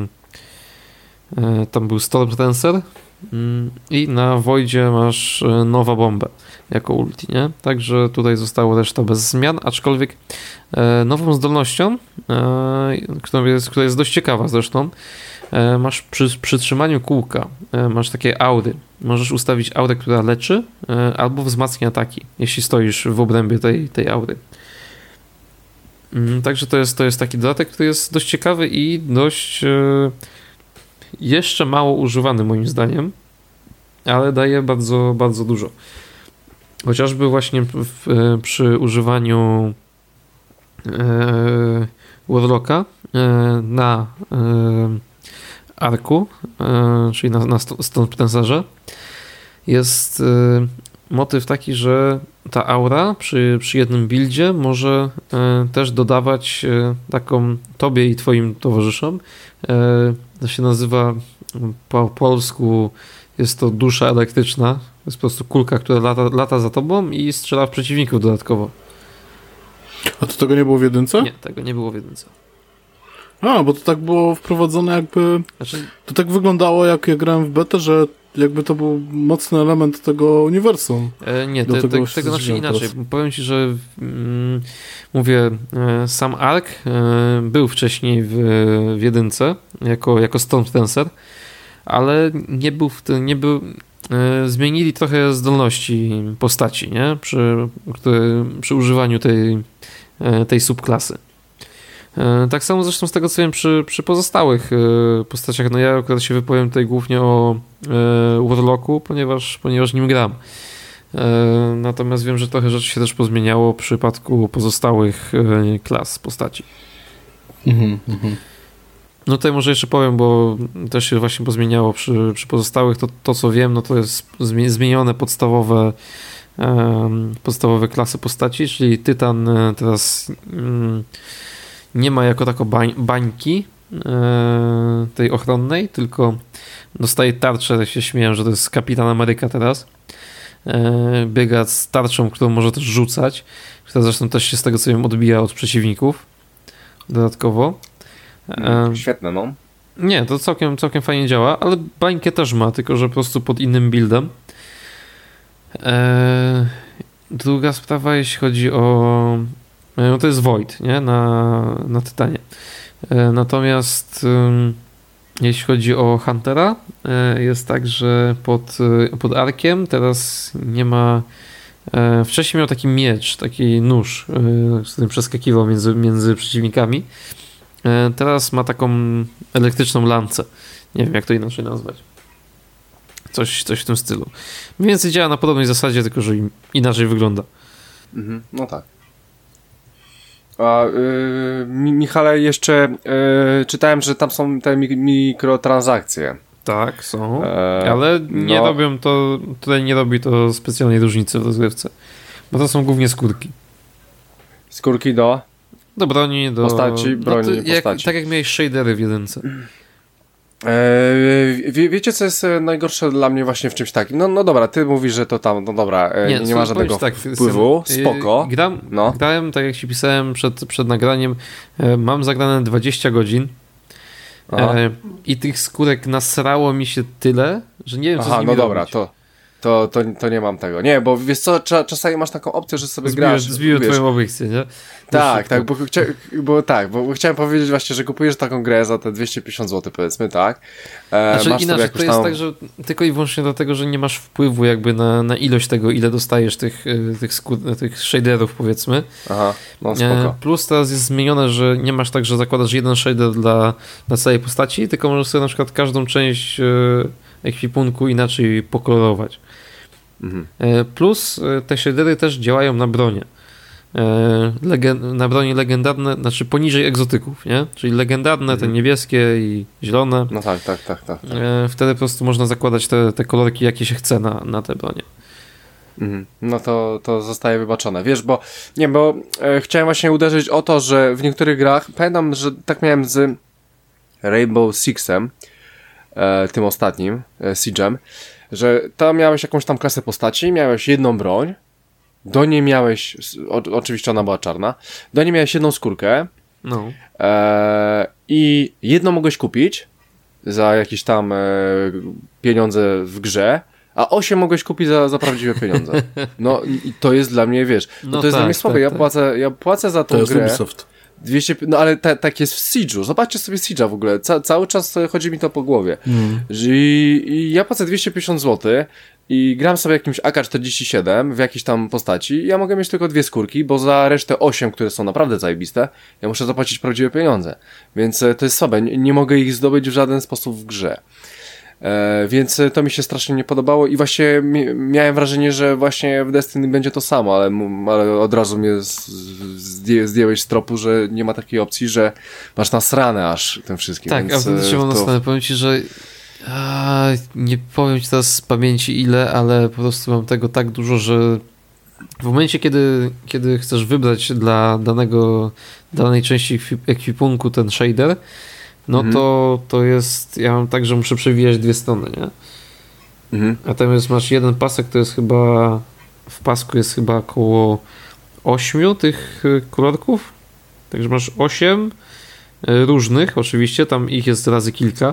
tam był Stormdancer i na Voidzie masz nowa bombę jako ulti, nie? Także tutaj została reszta bez zmian, aczkolwiek nową zdolnością, która jest, która jest dość ciekawa zresztą, masz przy przytrzymaniu kółka, masz takie aury. Możesz ustawić aurę, która leczy albo wzmacnia ataki, jeśli stoisz w obrębie tej, tej aury. Także to jest, to jest taki dodatek, który jest dość ciekawy i dość e, jeszcze mało używany moim zdaniem, ale daje bardzo, bardzo dużo. Chociażby właśnie w, w, przy używaniu e, Warlocka e, na e, arku, e, czyli na, na Stormdancerze jest e, motyw taki, że ta aura przy, przy jednym buildzie może e, też dodawać e, taką tobie i twoim towarzyszom. E, to się nazywa po polsku, jest to dusza elektryczna. To jest po prostu kulka, która lata, lata za tobą i strzela w przeciwników dodatkowo. A to tego nie było w jedynce? Nie, tego nie było w jedynce. A, bo to tak było wprowadzone jakby... Znaczy... To tak wyglądało, jak ja grałem w betę, że jakby to był mocny element tego uniwersum. E, nie, te, tego, te, tego znaczy inaczej. Teraz. Powiem ci, że mm, mówię, e, sam Ark e, był wcześniej w, w jedynce jako, jako Stormdancer, ale nie był, w te, nie był e, zmienili trochę zdolności postaci, nie? Przy, który, przy używaniu tej, e, tej subklasy. Tak samo zresztą z tego co wiem przy, przy pozostałych postaciach, no ja akurat się wypowiem tutaj głównie o Warlocku, ponieważ, ponieważ nim gram. Natomiast wiem, że trochę rzeczy się też pozmieniało w przypadku pozostałych klas postaci. Mhm, mhm. No tutaj może jeszcze powiem, bo też się właśnie pozmieniało przy, przy pozostałych, to, to co wiem, no to jest zmienione podstawowe podstawowe klasy postaci, czyli Tytan teraz nie ma jako tako bań, bańki e, tej ochronnej, tylko dostaje tarczę, się śmieję, że to jest Kapitan Ameryka teraz. E, biega z tarczą, którą może też rzucać, która zresztą też się z tego co wiem odbija od przeciwników dodatkowo. E, Świetne, no. Nie, to całkiem, całkiem fajnie działa, ale bańkę też ma, tylko że po prostu pod innym buildem. E, druga sprawa, jeśli chodzi o no to jest Void, nie? Na, na Tytanie. E, natomiast e, jeśli chodzi o Huntera, e, jest tak, że pod, e, pod arkiem teraz nie ma... E, wcześniej miał taki miecz, taki nóż, e, z którym przeskakiwał między, między przeciwnikami. E, teraz ma taką elektryczną lancę. Nie wiem, jak to inaczej nazwać. Coś, coś w tym stylu. Mniej więcej działa na podobnej zasadzie, tylko że inaczej wygląda. Mhm, no tak. A, yy, Michale, jeszcze yy, czytałem, że tam są te mi- mikrotransakcje. Tak, są, e, ale nie no. robią to, tutaj nie robi to specjalnej różnicy w rozgrywce, bo to są głównie skórki. Skórki do? Do broni, do... Postaci, broni, no jak, postaci. Tak jak miałeś shadery w jedynce. Eee, wie, wiecie, co jest najgorsze dla mnie właśnie w czymś takim? No, no dobra, ty mówisz, że to tam, no dobra, e, nie, nie ma żadnego tak, wpływu, jestem, spoko. Gram, no. Grałem, tak jak ci pisałem przed, przed nagraniem, e, mam zagrane dwadzieścia godzin e, i tych skórek nasrało mi się tyle, że nie wiem, co Aha, z nimi no dobra, robić. to, To, to, to nie mam tego. Nie, bo wiesz co, cza, czasami masz taką opcję, że sobie Zbiłem, grasz. zbiłem twoją obiekcję, nie? Tak, tak, bo, chcia, bo tak, bo chciałem powiedzieć właśnie, że kupujesz taką grę za te dwieście pięćdziesiąt złotych, powiedzmy, tak? E, znaczy masz inaczej, to jest tam... tak, że tylko i wyłącznie dlatego, że nie masz wpływu jakby na, na ilość tego, ile dostajesz tych, tych, sku- tych shaderów, powiedzmy. Aha, no spoko. Plus teraz jest zmienione, że nie masz tak, że zakładasz jeden shader dla, dla całej postaci, tylko możesz sobie na przykład każdą część ekwipunku inaczej pokolorować. Mhm. Plus te shadery też działają na bronie. Legen- na broni legendarne, znaczy poniżej egzotyków, nie? Czyli legendarne, mhm. te niebieskie i zielone. No tak, tak, tak, tak. tak. Wtedy po prostu można zakładać te, te kolorki, jakie się chce na, na te bronie. Mhm. No to, to zostaje wybaczone. Wiesz, bo nie, bo e, chciałem właśnie uderzyć o to, że w niektórych grach, pamiętam, że tak miałem z Rainbow Sixem, e, tym ostatnim, e, Siege'em, że tam miałeś jakąś tam klasę postaci, miałeś jedną broń, do niej miałeś, o, oczywiście ona była czarna, do niej miałeś jedną skórkę No. e, i jedną mogłeś kupić za jakieś tam e, pieniądze w grze, a osiem mogłeś kupić za, za prawdziwe pieniądze. No i to jest dla mnie, wiesz, no, No to jest tak, dla mnie słabe, tak, ja, tak. płacę, ja płacę za tą To jest grę. Ubisoft. dwieście, no ale ta, tak jest w Siege'u. Zobaczcie sobie Siege'a w ogóle. Ca, cały czas chodzi mi to po głowie. Mm. Że i, i ja płacę dwieście pięćdziesiąt złotych i gram sobie jakimś A K czterdzieści siedem w jakiejś tam postaci i ja mogę mieć tylko dwie skórki, bo za resztę osiem, które są naprawdę zajebiste, ja muszę zapłacić prawdziwe pieniądze. Więc e, to jest słabe. Nie, nie mogę ich zdobyć w żaden sposób w grze. E, więc to mi się strasznie nie podobało i właśnie mi, miałem wrażenie, że właśnie w Destiny będzie to samo, ale, ale od razu mnie z, zdję, zdjęłeś z tropu, że nie ma takiej opcji, że masz nasrane aż tym wszystkim. Tak, więc, a wtedy się mam to... nastanę. Powiem ci, że a, nie powiem ci teraz z pamięci ile, ale po prostu mam tego tak dużo, że w momencie, kiedy, kiedy chcesz wybrać dla danego, danej części ekwipunku ten shader, no mhm. to, to jest, ja mam tak, że muszę przewijać dwie strony, nie? Mhm. A tam jest, masz jeden pasek, to jest chyba, w pasku jest chyba około ośmiu tych kolorków, także masz osiem różnych, oczywiście, tam ich jest razy kilka.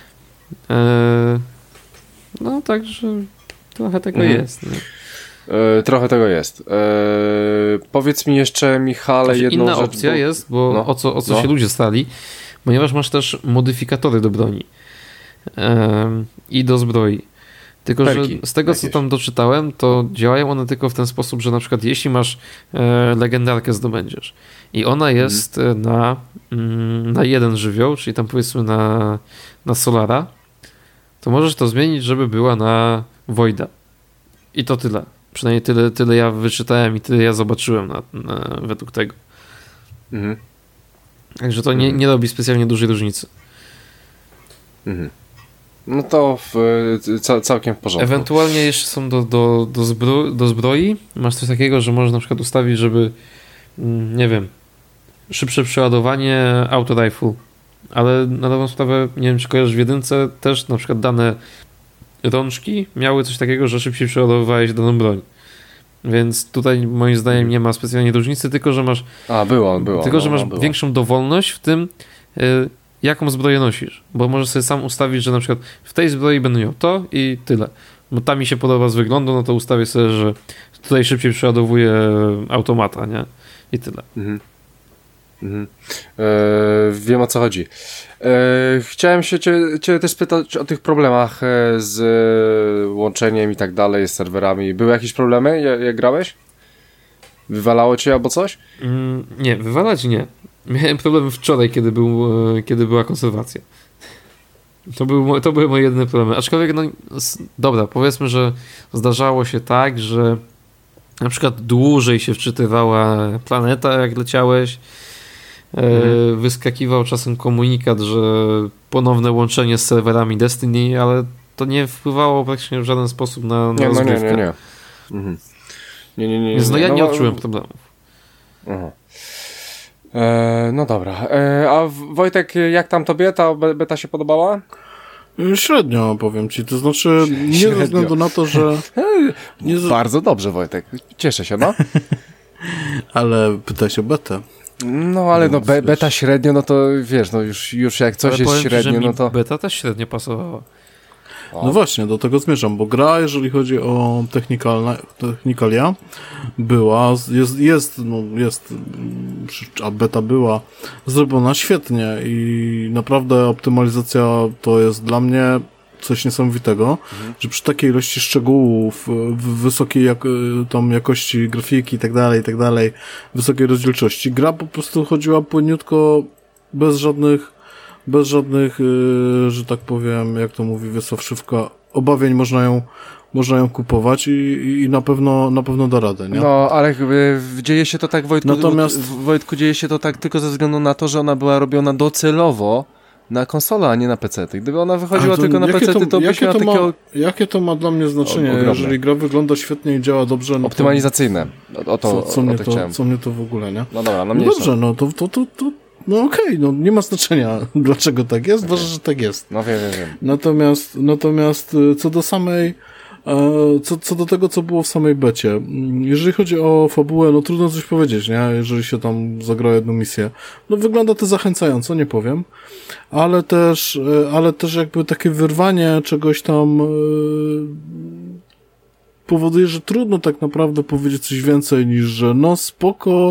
No, także trochę tego mhm. jest. Nie? E, trochę tego jest. E, powiedz mi jeszcze, Michale, znaczy, jedną inna rzecz. opcja bo... jest, bo no. o co, o co no. się ludzie stali, ponieważ masz też modyfikatory do broni um, i do zbroi. Tylko, Perki że z tego, jakieś. co tam doczytałem, to działają one tylko w ten sposób, że na przykład jeśli masz e, legendarkę zdobędziesz i ona jest mm. na, mm, na jeden żywioł, czyli tam powiedzmy na, na Solara, to możesz to zmienić, żeby była na Voida. I to tyle. Przynajmniej tyle, tyle ja wyczytałem i tyle ja zobaczyłem na, na, według tego. Mhm. Także to nie, nie robi specjalnie dużej różnicy. Mhm. No to w, ca, całkiem w porządku. Ewentualnie jeszcze są do, do, do, zbro, do zbroi. Masz coś takiego, że możesz na przykład ustawić, żeby nie wiem, szybsze przeładowanie auto rifle. Ale na dobrą sprawę, nie wiem czy kojarzysz, w jedynce też na przykład dane rączki miały coś takiego, że szybciej przeładowywałeś daną broń. Więc tutaj moim zdaniem nie ma specjalnie różnicy, tylko że masz A, było, było. tylko, no, że masz no, było. większą dowolność w tym, y, jaką zbroję nosisz. Bo możesz sobie sam ustawić, że na przykład w tej zbroi będę miał to i tyle. Bo ta mi się podoba z wyglądu, no to ustawię sobie, że tutaj szybciej przeładowuje automata, nie? I tyle. Mhm. Mhm. E, wiem o co chodzi. E, chciałem się cię, cię też spytać o tych problemach e, z e, łączeniem i tak dalej, z serwerami. Były jakieś problemy, jak, jak grałeś? Wywalało cię albo coś? Mm, nie, wywalać nie. Miałem problem wczoraj, kiedy, był, e, kiedy była konserwacja. To, był, to były moje jedyne problemy. Aczkolwiek, no s- dobra, powiedzmy, że zdarzało się tak, że na przykład dłużej się wczytywała planeta, jak leciałeś. Mhm. Wyskakiwał czasem komunikat, że ponowne łączenie z serwerami Destiny, ale to nie wpływało praktycznie w żaden sposób na, na Nie, no nie, rozgrywkę. nie, nie. Mhm. Nie, nie, nie. Więc no ja nie no, odczułem problemów. Aha. E, no dobra. E, a Wojtek, jak tam tobie ta be- beta się podobała? Średnio, powiem ci. To znaczy, nie Średnio. ze względu na to, że... Nie z... Bardzo dobrze, Wojtek. Cieszę się, no. Ale pytałeś o betę. No, ale no, be- Wiesz. beta średnio, no to wiesz, no już, już jak coś Ale jest powiem ci, że średnio, mi no to... beta też średnio pasowała. O. No właśnie, do tego zmierzam, bo gra, jeżeli chodzi o technikalna, technikalia, była, jest, jest, no jest, a beta była zrobiona świetnie i naprawdę optymalizacja to jest dla mnie coś niesamowitego, mhm. że przy takiej ilości szczegółów, w wysokiej jak, tam jakości grafiki i tak dalej, i tak dalej, wysokiej rozdzielczości, gra po prostu chodziła płynniutko, bez żadnych, bez żadnych, yy, że tak powiem, jak to mówi Wiesław Szywka, obawień można ją, można ją kupować i, i na pewno, na pewno da radę, nie? No, ale yy, dzieje się to tak, Wojtku, Natomiast... Wojtku, dzieje się to tak tylko ze względu na to, że ona była robiona docelowo na konsolę, a nie na pecety. Gdyby ona wychodziła to, tylko na pecety, to, to byś miał takiego... Ma, jakie to ma dla mnie znaczenie? O, jeżeli gra wygląda świetnie i działa dobrze... No optymalizacyjne. O, o to, co, co, o mnie to, to chciałem. co mnie to w ogóle, nie? No dobra, no, no dobrze, no to, to, to, to no okej, okay, no nie ma znaczenia, dlaczego tak jest, okay. Ważne, że tak jest. No wiem, wiem, wiem. Natomiast, natomiast co do samej Co, co do tego, co było w samej becie. Jeżeli chodzi o fabułę, no trudno coś powiedzieć, nie? Jeżeli się tam zagra jedną misję. No wygląda to zachęcająco, nie powiem. Ale też, ale też jakby takie wyrwanie czegoś tam yy, powoduje, że trudno tak naprawdę powiedzieć coś więcej niż, że no spoko,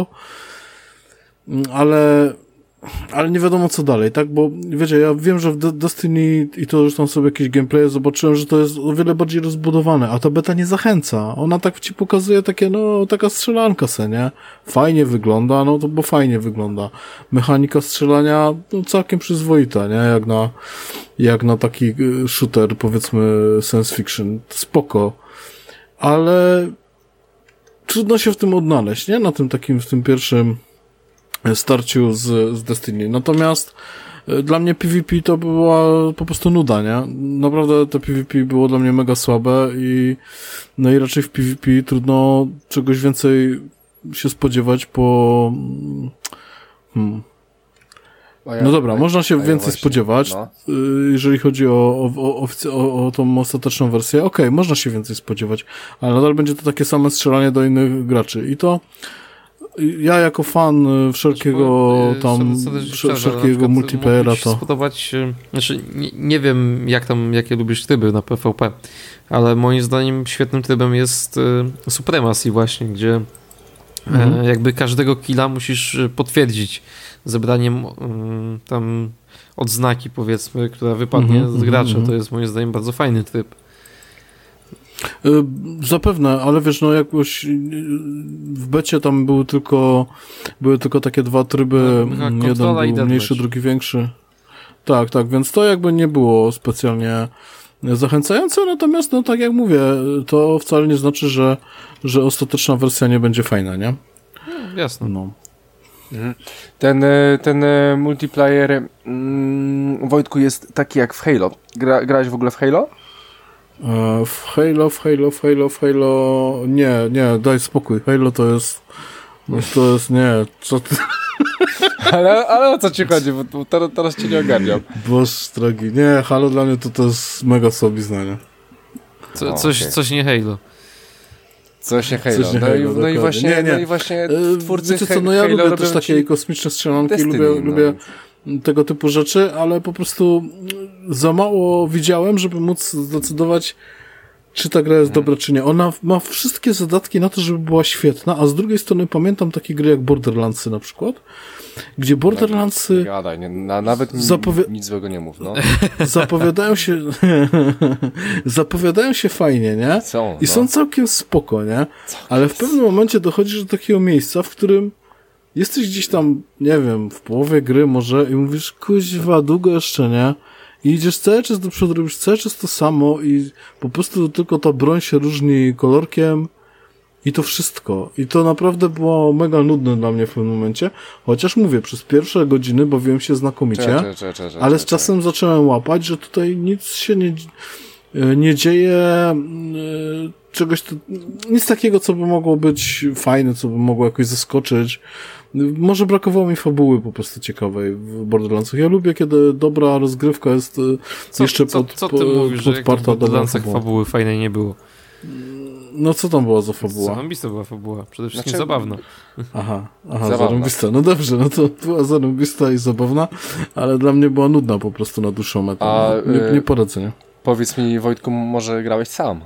ale ale nie wiadomo co dalej, tak? Bo wiecie, ja wiem, że w Destiny i to już tam sobie jakieś gameplaye zobaczyłem, że to jest o wiele bardziej rozbudowane, a ta beta nie zachęca. Ona tak ci pokazuje takie, no, taka strzelanka se, nie? Fajnie wygląda, no to bo fajnie wygląda. Mechanika strzelania, no całkiem przyzwoita, nie? Jak na, jak na taki shooter, powiedzmy, science fiction. Spoko. Ale trudno się w tym odnaleźć, nie? Na tym takim, w tym pierwszym starciu z, z Destiny. Natomiast dla mnie PvP to była po prostu nuda, nie? Naprawdę to PvP było dla mnie mega słabe i no i raczej w PvP trudno czegoś więcej się spodziewać po... Hmm. Ja, no dobra, można się więcej właśnie, spodziewać, no. jeżeli chodzi o, o, o, o, o tą ostateczną wersję. Okej, okay, można się więcej spodziewać, ale nadal będzie to takie same strzelanie do innych graczy i to ja jako fan wszelkiego tam, wszelkiego multiplayera to... spodobać, znaczy nie, nie wiem jak tam, jakie lubisz tryby na P V P, ale moim zdaniem świetnym trybem jest Supremacy właśnie, gdzie mhm. jakby każdego killa musisz potwierdzić zebraniem tam odznaki powiedzmy, która wypadnie mhm, z gracza. Mhm. To jest moim zdaniem bardzo fajny tryb. Zapewne, ale wiesz, no jakoś w becie tam były tylko były tylko takie dwa tryby, no, jeden był mniejszy, drugi większy. Tak, tak, więc to jakby nie było specjalnie zachęcające, natomiast no tak jak mówię, to wcale nie znaczy, że, że ostateczna wersja nie będzie fajna, nie? No, jasne. No. Ten, ten multiplayer mm, Wojtku jest taki jak w Halo. Gra, grałeś w ogóle w Halo? W Halo, w Halo, w Halo, w Halo... Nie, nie, daj spokój. Halo to jest... To jest, nie, co ty... Ale, ale o co ci chodzi? Bo teraz, teraz cię nie ogarniam. Boż drogi. Nie, Halo dla mnie to, to jest mega słabizna, nie? Co, coś, okay. coś nie Halo. Coś nie Halo. Coś nie no, Halo i, no, i właśnie, nie, nie. no i właśnie twórcy Wiecie co, no ja Halo lubię też takie kosmiczne strzelanki, Destiny, lubię, no. lubię tego typu rzeczy, ale po prostu za mało widziałem, żeby móc zdecydować, czy ta gra jest hmm. dobra, czy nie. Ona ma wszystkie zadatki na to, żeby była świetna, a z drugiej strony pamiętam takie gry jak Borderlandsy na przykład, gdzie Borderlandsy... Nie gadaj, nie, na, nawet zapowi- nic złego nie mów, no. Zapowiadają się zapowiadają się fajnie, nie? Są, I no. są całkiem spoko, nie? Ale w pewnym momencie dochodzisz do takiego miejsca, w którym jesteś gdzieś tam, nie wiem, w połowie gry może i mówisz, kuźwa, długo jeszcze, nie? I idziesz cały czas do przodu, robisz cały czas to samo i po prostu tylko ta broń się różni kolorkiem i to wszystko. I to naprawdę było mega nudne dla mnie w pewnym momencie, chociaż mówię, przez pierwsze godziny bawiłem się znakomicie, cze, cze, cze, cze, ale z czasem zacząłem łapać, że tutaj nic się nie, nie dzieje, czegoś, to, nic takiego, co by mogło być fajne, co by mogło jakoś zaskoczyć. Może brakowało mi fabuły po prostu ciekawej w Borderlandsach. Ja lubię, kiedy dobra rozgrywka jest co, jeszcze co, pod, co ty po, mówisz, podparta że w Borderlandsach fabuły fajnej nie było? No co tam była za fabuła? Zarąbista była fabuła. Przede wszystkim znaczy... zabawna. Aha, aha, zarąbista. No dobrze, no to była zarąbista i zabawna, ale dla mnie była nudna po prostu na dłuższą metę. A, nie, nie poradzę, nie? powiedz mi, Wojtku, może grałeś sam?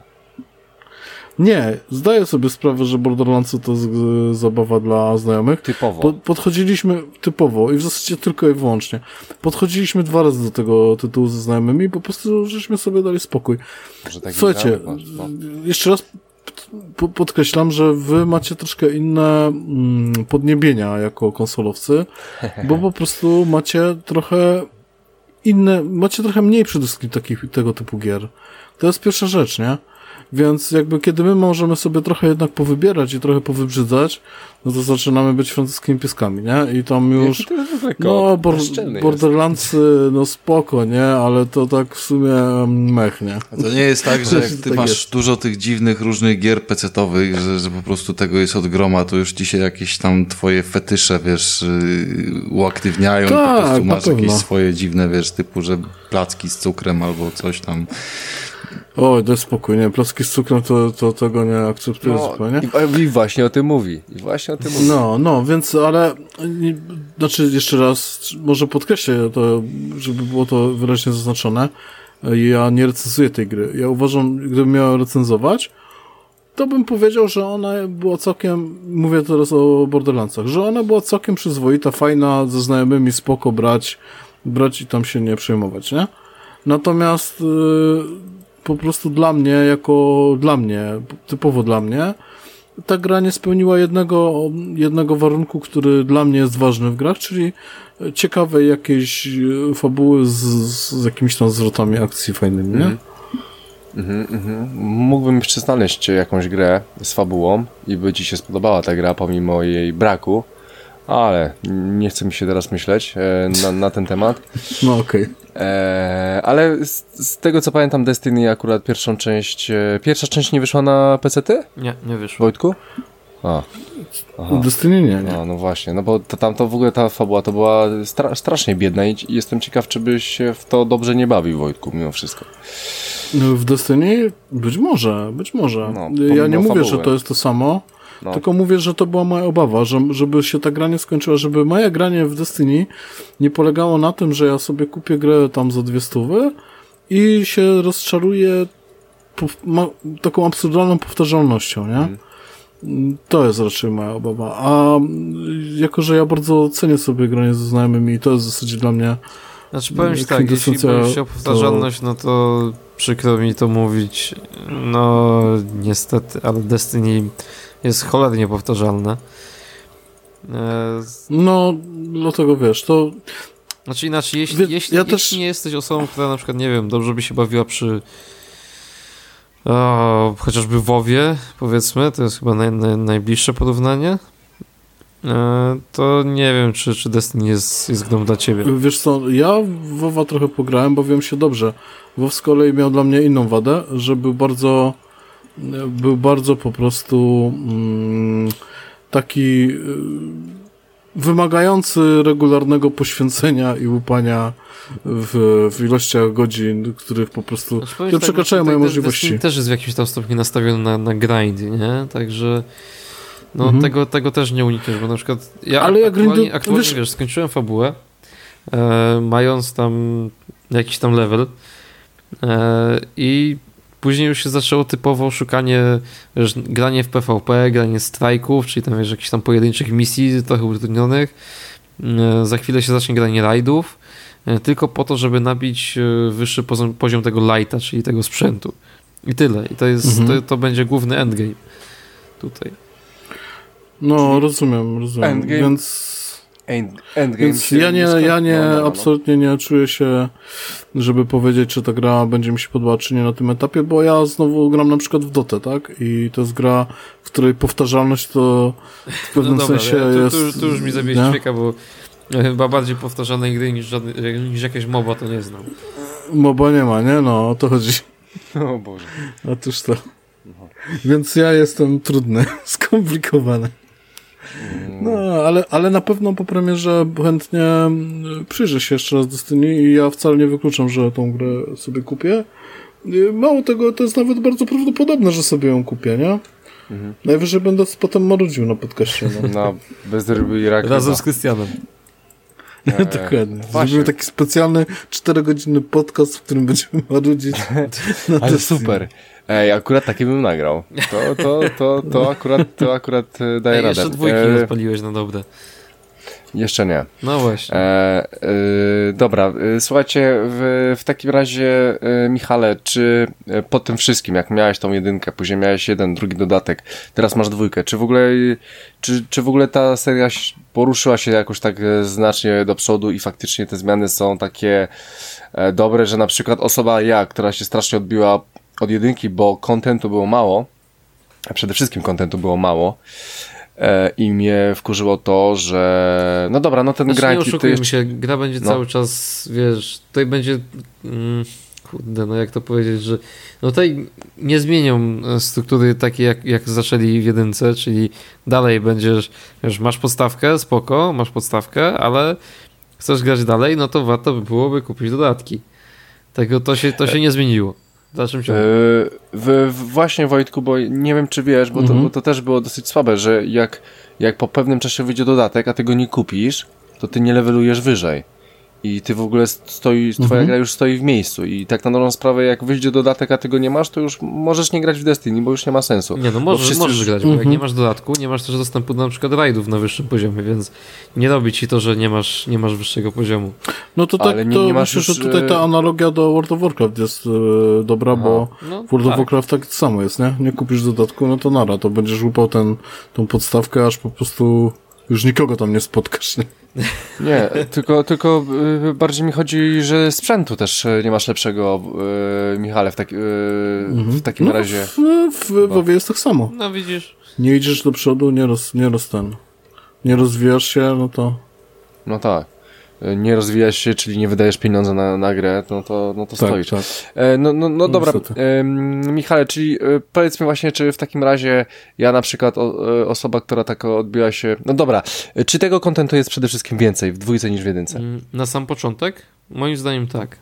Nie, zdaję sobie sprawę, że Borderlands to jest y, zabawa dla znajomych. Typowo. Po, podchodziliśmy typowo i w zasadzie tylko i wyłącznie. Podchodziliśmy dwa razy do tego tytułu ze znajomymi i po prostu żeśmy sobie dali spokój. Tak Słuchajcie, no. jeszcze raz po, podkreślam, że wy macie troszkę inne mm, podniebienia jako konsolowcy, bo po prostu macie trochę inne, macie trochę mniej przede wszystkim takich, tego typu gier. To jest pierwsza rzecz, nie? Więc jakby kiedy my możemy sobie trochę jednak powybierać i trochę powybrzydzać, no to zaczynamy być francuskimi pieskami, nie? I tam już, no, bor Borderlandsy, no spoko, nie? Ale to tak w sumie mech, nie? A to nie jest tak, że jak ty tak masz jest. dużo tych dziwnych, różnych gier pecetowych, że, że po prostu tego jest od groma, to już ci się jakieś tam twoje fetysze, wiesz, uaktywniają tak, i po prostu masz jakieś pewno. swoje dziwne, wiesz, typu, że placki z cukrem albo coś tam. Oj, daj spokój, nie, placki z cukrem to, to tego nie akceptuję No, zupełnie. i, I właśnie o tym mówi. I właśnie o tym mówi. No, no, więc, ale, nie, znaczy jeszcze raz, może podkreślę to, żeby było to wyraźnie zaznaczone, ja nie recenzuję tej gry. Ja uważam, gdybym miał recenzować, to bym powiedział, że ona była całkiem, mówię teraz o Borderlandsach, że ona była całkiem przyzwoita, fajna, ze znajomymi spoko brać, brać i tam się nie przejmować, nie? Natomiast yy, po prostu dla mnie, jako dla mnie, typowo dla mnie, ta gra nie spełniła jednego, jednego warunku, który dla mnie jest ważny w grach, czyli ciekawej jakiejś fabuły z, z jakimiś tam zwrotami akcji fajnymi, nie? Mhm, mhm. Mógłbym jeszcze znaleźć jakąś grę z fabułą i by ci się spodobała ta gra pomimo jej braku, ale nie chce mi się teraz myśleć e, na, na ten temat. No okej. Okay. E, ale z, z tego co pamiętam, Destiny akurat pierwszą część, e, pierwsza część nie wyszła na pecety? Nie, nie wyszło. Wojtku? A. Aha. Destiny nie, nie. No, no właśnie, no bo to, tam to w ogóle ta fabuła to była stra strasznie biedna i jestem ciekaw, czy byś się w to dobrze nie bawił, Wojtku, mimo wszystko. No, w Destiny? Być może, być może. No, ja nie mówię, fabuły. że to jest to samo, No. tylko mówię, że to była moja obawa, że, żeby się ta gra nie skończyła, żeby moje granie w Destiny nie polegało na tym, że ja sobie kupię grę tam za dwie stówy i się rozczaruję ma, taką absurdalną powtarzalnością, nie? Hmm. To jest raczej moja obawa. A jako, że ja bardzo cenię sobie granie ze znajomymi i to jest w zasadzie dla mnie Znaczy powiem ci tak, jeśli boisz się o powtarzalność, to... no to przykro mi to mówić. No niestety, ale Destiny jest cholernie powtarzalne. E... No, dlatego wiesz, to... Znaczy inaczej, jeśli, Wie, jeśli, ja jeśli też... nie jesteś osobą, która na przykład, nie wiem, dobrze by się bawiła przy o, chociażby WoWie, powiedzmy, to jest chyba naj, naj, najbliższe porównanie, e, to nie wiem, czy, czy Destiny jest, jest grą dla ciebie. Wiesz co, ja w WoWa trochę pograłem, bawiłem się dobrze. WoW z kolei miał dla mnie inną wadę, że był bardzo był bardzo po prostu mm, taki y, wymagający regularnego poświęcenia i łupania w, w ilościach godzin, których po prostu znaczy, które tak, przekraczają moje możliwości. Destiny też jest w jakimś tam stopniu nastawiony na, na grind, nie? Także no mhm. tego, tego też nie unikniesz, bo na przykład ja Ale aktualnie, grindu, aktualnie wiesz, wiesz, skończyłem fabułę e, mając tam jakiś tam level e, i później już się zaczęło typowo szukanie, wiesz, granie w P V P, granie strajków, czyli tam wiesz, jakichś tam pojedynczych misji trochę utrudnionych. E, za chwilę się zacznie granie rajdów, e, tylko po to, żeby nabić e, wyższy poziom, poziom tego lighta, czyli tego sprzętu. I tyle. I to jest, mhm. to, to będzie główny endgame tutaj. No, czyli rozumiem, rozumiem. Endgame. Więc... Endgame Więc ja nie, ja nie no, no, no. absolutnie nie czuję się, żeby powiedzieć, czy ta gra będzie mi się podobała, czy nie na tym etapie, bo ja znowu gram na przykład w Dotę, tak? I to jest gra, w której powtarzalność to w pewnym no dobra, sensie ja, to, jest... Tu, tu już mi zabije ćwieka, bo chyba bardziej powtarzalnej gry niż, żadny, niż jakieś MOBA to nie znam. MOBA nie ma, nie? No, o to chodzi. O Boże. Otóż to. No. Więc ja jestem trudny, skomplikowany. No, ale, ale na pewno po premierze chętnie przyjrzę się jeszcze raz Destiny i ja wcale nie wykluczam, że tą grę sobie kupię. Mało tego, to jest nawet bardzo prawdopodobne, że sobie ją kupię, nie? Mhm. Najwyżej będę potem marudził na podcaście. No. Na bez ryby i raku. Razem z Krystianem. E, Dokładnie. Zrobimy taki specjalny czterogodzinny podcast, w którym będziemy marudzić. Ale super. Ej, akurat taki bym nagrał. To, to, to, to akurat, to akurat daje Ej, radę. jeszcze dwójki e, odpaliłeś na dobre. Jeszcze nie. No właśnie. E, e, dobra, e, słuchajcie, w, w takim razie e, Michale, czy e, po tym wszystkim, jak miałeś tą jedynkę, później miałeś jeden, drugi dodatek, teraz masz dwójkę, czy w ogóle czy, czy w ogóle ta seria poruszyła się jakoś tak e, znacznie do przodu i faktycznie te zmiany są takie e, dobre, że na przykład osoba ja, która się strasznie odbiła od jedynki, bo kontentu było mało, a przede wszystkim kontentu było mało, i mnie wkurzyło to, że no dobra, no ten znaczy, gra... nie oszukujmy jeszcze... się, gra będzie no. cały czas, wiesz, tutaj będzie mm, kurde, no jak to powiedzieć, że no tutaj nie zmienią struktury takiej jak, jak zaczęli w jedynce, czyli dalej będziesz, wiesz, masz podstawkę, spoko, masz podstawkę, ale chcesz grać dalej, no to warto by byłoby kupić dodatki. Tego to się, to się nie zmieniło. W dalszym ciągu. Yy, w, w, właśnie Wojtku, bo nie wiem czy wiesz, bo, mhm. to, bo to też było dosyć słabe, że jak, jak po pewnym czasie wyjdzie dodatek, a ty go nie kupisz, to ty nie levelujesz wyżej. I ty w ogóle stoi, twoja mhm. gra już stoi w miejscu. I tak na dobrą sprawę, jak wyjdzie dodatek, a ty go nie masz, to już możesz nie grać w Destiny, bo już nie ma sensu. Nie, no możesz, możesz już... grać, bo mhm. jak nie masz dodatku, nie masz też dostępu do na przykład rajdów na wyższym poziomie, więc nie robi ci to, że nie masz, nie masz wyższego poziomu. No to tak, Ale nie, to nie masz myślę, już, że tutaj ta analogia do World of Warcraft jest e, dobra, Aha. bo No, w World tak. of Warcraft tak samo jest, nie? Nie kupisz dodatku, no to nara, to będziesz łupał ten, tą podstawkę, aż po prostu już nikogo tam nie spotkasz, nie? Nie, tylko, tylko y, bardziej mi chodzi, że sprzętu też y, nie masz lepszego, y, Michale, w, taki, y, Mhm. w takim no, razie. W, w WoWie jest tak samo. No widzisz. Nie idziesz do przodu, nie roz, nie roz ten. Nie rozwijasz się, no to... No tak. Y, Nie rozwijasz się, czyli nie wydajesz pieniądze na, na grę, no to, no to Tak, stoisz. tak. E, no, no, no dobra, niestety. e, Michale, czyli e, powiedz mi właśnie, czy w takim razie ja na przykład o, e, osoba, która tak odbiła się... No dobra, e, czy tego kontentu jest przede wszystkim więcej w dwójce niż w jedynce? Mm, Na sam początek? Moim zdaniem tak.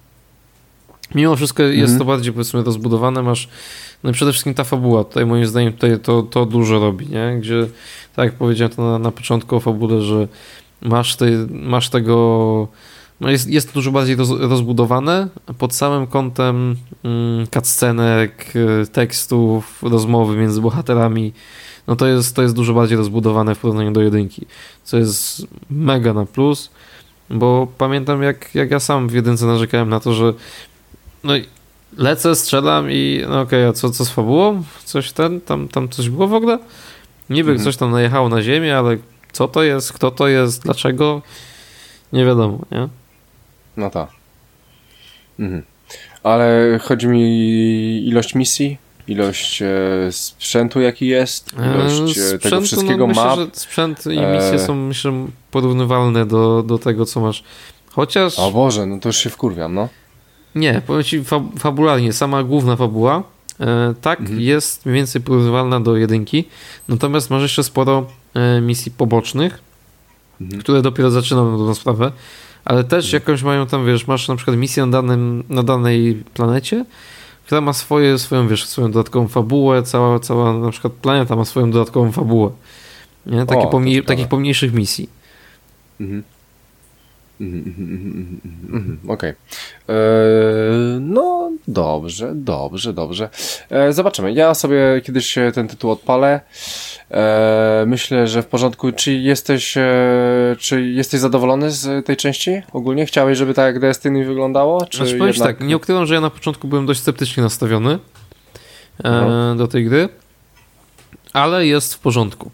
Mimo wszystko jest Mhm. to bardziej, powiedzmy, rozbudowane, masz no przede wszystkim ta fabuła, tutaj moim zdaniem tutaj to, to dużo robi, nie? Gdzie, tak jak powiedziałem to na, na początku o fabule, że masz, te, masz tego... No jest, jest dużo bardziej roz, rozbudowane pod samym kątem mm, cutscenek, tekstów, rozmowy między bohaterami. No to jest, to jest dużo bardziej rozbudowane w porównaniu do jedynki, co jest mega na plus, bo pamiętam jak, jak ja sam w jedynce narzekałem na to, że no i lecę, strzelam i no okej, okay, a co, co z fabułą? Coś ten, tam, tam coś było w ogóle? Niby mhm. coś tam najechało na ziemię, ale co to jest, kto to jest, dlaczego? Nie wiadomo, nie? No tak. Mhm. Ale chodzi mi ilość misji, ilość e, sprzętu jaki jest, ilość e, sprzętu, tego wszystkiego no, myślę, map. że sprzęt i misje e... są myślę porównywalne do, do tego, co masz. Chociaż... O Boże, no to już się wkurwiam, no. Nie, powiem ci fab- fabularnie, sama główna fabuła e, tak mhm. jest mniej więcej porównywalna do jedynki, natomiast masz jeszcze sporo e, misji pobocznych, mhm. które dopiero zaczynam na tą sprawę, ale też mhm. jakąś mają tam, wiesz, masz na przykład misję na, danym, na danej planecie, która ma swoje, swoją, wiesz, swoją dodatkową fabułę, cała, cała na przykład planeta ma swoją dodatkową fabułę. Nie? Takie o, pomniej, takich pomniejszych misji. Mhm. Mhm, mhm, mhm, okej. Okay. No dobrze, dobrze, dobrze. E, zobaczymy. Ja sobie kiedyś ten tytuł odpalę. E, myślę, że w porządku. Czy jesteś, e, czy jesteś zadowolony z tej części? Ogólnie chciałeś, żeby tak jak Destiny wyglądało? Czy znaczy, powiem jednak... tak, nie ukrywam, że ja na początku byłem dość sceptycznie nastawiony e, do tej gry, ale jest w porządku.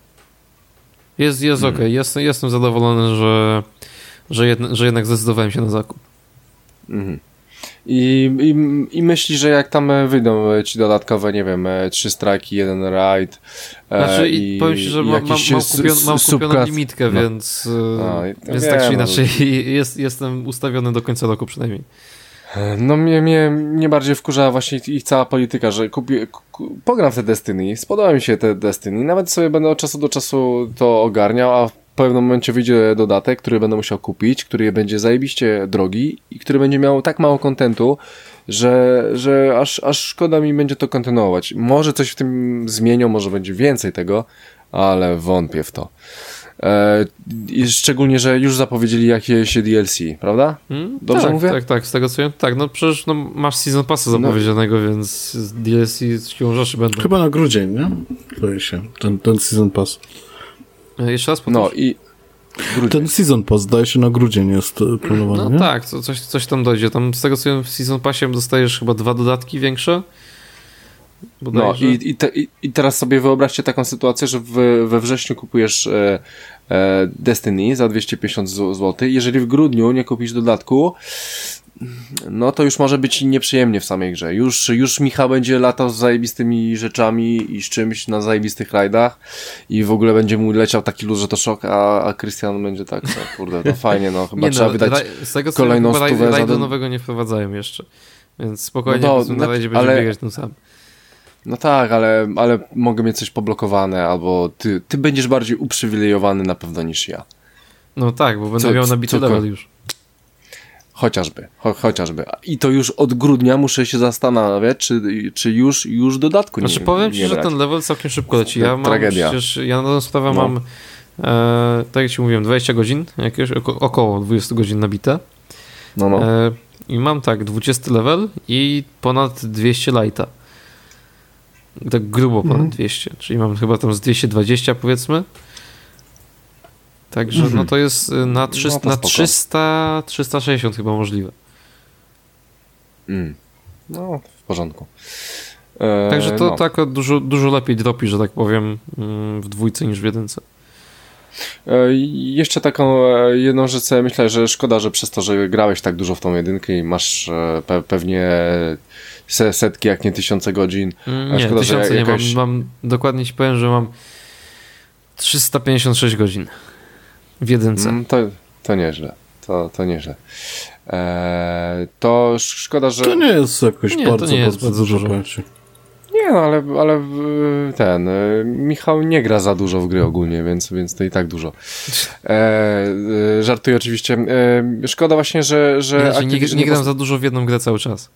Jest, jest hmm. okej. Okay. Jestem, jestem zadowolony, że Że, jedne, że jednak zdecydowałem się na zakup. Mhm. I, i, I myślisz, że jak tam wyjdą ci dodatkowe, nie wiem, trzy strajki, jeden rajd. Znaczy, e, i powiem ci, że mam, mam, mam, kupion, mam kupioną limitkę, no. więc, no, więc wiem, tak czy inaczej no. jest, jestem ustawiony do końca roku przynajmniej. No mnie, mnie, mnie bardziej wkurza właśnie ich cała polityka, że kupię, ku, pogram w te Destiny, spodoba mi się te Destiny, nawet sobie będę od czasu do czasu to ogarniał, a w pewnym momencie wyjdzie dodatek, który będę musiał kupić, który będzie zajebiście drogi i który będzie miał tak mało kontentu, że, że aż, aż szkoda mi będzie to kontynuować. Może coś w tym zmienią, może będzie więcej tego, ale wątpię w to. E, szczególnie, że już zapowiedzieli jakieś D L C, prawda? Hmm? Dobrze tak, mówię? Tak, tak, z tego co wiem. Tak, no przecież no, masz Season Passa zapowiedzianego, no. Więc D L C siłą rzeczy będą. Chyba na grudzień, nie? Zdaje się, ten, ten Season Pass. E, jeszcze raz powtórz. No i grudzień. Ten Season Pass, zdaje się, na grudzień jest planowany, No nie? tak, co, coś, coś tam dojdzie. Tam z tego co wiem, w Season Passie dostajesz chyba dwa dodatki większe. Bodajże. No i, i, te, i, i teraz sobie wyobraźcie taką sytuację, że w, we wrześniu kupujesz e, e, Destiny za dwieście pięćdziesiąt złotych. Jeżeli w grudniu nie kupisz dodatku, no to już może być nieprzyjemnie w samej grze. Już, już Michał będzie latał z zajebistymi rzeczami i z czymś na zajebistych rajdach i w ogóle będzie mu leciał taki luz, że to szok, a, a Krystian będzie tak, no kurde, to fajnie, no chyba nie trzeba no, wydać raj, z tego, kolejną raj, stówę. Rajdu za... nowego nie wprowadzają jeszcze, więc spokojnie no to, na rajdzie będzie ale... biegać tym samym. No tak, ale, ale mogę mieć coś poblokowane, albo ty, ty będziesz bardziej uprzywilejowany na pewno niż ja. No tak, bo będę co, miał nabity co, level już. Chociażby, cho, chociażby. I to już od grudnia muszę się zastanawiać, czy, czy już, już dodatku nie Znaczy powiem ci, nie że brać. ten level całkiem szybko leci. Ja mam Tragedia. przecież, ja na tą sprawę No. mam, e, tak jak ci mówiłem, dwadzieścia godzin, jakieś, oko, około dwadzieścia godzin nabite. No, no. E, I mam tak, dwudziesty level i ponad dwieście lighta. Tak grubo ponad Mhm. dwieście, czyli mam chyba tam z dwieście dwadzieścia powiedzmy. Także Mhm. no to jest na, trzysta, No to na spoko. trzysta, trzysta sześćdziesiąt chyba możliwe. Mm. No, w porządku. E, Także to no. tak dużo, dużo lepiej dropi, że tak powiem, w dwójce niż w jedynce. E, jeszcze taką e, jedną rzecz sobie myślę, że szkoda, że przez to, że grałeś tak dużo w tą jedynkę i masz e, pe, pewnie se, setki, jak nie tysiące godzin. Mm, nie, szkoda, tysiące że nie jakaś... mam, mam. Dokładnie ci powiem, że mam trzysta pięćdziesiąt sześć godzin w jedynce. Mm, to, to nieźle. To, to nieźle. E, to szkoda, że... To nie jest jakoś Nie, bardzo, to nie jest bardzo bardzo dużo. dużo. Pojęcie. Nie, no ale, ale e, ten... e, Michał nie gra za dużo w gry ogólnie, więc, więc to i tak dużo. E, e, żartuję oczywiście. E, szkoda właśnie, że... że Znaczy, nie, Activision nie gram pos- za dużo w jedną grę cały czas.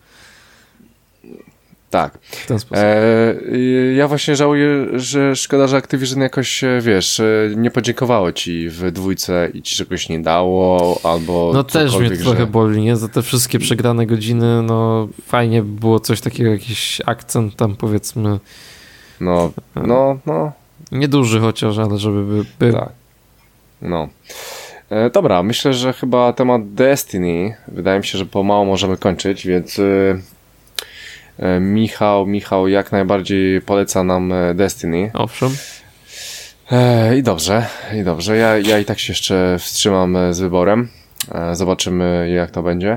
Tak. W ten sposób. E, ja właśnie żałuję, że szkoda, że Activision jakoś, e, wiesz, e, nie podziękowało ci w dwójce i ci czegoś nie dało, albo No też mnie cokolwiek, to trochę że... boli, nie? Za te wszystkie przegrane godziny, no fajnie by było coś takiego, jakiś akcent tam powiedzmy, No, no, no, nieduży chociaż, ale żeby by, był. tak. No. E, dobra, myślę, że chyba temat Destiny, wydaje mi się, że pomału możemy kończyć, więc e, e, Michał, Michał jak najbardziej poleca nam e, Destiny. Owszem. E, I dobrze, i dobrze. Ja, ja i tak się jeszcze wstrzymam e, z wyborem. E, zobaczymy, jak to będzie.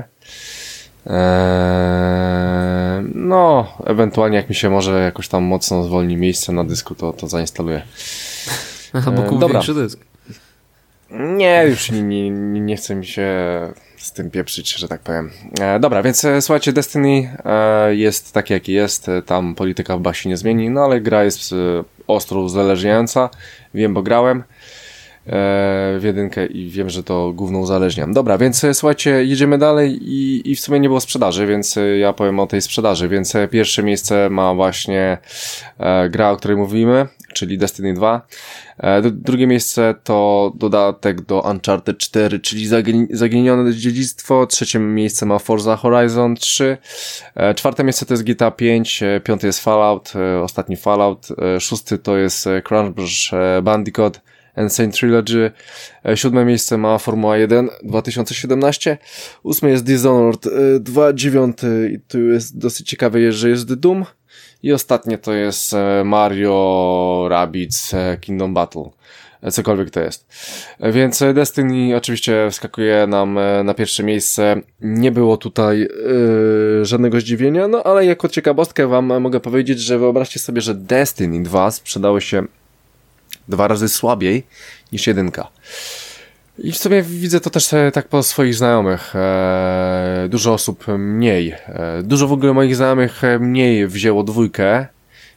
E, no, ewentualnie jak mi się może jakoś tam mocno zwolni miejsce na dysku, to, to zainstaluję. Albo kup dobra. większy dysk. Nie, już nie, nie, nie chce mi się z tym pieprzyć, że tak powiem. E, dobra, więc e, słuchajcie, Destiny e, jest taki, jaki jest. E, tam polityka chyba się nie zmieni, no ale gra jest e, ostro uzależniająca. Wiem, bo grałem e, w jedynkę i wiem, że to główną uzależniam. Dobra, więc e, słuchajcie, jedziemy dalej i, i w sumie nie było sprzedaży, więc e, ja powiem o tej sprzedaży. Więc e, pierwsze miejsce ma właśnie e, gra, o której mówimy, czyli Destiny dwa. Drugie miejsce to dodatek do Uncharted cztery, czyli Zaginione Dziedzictwo. Trzecie miejsce ma Forza Horizon trzy. Czwarte miejsce to jest G T A pięć. Piąty jest Fallout, ostatni Fallout. Szósty to jest Crash Bandicoot Insane Trilogy. Siódme miejsce ma Formuła jeden dwa tysiące siedemnaście. Ósmy jest Dishonored dwa. Dziewiąty i tu jest dosyć ciekawe, że jest Doom. I ostatnie to jest Mario Rabbids Kingdom Battle. Cokolwiek to jest. Więc Destiny oczywiście wskakuje nam na pierwsze miejsce. Nie było tutaj yy, żadnego zdziwienia, no ale jako ciekawostkę wam mogę powiedzieć, że wyobraźcie sobie, że Destiny dwa sprzedało się dwa razy słabiej niż jedynka. I w sumie widzę to też tak po swoich znajomych. Eee, dużo osób mniej. Eee, dużo w ogóle moich znajomych mniej wzięło dwójkę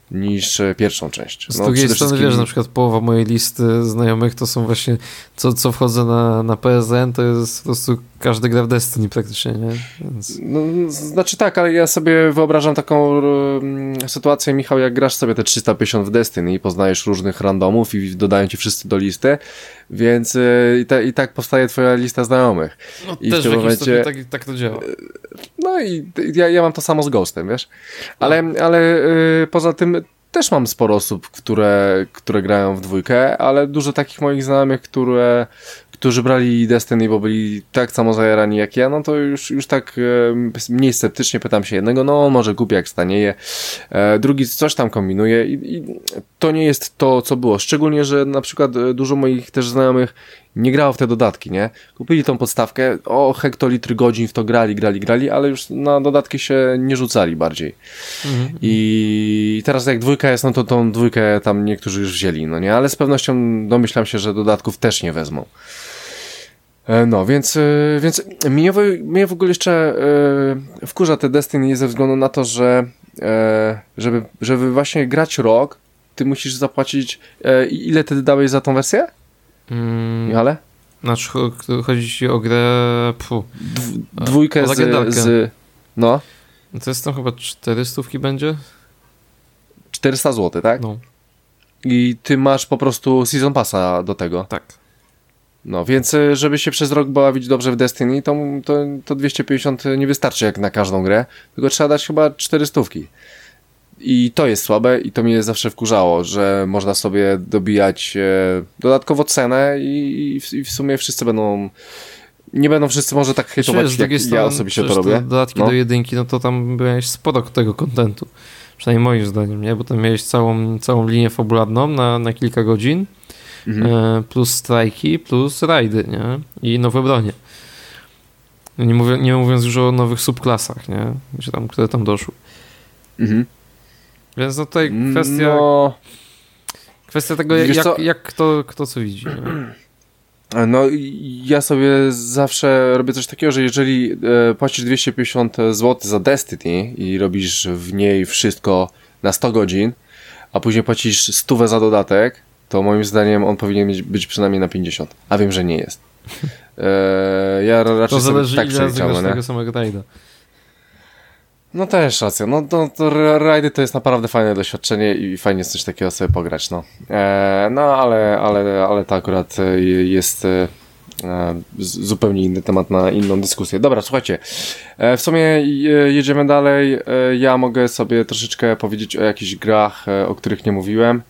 niż pierwszą część. Z no, drugiej strony wszystkim... wiesz, na przykład połowa mojej listy znajomych to są właśnie, co, co wchodzę na, na P S N, to jest po prostu każdy gra w Destiny praktycznie, nie? Więc... No, znaczy tak, ale ja sobie wyobrażam taką um, sytuację, Michał, jak grasz sobie te trzysta pięćdziesiąt w Destiny i poznajesz różnych randomów i dodają ci wszyscy do listy, więc y, i, te, i tak powstaje twoja lista znajomych. No I też w tym w jakimś momencie... stopniu tak, tak to działa. No i ja, ja mam to samo z Ghostem, wiesz? Ale, ale y, poza tym też mam sporo osób, które, które grają w dwójkę, ale dużo takich moich znajomych, które, którzy brali Destiny, bo byli tak samo zajarani jak ja, no to już, już tak e, mniej sceptycznie pytam się jednego, no on może kupi jak stanieje, e, drugi coś tam kombinuje i, i to nie jest to, co było. Szczególnie, że na przykład dużo moich też znajomych nie grało w te dodatki, nie? Kupili tą podstawkę, o hektolitry godzin w to grali, grali, grali, ale już na dodatki się nie rzucali bardziej. Mhm. I teraz jak dwójka jest, no to tą dwójkę tam niektórzy już wzięli, no nie? Ale z pewnością domyślam się, że dodatków też nie wezmą. No, więc, więc mnie, mnie w ogóle jeszcze e, wkurza te Destiny ze względu na to, że e, żeby, żeby właśnie grać rok, ty musisz zapłacić, e, ile ty dałeś za tą wersję? Mm, ale? Znaczy, chodzi ci o grę... Puh, dwójkę z, z... No. To jest tam chyba czterysta będzie? czterysta złotych, tak? No. I ty masz po prostu Season Passa do tego. Tak. No, więc żeby się przez rok bawić dobrze w Destiny, to, to, to dwieście pięćdziesiąt nie wystarczy jak na każdą grę, tylko trzeba dać chyba czterysta. I to jest słabe i to mnie zawsze wkurzało, że można sobie dobijać e, dodatkowo cenę i, i, w, i w sumie wszyscy będą... Nie będą wszyscy może tak hejtować, jak ja osobiście to robię. Te dodatki no. do jedynki, no to tam miałeś sporo tego kontentu. Przynajmniej moim zdaniem, nie? Bo tam miałeś całą, całą linię fabularną na, na kilka godzin, mhm. e, plus strajki, plus rajdy, nie? I nowe bronie. Nie, mówię, nie mówiąc już o nowych subklasach, nie? Gdzie tam, które tam doszły. Mhm. Więc no tutaj kwestia... No, kwestia tego, jak, jak, jak kto, kto co widzi, nie? No ja sobie zawsze robię coś takiego, że jeżeli e, płacisz dwieście pięćdziesiąt złotych za Destiny i robisz w niej wszystko na sto godzin, a później płacisz stówę za dodatek, to moim zdaniem on powinien być, być przynajmniej na pięćdziesiąt, a wiem, że nie jest. E, ja raczej to zależy, sobie tak przeliczam, tego samego rajda. No też racja, no to, to rajdy to jest naprawdę fajne doświadczenie i fajnie jest coś takiego sobie pograć, no. E, no ale, ale, ale to akurat jest e, zupełnie inny temat na inną dyskusję. Dobra, słuchajcie, e, w sumie jedziemy dalej, e, ja mogę sobie troszeczkę powiedzieć o jakichś grach, e, o których nie mówiłem.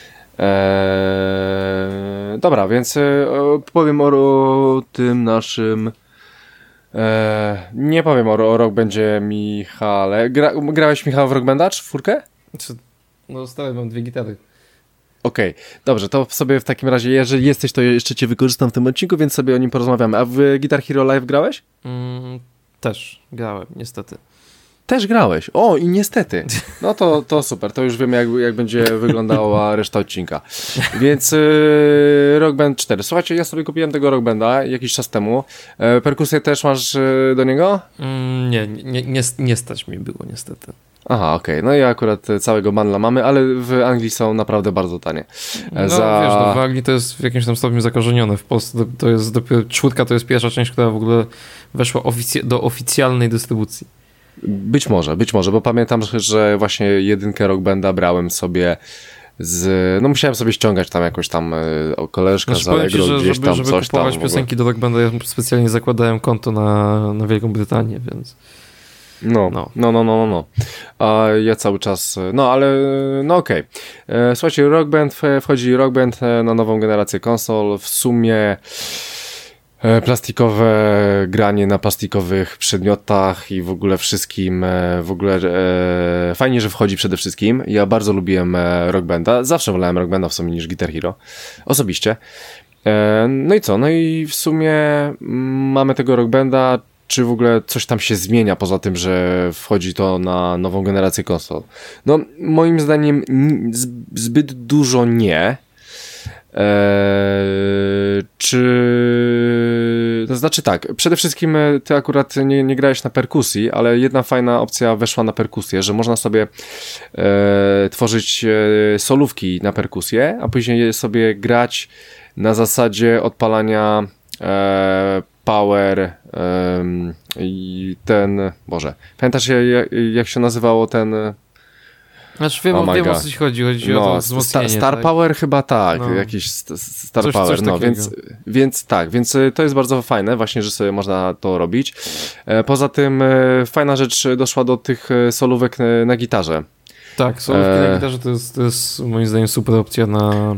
E, dobra, więc e, powiem o, o tym naszym... Eee, nie powiem o, o Rock Bandzie, Michale. Gra, grałeś, Michał, w Rock Banda czwórkę? No stary, mam dwie gitary. Okej, okay. Dobrze, to sobie w takim razie, jeżeli jesteś, to jeszcze cię wykorzystam w tym odcinku, więc sobie o nim porozmawiamy. A w Guitar Hero Live grałeś? Mm, też grałem, niestety. Też grałeś? O, i niestety. No to, to super, to już wiemy, jak, jak będzie wyglądała reszta odcinka. Więc yy, Rock Band cztery. Słuchajcie, ja sobie kupiłem tego Rock Banda jakiś czas temu. E, perkusję też masz yy, do niego? Mm, nie, nie, nie, nie stać mi było niestety. Aha, okej. Okay. No i akurat całego bundla mamy, ale w Anglii są naprawdę bardzo tanie. No Za... wiesz, no, w Anglii to jest w jakimś tam stopniu zakorzenione. W Polsce to, to jest dopiero czwórka, to jest pierwsza część, która w ogóle weszła ofic- do oficjalnej dystrybucji. Być może, być może, bo pamiętam, że właśnie jedynkę Rock Banda brałem sobie z... No musiałem sobie ściągać tam jakoś tam o koleżka znaczy, z Allegro, ci, że, gdzieś żeby, tam żeby coś tam. Żeby kupować piosenki do Rock Banda, ja specjalnie zakładałem konto na, na Wielką Brytanię, więc... No, no, no, no, no, no. A ja cały czas, no ale, no okej. Okay. Słuchajcie, Rock Band, wchodzi Rock Band na nową generację konsol, w sumie plastikowe granie na plastikowych przedmiotach i w ogóle wszystkim, w ogóle e, fajnie, że wchodzi przede wszystkim. Ja bardzo lubiłem Rock Banda, zawsze wolałem Rock Banda w sumie niż Guitar Hero, osobiście. E, no i co, no i w sumie mamy tego Rock Banda. Czy w ogóle coś tam się zmienia poza tym, że wchodzi to na nową generację konsol? No, moim zdaniem zbyt dużo nie. Eee, czy... To znaczy tak, przede wszystkim ty akurat nie, nie grałeś na perkusji, ale jedna fajna opcja weszła na perkusję, że można sobie e, tworzyć e, solówki na perkusję, a później sobie grać na zasadzie odpalania e, power e, i ten, Boże, pamiętasz jak, jak się nazywało ten... Znaczy wiem, oh wiem o God. co ci chodzi, chodzi no, o to wzmocnienie. Star, Star tak? Power chyba tak, No. jakiś st- Star Coś- Power, coś no takiego. więc, więc tak, więc y, to jest bardzo fajne właśnie, że sobie można to robić. E, Poza tym e, fajna rzecz doszła do tych e, solówek e, na gitarze. Tak, solówki E. na gitarze to jest, to jest moim zdaniem super opcja na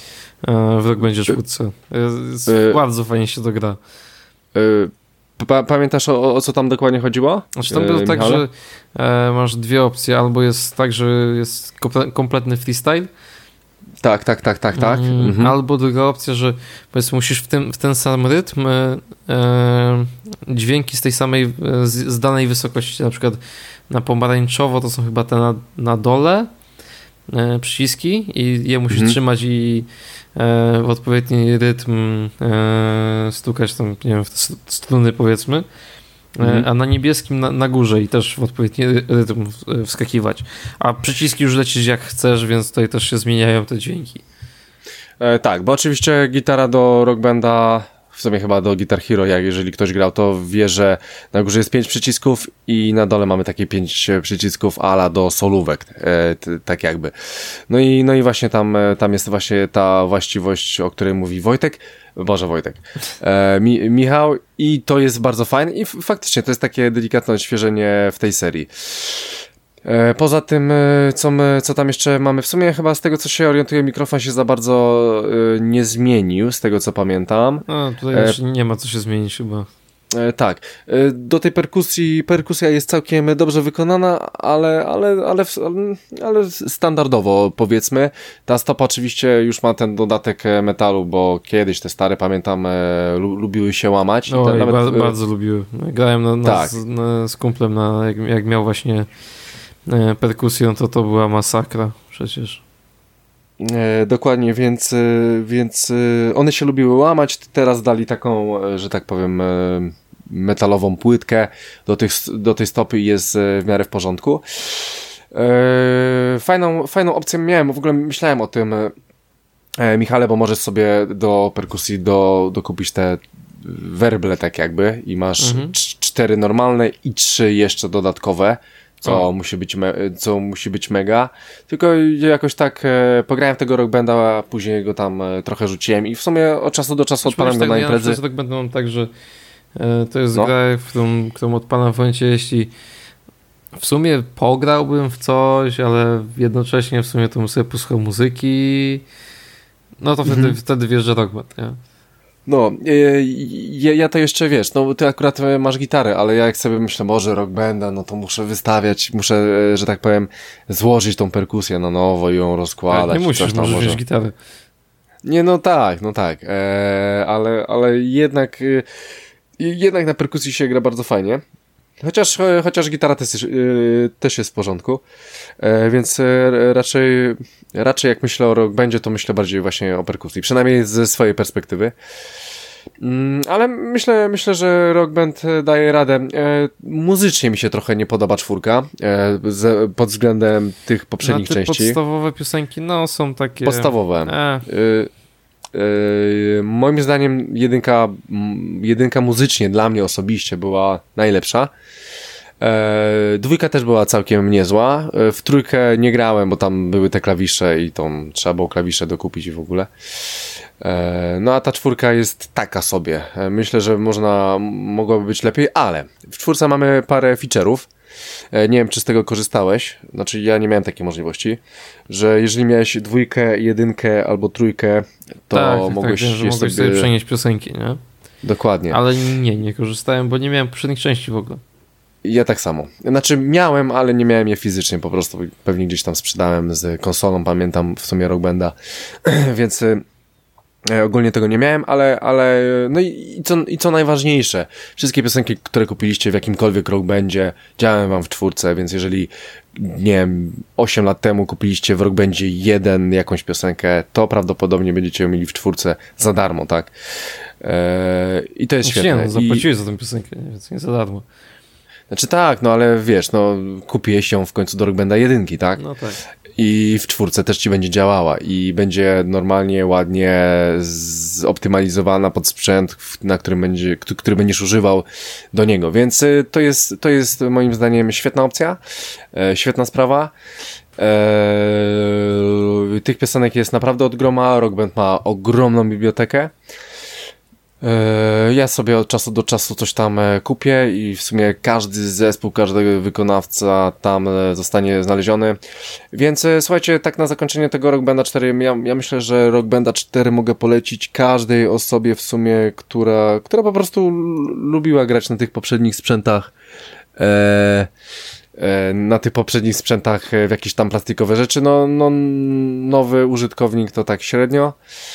e, w Rock Bandzie czwórce. Jest, E. bardzo fajnie się to gra. E, pa- Pamiętasz o, o co tam dokładnie chodziło? Znaczy tam E, było tak, Michale? że e, masz dwie opcje, albo jest tak, że jest komple- kompletny freestyle, Tak, tak, tak, tak, tak. mm, Mhm. albo druga opcja, że powiedzmy musisz w, tym, w ten sam rytm e, e, dźwięki z tej samej, e, z, z danej wysokości, na przykład na pomarańczowo to są chyba te na, na dole e, przyciski i je musisz Mhm. trzymać i e, w odpowiedni rytm e, stukać tam, nie wiem, w te st- struny powiedzmy, e, Mhm. a na niebieskim na, na górze i też w odpowiedni ry- rytm w- wskakiwać. A przyciski już lecisz jak chcesz, więc tutaj też się zmieniają te dźwięki. E, tak, bo oczywiście gitara do Rock Banda, w sumie chyba do Guitar Hero, jak jeżeli ktoś grał, to wie, że na górze jest pięć przycisków i na dole mamy takie pięć przycisków ala do solówek, e, t, tak jakby. No i, no i właśnie tam, e, tam jest właśnie ta właściwość, o której mówi Wojtek, Boże Wojtek, e, Mi, Michał i to jest bardzo fajne i f- faktycznie to jest takie delikatne odświeżenie w tej serii. E, Poza tym, e, co, my, co tam jeszcze mamy, w sumie chyba z tego co się orientuję, mikrofon się za bardzo e, nie zmienił, z tego co pamiętam. No, tutaj E, już nie ma co się zmienić chyba. E, tak, e, do tej perkusji, perkusja jest całkiem dobrze wykonana, ale, ale, ale, ale standardowo powiedzmy. Ta stopa oczywiście już ma ten dodatek e, metalu, bo kiedyś te stare, pamiętam, e, lu, lubiły się łamać. I No, te, i nawet, ba- e, bardzo lubiły. Grałem na, na, Tak. z, na, z kumplem, na, jak, jak miał właśnie e, perkusję, to to była masakra przecież. E, dokładnie, więc, e, więc e, one się lubiły łamać, teraz dali taką, e, że tak powiem, e, metalową płytkę do, tych, do tej stopy i jest e, w miarę w porządku. E, fajną, fajną opcję miałem, w ogóle myślałem o tym, e, Michale, bo możesz sobie do perkusji do, dokupić te werble tak jakby i masz Mhm. cz- cztery normalne i trzy jeszcze dodatkowe, co O. musi być me- co musi być mega. Tylko jakoś tak e, pograłem w tego Rock Banda, a później go tam e, trochę rzuciłem i w sumie od czasu do czasu odpalam go na imprezy. Ja tak będą tak, że e, to jest No. gra, w którą, którą odpalam w momencie, jeśli w sumie pograłbym w coś, ale jednocześnie w sumie to bym sobie posłuchał muzyki, no to wtedy, Mhm. wtedy wjeżdża Rock Band, nie? No, e, ja, ja to jeszcze wiesz, no ty akurat e, masz gitarę, ale ja jak sobie myślę, może Rock Banda, no to muszę wystawiać, muszę, e, że tak powiem, złożyć tą perkusję na nowo i ją rozkładać. Tak, nie musisz, coś tam możesz może. wziąć gitarę. Nie, no tak, no tak, e, ale, ale jednak, e, jednak na perkusji się gra bardzo fajnie. Chociaż, e, chociaż gitara też, jest- e, też jest w porządku, e, więc e, raczej, raczej jak myślę o Rock Bandzie, to myślę bardziej właśnie o perkusji, przynajmniej ze swojej perspektywy. Mm, ale myślę, myślę, że Rock Band e, daje radę. E, muzycznie mi się trochę nie podoba czwórka, e, z, pod względem tych poprzednich No, te części. podstawowe piosenki, no są takie... Podstawowe. E, Y, y, moim zdaniem jedynka, m, jedynka muzycznie dla mnie osobiście była najlepsza. E, dwójka też była całkiem niezła. E, w trójkę nie grałem, bo tam były te klawisze i tą trzeba było klawisze dokupić i w ogóle. E, no a ta czwórka jest taka sobie. E, myślę, że można, mogłoby być lepiej, ale w czwórce mamy parę feature'ów. E, Nie wiem, czy z tego korzystałeś. Znaczy, ja nie miałem takiej możliwości, że jeżeli miałeś dwójkę, jedynkę albo trójkę, to tak, tak, mogłeś, tak, wiem, że je mogłeś sobie przenieść piosenki, nie? Dokładnie. Ale nie, nie korzystałem, bo nie miałem poprzednich części w ogóle. Ja tak samo. Znaczy, miałem, ale nie miałem je fizycznie, po prostu pewnie gdzieś tam sprzedałem z konsolą, pamiętam w sumie Rock Banda, więc y, E, ogólnie tego nie miałem, ale, ale no i, i, co, i co najważniejsze, wszystkie piosenki, które kupiliście w jakimkolwiek Rock Bandzie, działają wam w czwórce, więc jeżeli, nie wiem, osiem lat temu kupiliście w Rock Bandzie jeden jakąś piosenkę, to prawdopodobnie będziecie ją mieli w czwórce za darmo, tak? E, I to jest Znaczy, świetne. Nie, no, zapłaciłeś I, za tę piosenkę, więc nie za darmo. znaczy tak, no ale wiesz, no kupiłeś ją w końcu do Rock Banda jedynki, tak? No tak. I w czwórce też ci będzie działała i będzie normalnie, ładnie zoptymalizowana pod sprzęt, na którym będzie, który będziesz używał do niego, więc to jest, to jest moim zdaniem świetna opcja, e, świetna sprawa. E, tych piosenek jest naprawdę od groma, Rock Band ma ogromną bibliotekę. Ja sobie od czasu do czasu coś tam kupię i w sumie każdy zespół, każdy wykonawca tam zostanie znaleziony. Więc słuchajcie, tak na zakończenie tego Rock Banda cztery, ja, ja myślę, że Rock Banda cztery mogę polecić każdej osobie w sumie, która, która po prostu lubiła grać na tych poprzednich sprzętach. E, e, na tych poprzednich sprzętach w jakieś tam plastikowe rzeczy. No, no nowy użytkownik to tak średnio.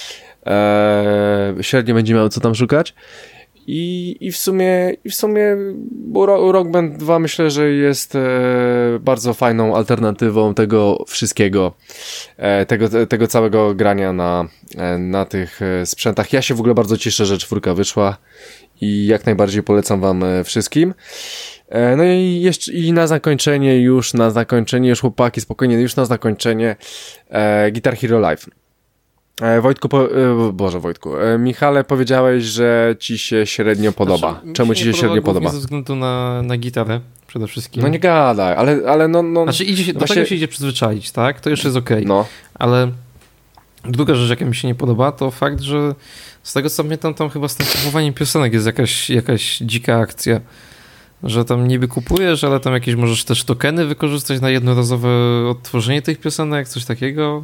Eee, średnio będzie miał co tam szukać i, i w sumie i w sumie Rock Band dwa myślę, że jest e, bardzo fajną alternatywą tego wszystkiego, e, tego, tego całego grania na, e, na tych e, sprzętach. Ja się w ogóle bardzo cieszę, że czwórka wyszła i jak najbardziej polecam wam e, wszystkim. E, no i jeszcze i na zakończenie już, na zakończenie już chłopaki, spokojnie, już na zakończenie e, Guitar Hero Live. E, Wojtku, po, e, Boże Wojtku, e, Michale, powiedziałeś, że ci się średnio podoba. Znaczy, Czemu ci się średnio podoba? Ze względu na, na gitarę przede wszystkim. No nie gadaj, ale, ale no, no... Znaczy idzie się, do właśnie... tego się idzie przyzwyczaić, tak? To już jest okej. Okay. No. Ale druga rzecz, jaka mi się nie podoba, to fakt, że z tego co pamiętam, tam chyba z tym kupowaniem piosenek jest jakaś, jakaś dzika akcja. Że tam niby kupujesz, ale tam jakieś możesz też tokeny wykorzystać na jednorazowe odtworzenie tych piosenek, coś takiego.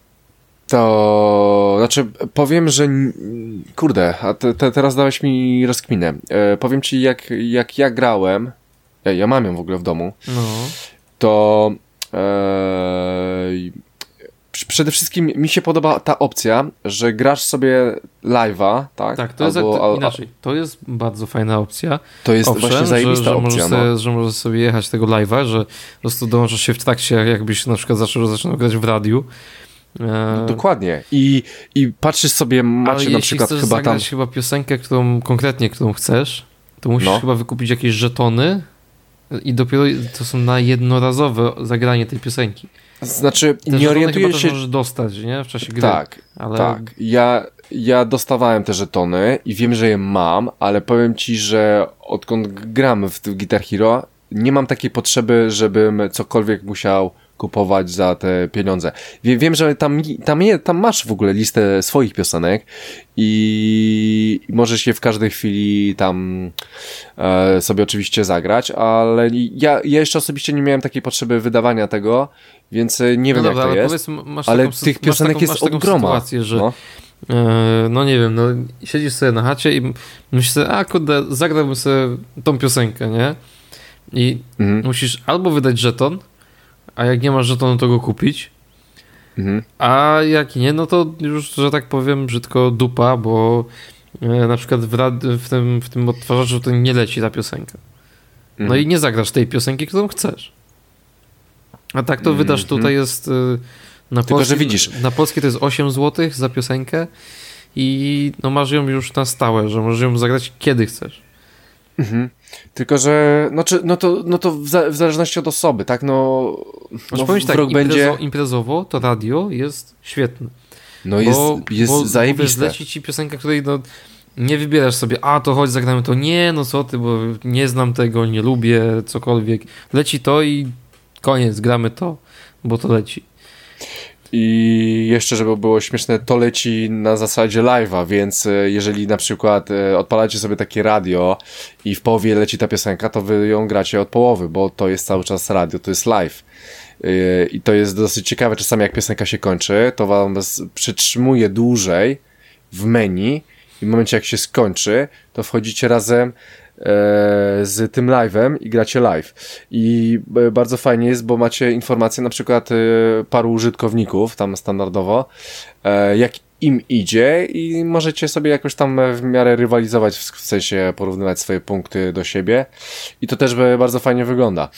To, znaczy, powiem, że kurde, a te, te, teraz dałeś mi rozkminę. E, powiem ci, jak, jak ja grałem, ja, ja mam ją w ogóle w domu, no. to e, przede wszystkim mi się podoba ta opcja, że grasz sobie live'a, tak? Tak, to jest Albo, inaczej. To jest bardzo fajna opcja. To jest Owszem, właśnie zajebista że, że opcja. Możesz no. sobie, że możesz sobie jechać tego live'a, że po prostu dołączasz się w trakcie, jakbyś na przykład zaczął, zaczął grać w radiu. No, dokładnie. I, i patrzysz sobie, macie ale na przykład chcesz chyba zagrać tam... chyba piosenkę, którą konkretnie, którą chcesz, to musisz no. chyba wykupić jakieś żetony i dopiero to są na jednorazowe zagranie tej piosenki. Znaczy, Te nie orientuję się... możesz dostać, nie? W czasie gry. Tak, ale... tak. Ja, ja dostawałem te żetony i wiem, że je mam, ale powiem ci, że odkąd gram w Guitar Hero, nie mam takiej potrzeby, żebym cokolwiek musiał kupować za te pieniądze. Wiem, wiem że tam, tam, je, tam masz w ogóle listę swoich piosenek i możesz je w każdej chwili tam e, sobie oczywiście zagrać, ale ja, ja jeszcze osobiście nie miałem takiej potrzeby wydawania tego, więc nie wiem, no jak dobra, to ale jest, powiedz, masz ale taką, tych piosenek masz taką, jest masz taką ogroma. sytuację, że no. e, no nie wiem, no siedzisz sobie na chacie i myślisz sobie, a kurde, zagrałbym sobie tą piosenkę, nie? I mhm. musisz albo wydać żeton, a jak nie masz żetonu, to go kupić. Mhm. A jak nie, no to już, że tak powiem, brzydko dupa, bo e, na przykład w, rad, w, tym, w tym odtwarzaczu to nie leci ta piosenka. No mhm. i nie zagrasz tej piosenki, którą chcesz. A tak to mhm. wydasz, tutaj jest e, na Tylko, polski, że widzisz. Na polskie to jest osiem złotych za piosenkę i no masz ją już na stałe, że możesz ją zagrać kiedy chcesz. Mhm. Tylko, że no, czy, no to, no to w, za, w zależności od osoby, tak? No, no w, tak, rok imprezo, będzie... imprezowo to radio jest świetne. No jest, bo, jest bo, zajebiste. Bo leci ci piosenka, której no, nie wybierasz sobie, a to chodź, zagramy to. Nie, no co ty, bo nie znam tego, nie lubię, cokolwiek. Leci to i koniec, gramy to, bo to leci. I jeszcze, żeby było śmieszne, to leci na zasadzie live'a, więc jeżeli na przykład odpalacie sobie takie radio i w połowie leci ta piosenka, to wy ją gracie od połowy, bo to jest cały czas radio, to jest live. I to jest dosyć ciekawe, czasami jak piosenka się kończy, to wam przytrzymuje dłużej w menu i w momencie jak się skończy, to wchodzicie razem z tym live'em i gracie live. I bardzo fajnie jest, bo macie informacje na przykład paru użytkowników tam standardowo, jak, im idzie i możecie sobie jakoś tam w miarę rywalizować, w sensie porównywać swoje punkty do siebie i to też bardzo fajnie wygląda.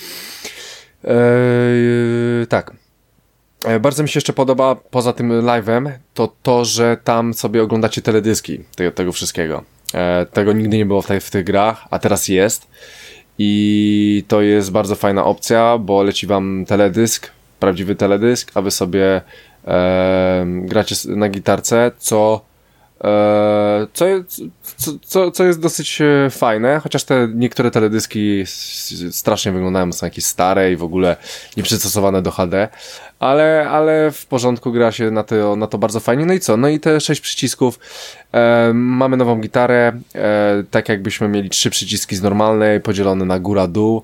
Eee, tak. Bardzo mi się jeszcze podoba, poza tym live'em, to to, że tam sobie oglądacie teledyski tego, tego wszystkiego. E, tego nigdy nie było w, tej, w tych grach, a teraz jest. I to jest bardzo fajna opcja, bo leci wam teledysk, prawdziwy teledysk, a wy sobie e, gracie na gitarce, co, e, co, co, co, co jest dosyć fajne, chociaż te niektóre teledyski strasznie wyglądają, są jakieś stare i w ogóle nieprzystosowane do H D, ale, ale w porządku, gra się na to, na to bardzo fajnie. No i co? No i te sześć przycisków, e, mamy nową gitarę, e, tak jakbyśmy mieli trzy przyciski z normalnej, podzielone na góra-dół.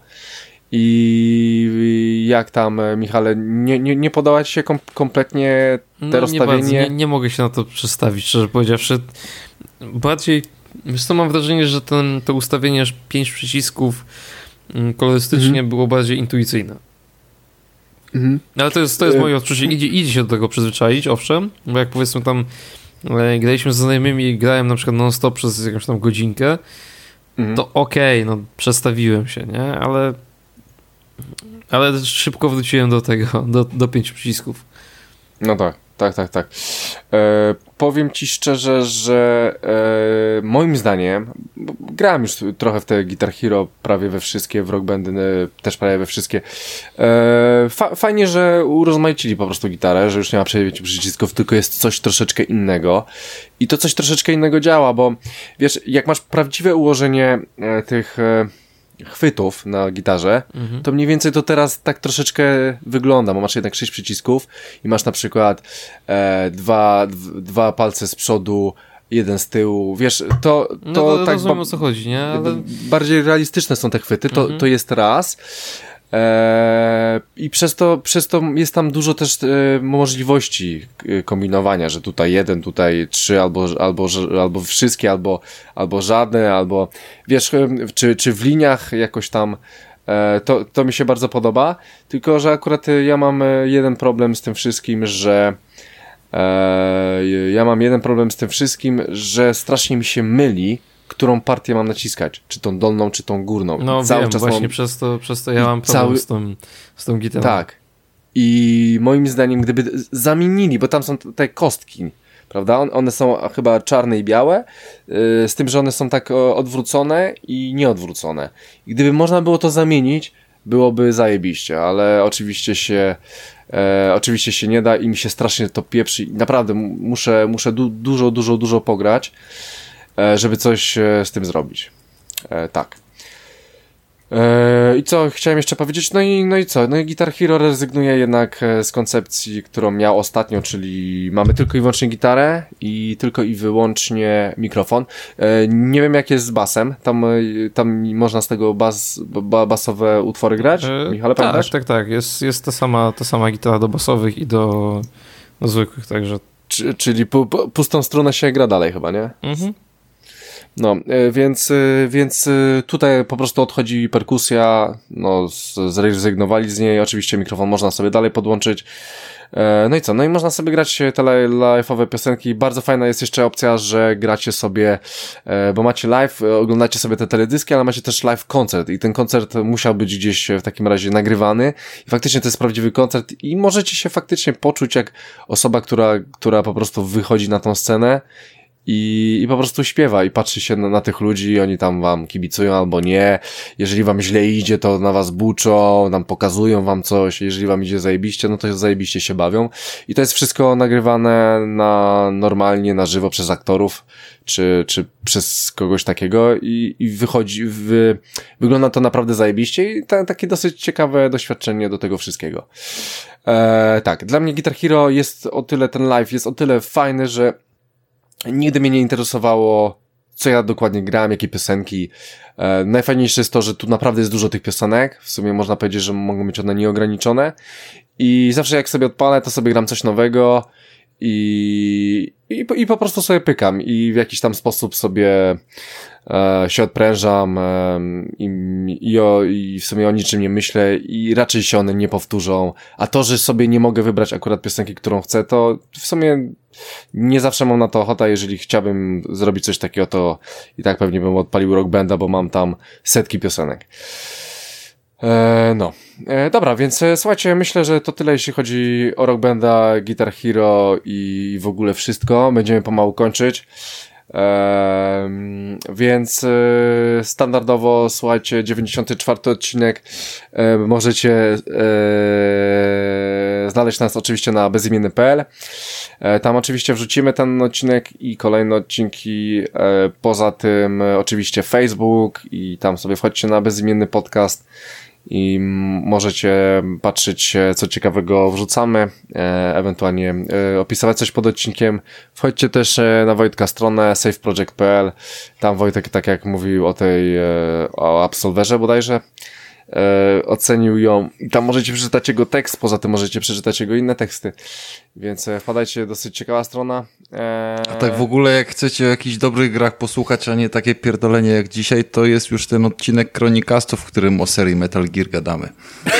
I jak tam, Michale, nie, nie, nie podoba ci się kom- kompletnie te no, rozstawienie? Nie, bardzo, nie, nie mogę się na to przestawić, szczerze powiedziawszy. Bardziej, wiesz co, mam wrażenie, że ten, to ustawienie aż pięć przycisków kolorystycznie mhm. było bardziej intuicyjne. Mhm. Ale to jest, to jest moje odczucie. Idzie, idzie się do tego przyzwyczaić, owszem, bo jak powiedzmy tam e, graliśmy z znajomymi i grałem na przykład non-stop przez jakąś tam godzinkę, mhm. to okej, okay, no przestawiłem się, nie? Ale ale szybko wróciłem do tego, do, do pięciu przycisków. No tak, tak, tak, tak. E, powiem ci szczerze, że e, moim zdaniem, bo grałem już trochę w te Guitar Hero, prawie we wszystkie, w Rock Bandy też prawie we wszystkie. E, fa- fajnie, że urozmaicili po prostu gitarę, że już nie ma pięciu przycisków, tylko jest coś troszeczkę innego. I to coś troszeczkę innego działa, bo wiesz, jak masz prawdziwe ułożenie e, tych... E, chwytów na gitarze, mhm. to mniej więcej to teraz tak troszeczkę wygląda, bo masz jednak sześć przycisków i masz na przykład e, dwa, d- dwa palce z przodu, jeden z tyłu, wiesz, to, to, no to tak rozumiem, ba- o co chodzi, nie? Ale... bardziej realistyczne są te chwyty, to, mhm. to jest raz. Eee, I przez to, przez to jest tam dużo też e, możliwości kombinowania, że tutaj jeden, tutaj trzy, albo, albo, albo wszystkie, albo, albo żadne, albo wiesz, czy, czy w liniach jakoś tam e, to, to mi się bardzo podoba, tylko że akurat ja mam jeden problem z tym wszystkim, że e, ja mam jeden problem z tym wszystkim, że strasznie mi się myli, którą partię mam naciskać, czy tą dolną, czy tą górną. No cały wiem, czas właśnie mam... przez to, przez to ja mam problem cały... z, tą, z tą gitarą. Tak. I moim zdaniem, gdyby zamienili, bo tam są te kostki, prawda? One są chyba czarne i białe, z tym, że one są tak odwrócone i nieodwrócone. I gdyby można było to zamienić, byłoby zajebiście, ale oczywiście się e, oczywiście się nie da i mi się strasznie to pieprzy. Naprawdę muszę, muszę du- dużo, dużo, dużo pograć, żeby coś z tym zrobić. E, tak. E, I co chciałem jeszcze powiedzieć? No i, no i co? No i Guitar Hero rezygnuje jednak z koncepcji, którą miał ostatnio, czyli mamy tylko i wyłącznie gitarę i tylko i wyłącznie mikrofon. E, nie wiem jak jest z basem. Tam, tam można z tego bas, ba, basowe utwory grać? E, Michale, tak, pamiętasz? tak, tak. Jest, jest ta sama, ta sama gitara do basowych i do, do zwykłych, także... Czy, czyli pu, pu, pustą stronę się gra dalej chyba, nie? Mhm. No, więc, więc tutaj po prostu odchodzi perkusja, no, zrezygnowali z niej, oczywiście mikrofon można sobie dalej podłączyć, no i co, no i można sobie grać te live'owe piosenki. Bardzo fajna jest jeszcze opcja, że gracie sobie, bo macie live, oglądacie sobie te teledyski, ale macie też live koncert i ten koncert musiał być gdzieś w takim razie nagrywany i faktycznie to jest prawdziwy koncert i możecie się faktycznie poczuć jak osoba, która, która po prostu wychodzi na tą scenę I, i po prostu śpiewa i patrzy się na, na tych ludzi, oni tam wam kibicują albo nie. Jeżeli wam źle idzie, to na was buczą, nam pokazują wam coś. Jeżeli wam idzie zajebiście, no to zajebiście się bawią. I to jest wszystko nagrywane na normalnie, na żywo przez aktorów, czy, czy przez kogoś takiego i, i wychodzi, wy, wygląda to naprawdę zajebiście i ta, takie dosyć ciekawe doświadczenie do tego wszystkiego. E, tak, dla mnie Guitar Hero jest o tyle, ten live jest o tyle fajny, że nigdy mnie nie interesowało, co ja dokładnie grałem, jakie piosenki. E, najfajniejsze jest to, że tu naprawdę jest dużo tych piosenek. W sumie można powiedzieć, że mogą być one nieograniczone. I zawsze jak sobie odpalę, to sobie gram coś nowego i, i, i po prostu sobie pykam i w jakiś tam sposób sobie e, się odprężam e, i, i, o, i w sumie o niczym nie myślę i raczej się one nie powtórzą, a to, że sobie nie mogę wybrać akurat piosenki, którą chcę, to w sumie nie zawsze mam na to ochotę. Jeżeli chciałbym zrobić coś takiego, to i tak pewnie bym odpalił Rock Banda, bo mam tam setki piosenek. E, no, e, dobra, więc e, słuchajcie, myślę, że to tyle, jeśli chodzi o Rock Banda, Guitar Hero i w ogóle wszystko. Będziemy pomału kończyć. E, więc e, standardowo, słuchajcie, dziewięćdziesiąty czwarty odcinek e, możecie e, znaleźć nas oczywiście na bezimienny kropka p l. E, tam oczywiście wrzucimy ten odcinek i kolejne odcinki. E, poza tym e, oczywiście Facebook i tam sobie wchodźcie na bezimienny podcast i możecie patrzeć, co ciekawego wrzucamy, e, ewentualnie e, opisywać coś pod odcinkiem. Wchodźcie też e, na Wojtka stronę save project kropka p l. Tam Wojtek, tak jak mówił o tej, e, o Absolverze bodajże, e, ocenił ją i tam możecie przeczytać jego tekst, poza tym możecie przeczytać jego inne teksty, więc e, wpadajcie, dosyć ciekawa strona. E... A tak w ogóle jak chcecie o jakichś dobrych grach posłuchać, a nie takie pierdolenie jak dzisiaj, to jest już ten odcinek Chronicastów, w którym o serii Metal Gear gadamy.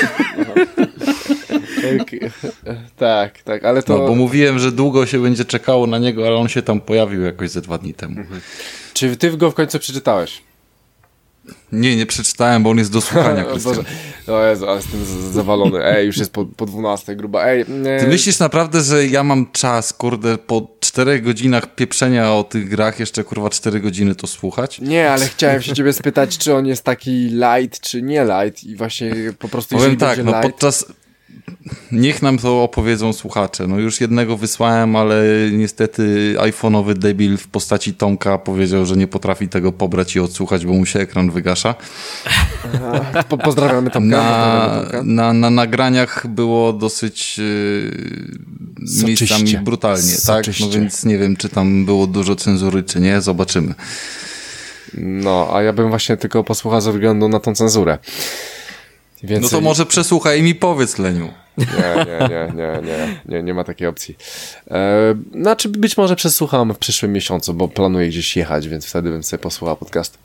Tak, tak, ale to... No, bo mówiłem, że długo się będzie czekało na niego, ale on się tam pojawił jakoś ze dwa dni temu. Mhm. Czy ty go w końcu przeczytałeś? Nie, nie przeczytałem, bo on jest do słuchania, Krystian. O Jezu, ale jestem zawalony. Ej, już jest po, po dwunastej, gruba. Ej, nie. Ty myślisz naprawdę, że ja mam czas, kurde, po czterech godzinach pieprzenia o tych grach jeszcze, kurwa, cztery godziny to słuchać? Nie, ale chciałem się ciebie spytać, czy on jest taki light, czy nie light i właśnie po prostu Powiem tak, no light... podczas... Niech nam to opowiedzą słuchacze. No już jednego wysłałem, ale niestety iPhone'owy debil w postaci Tomka powiedział, że nie potrafi tego pobrać i odsłuchać, bo mu się ekran wygasza. Po, pozdrawiamy Tomka. Na, pozdrawiamy Tomka. Na, na nagraniach było dosyć yy, miejscami brutalnie, Soczyście. tak? No więc nie wiem, czy tam było dużo cenzury, czy nie. Zobaczymy. No, a ja bym właśnie tylko posłuchał ze względu na tą cenzurę. Więcej... No to może przesłuchaj i mi powiedz, Leniu. Nie, nie, nie, nie, nie, nie, nie ma takiej opcji. E, znaczy być może przesłucham w przyszłym miesiącu, bo planuję gdzieś jechać, więc wtedy bym sobie posłuchał podcastu.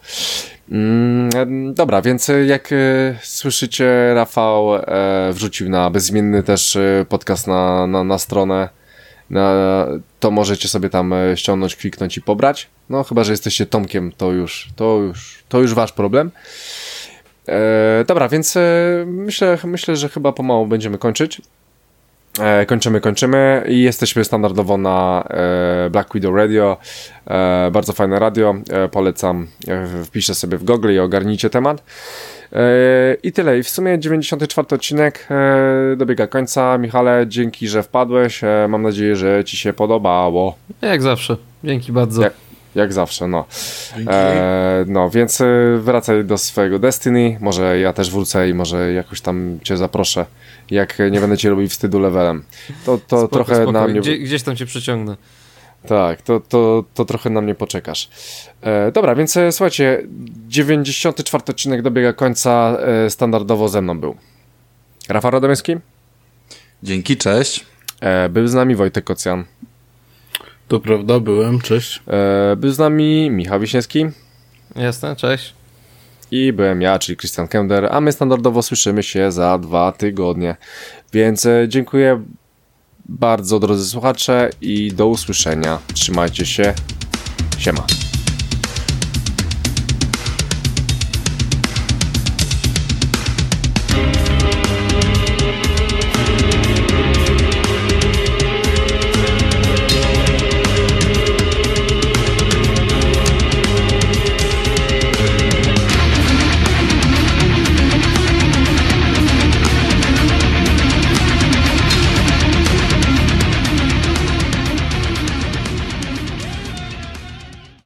Mm, dobra, więc jak e, słyszycie, Rafał e, wrzucił na bezimienny też e, podcast na, na, na stronę. Na, to możecie sobie tam e, ściągnąć, kliknąć i pobrać. No chyba, że jesteście Tomkiem, to już, to już, to już wasz problem. E, dobra, więc e, myślę, myślę, że chyba pomału będziemy kończyć. E, kończymy, kończymy i jesteśmy standardowo na e, Black Widow Radio. E, bardzo fajne radio, e, polecam. E, wpiszę sobie w Google i ogarnijcie temat. E, I tyle. I w sumie dziewięćdziesiąty czwarty odcinek e, dobiega końca. Michale, dzięki, że wpadłeś. E, mam nadzieję, że ci się podobało. Jak zawsze. Dzięki bardzo. Jak, jak zawsze, no. E, no, więc e, wracaj do swojego Destiny. Może ja też wrócę i może jakoś tam cię zaproszę. Jak nie będę ci robił wstydu levelem. To, to spoko, trochę spoko. na mnie... Gdzie, gdzieś tam cię przyciągnę. Tak, to, to, to trochę na mnie poczekasz. E, dobra, więc e, słuchajcie, dziewięćdziesiąty czwarty odcinek dobiega końca. E, standardowo ze mną był Rafał Radomyski. Dzięki, cześć. E, był z nami Wojtek Kocjan. To prawda, byłem, cześć. E, był z nami Michał Wiśniewski. Jasne, cześć. I byłem ja, czyli Christian Kender, a my standardowo słyszymy się za dwa tygodnie. Więc e, dziękuję bardzo, drodzy słuchacze, i do usłyszenia. Trzymajcie się. Siema.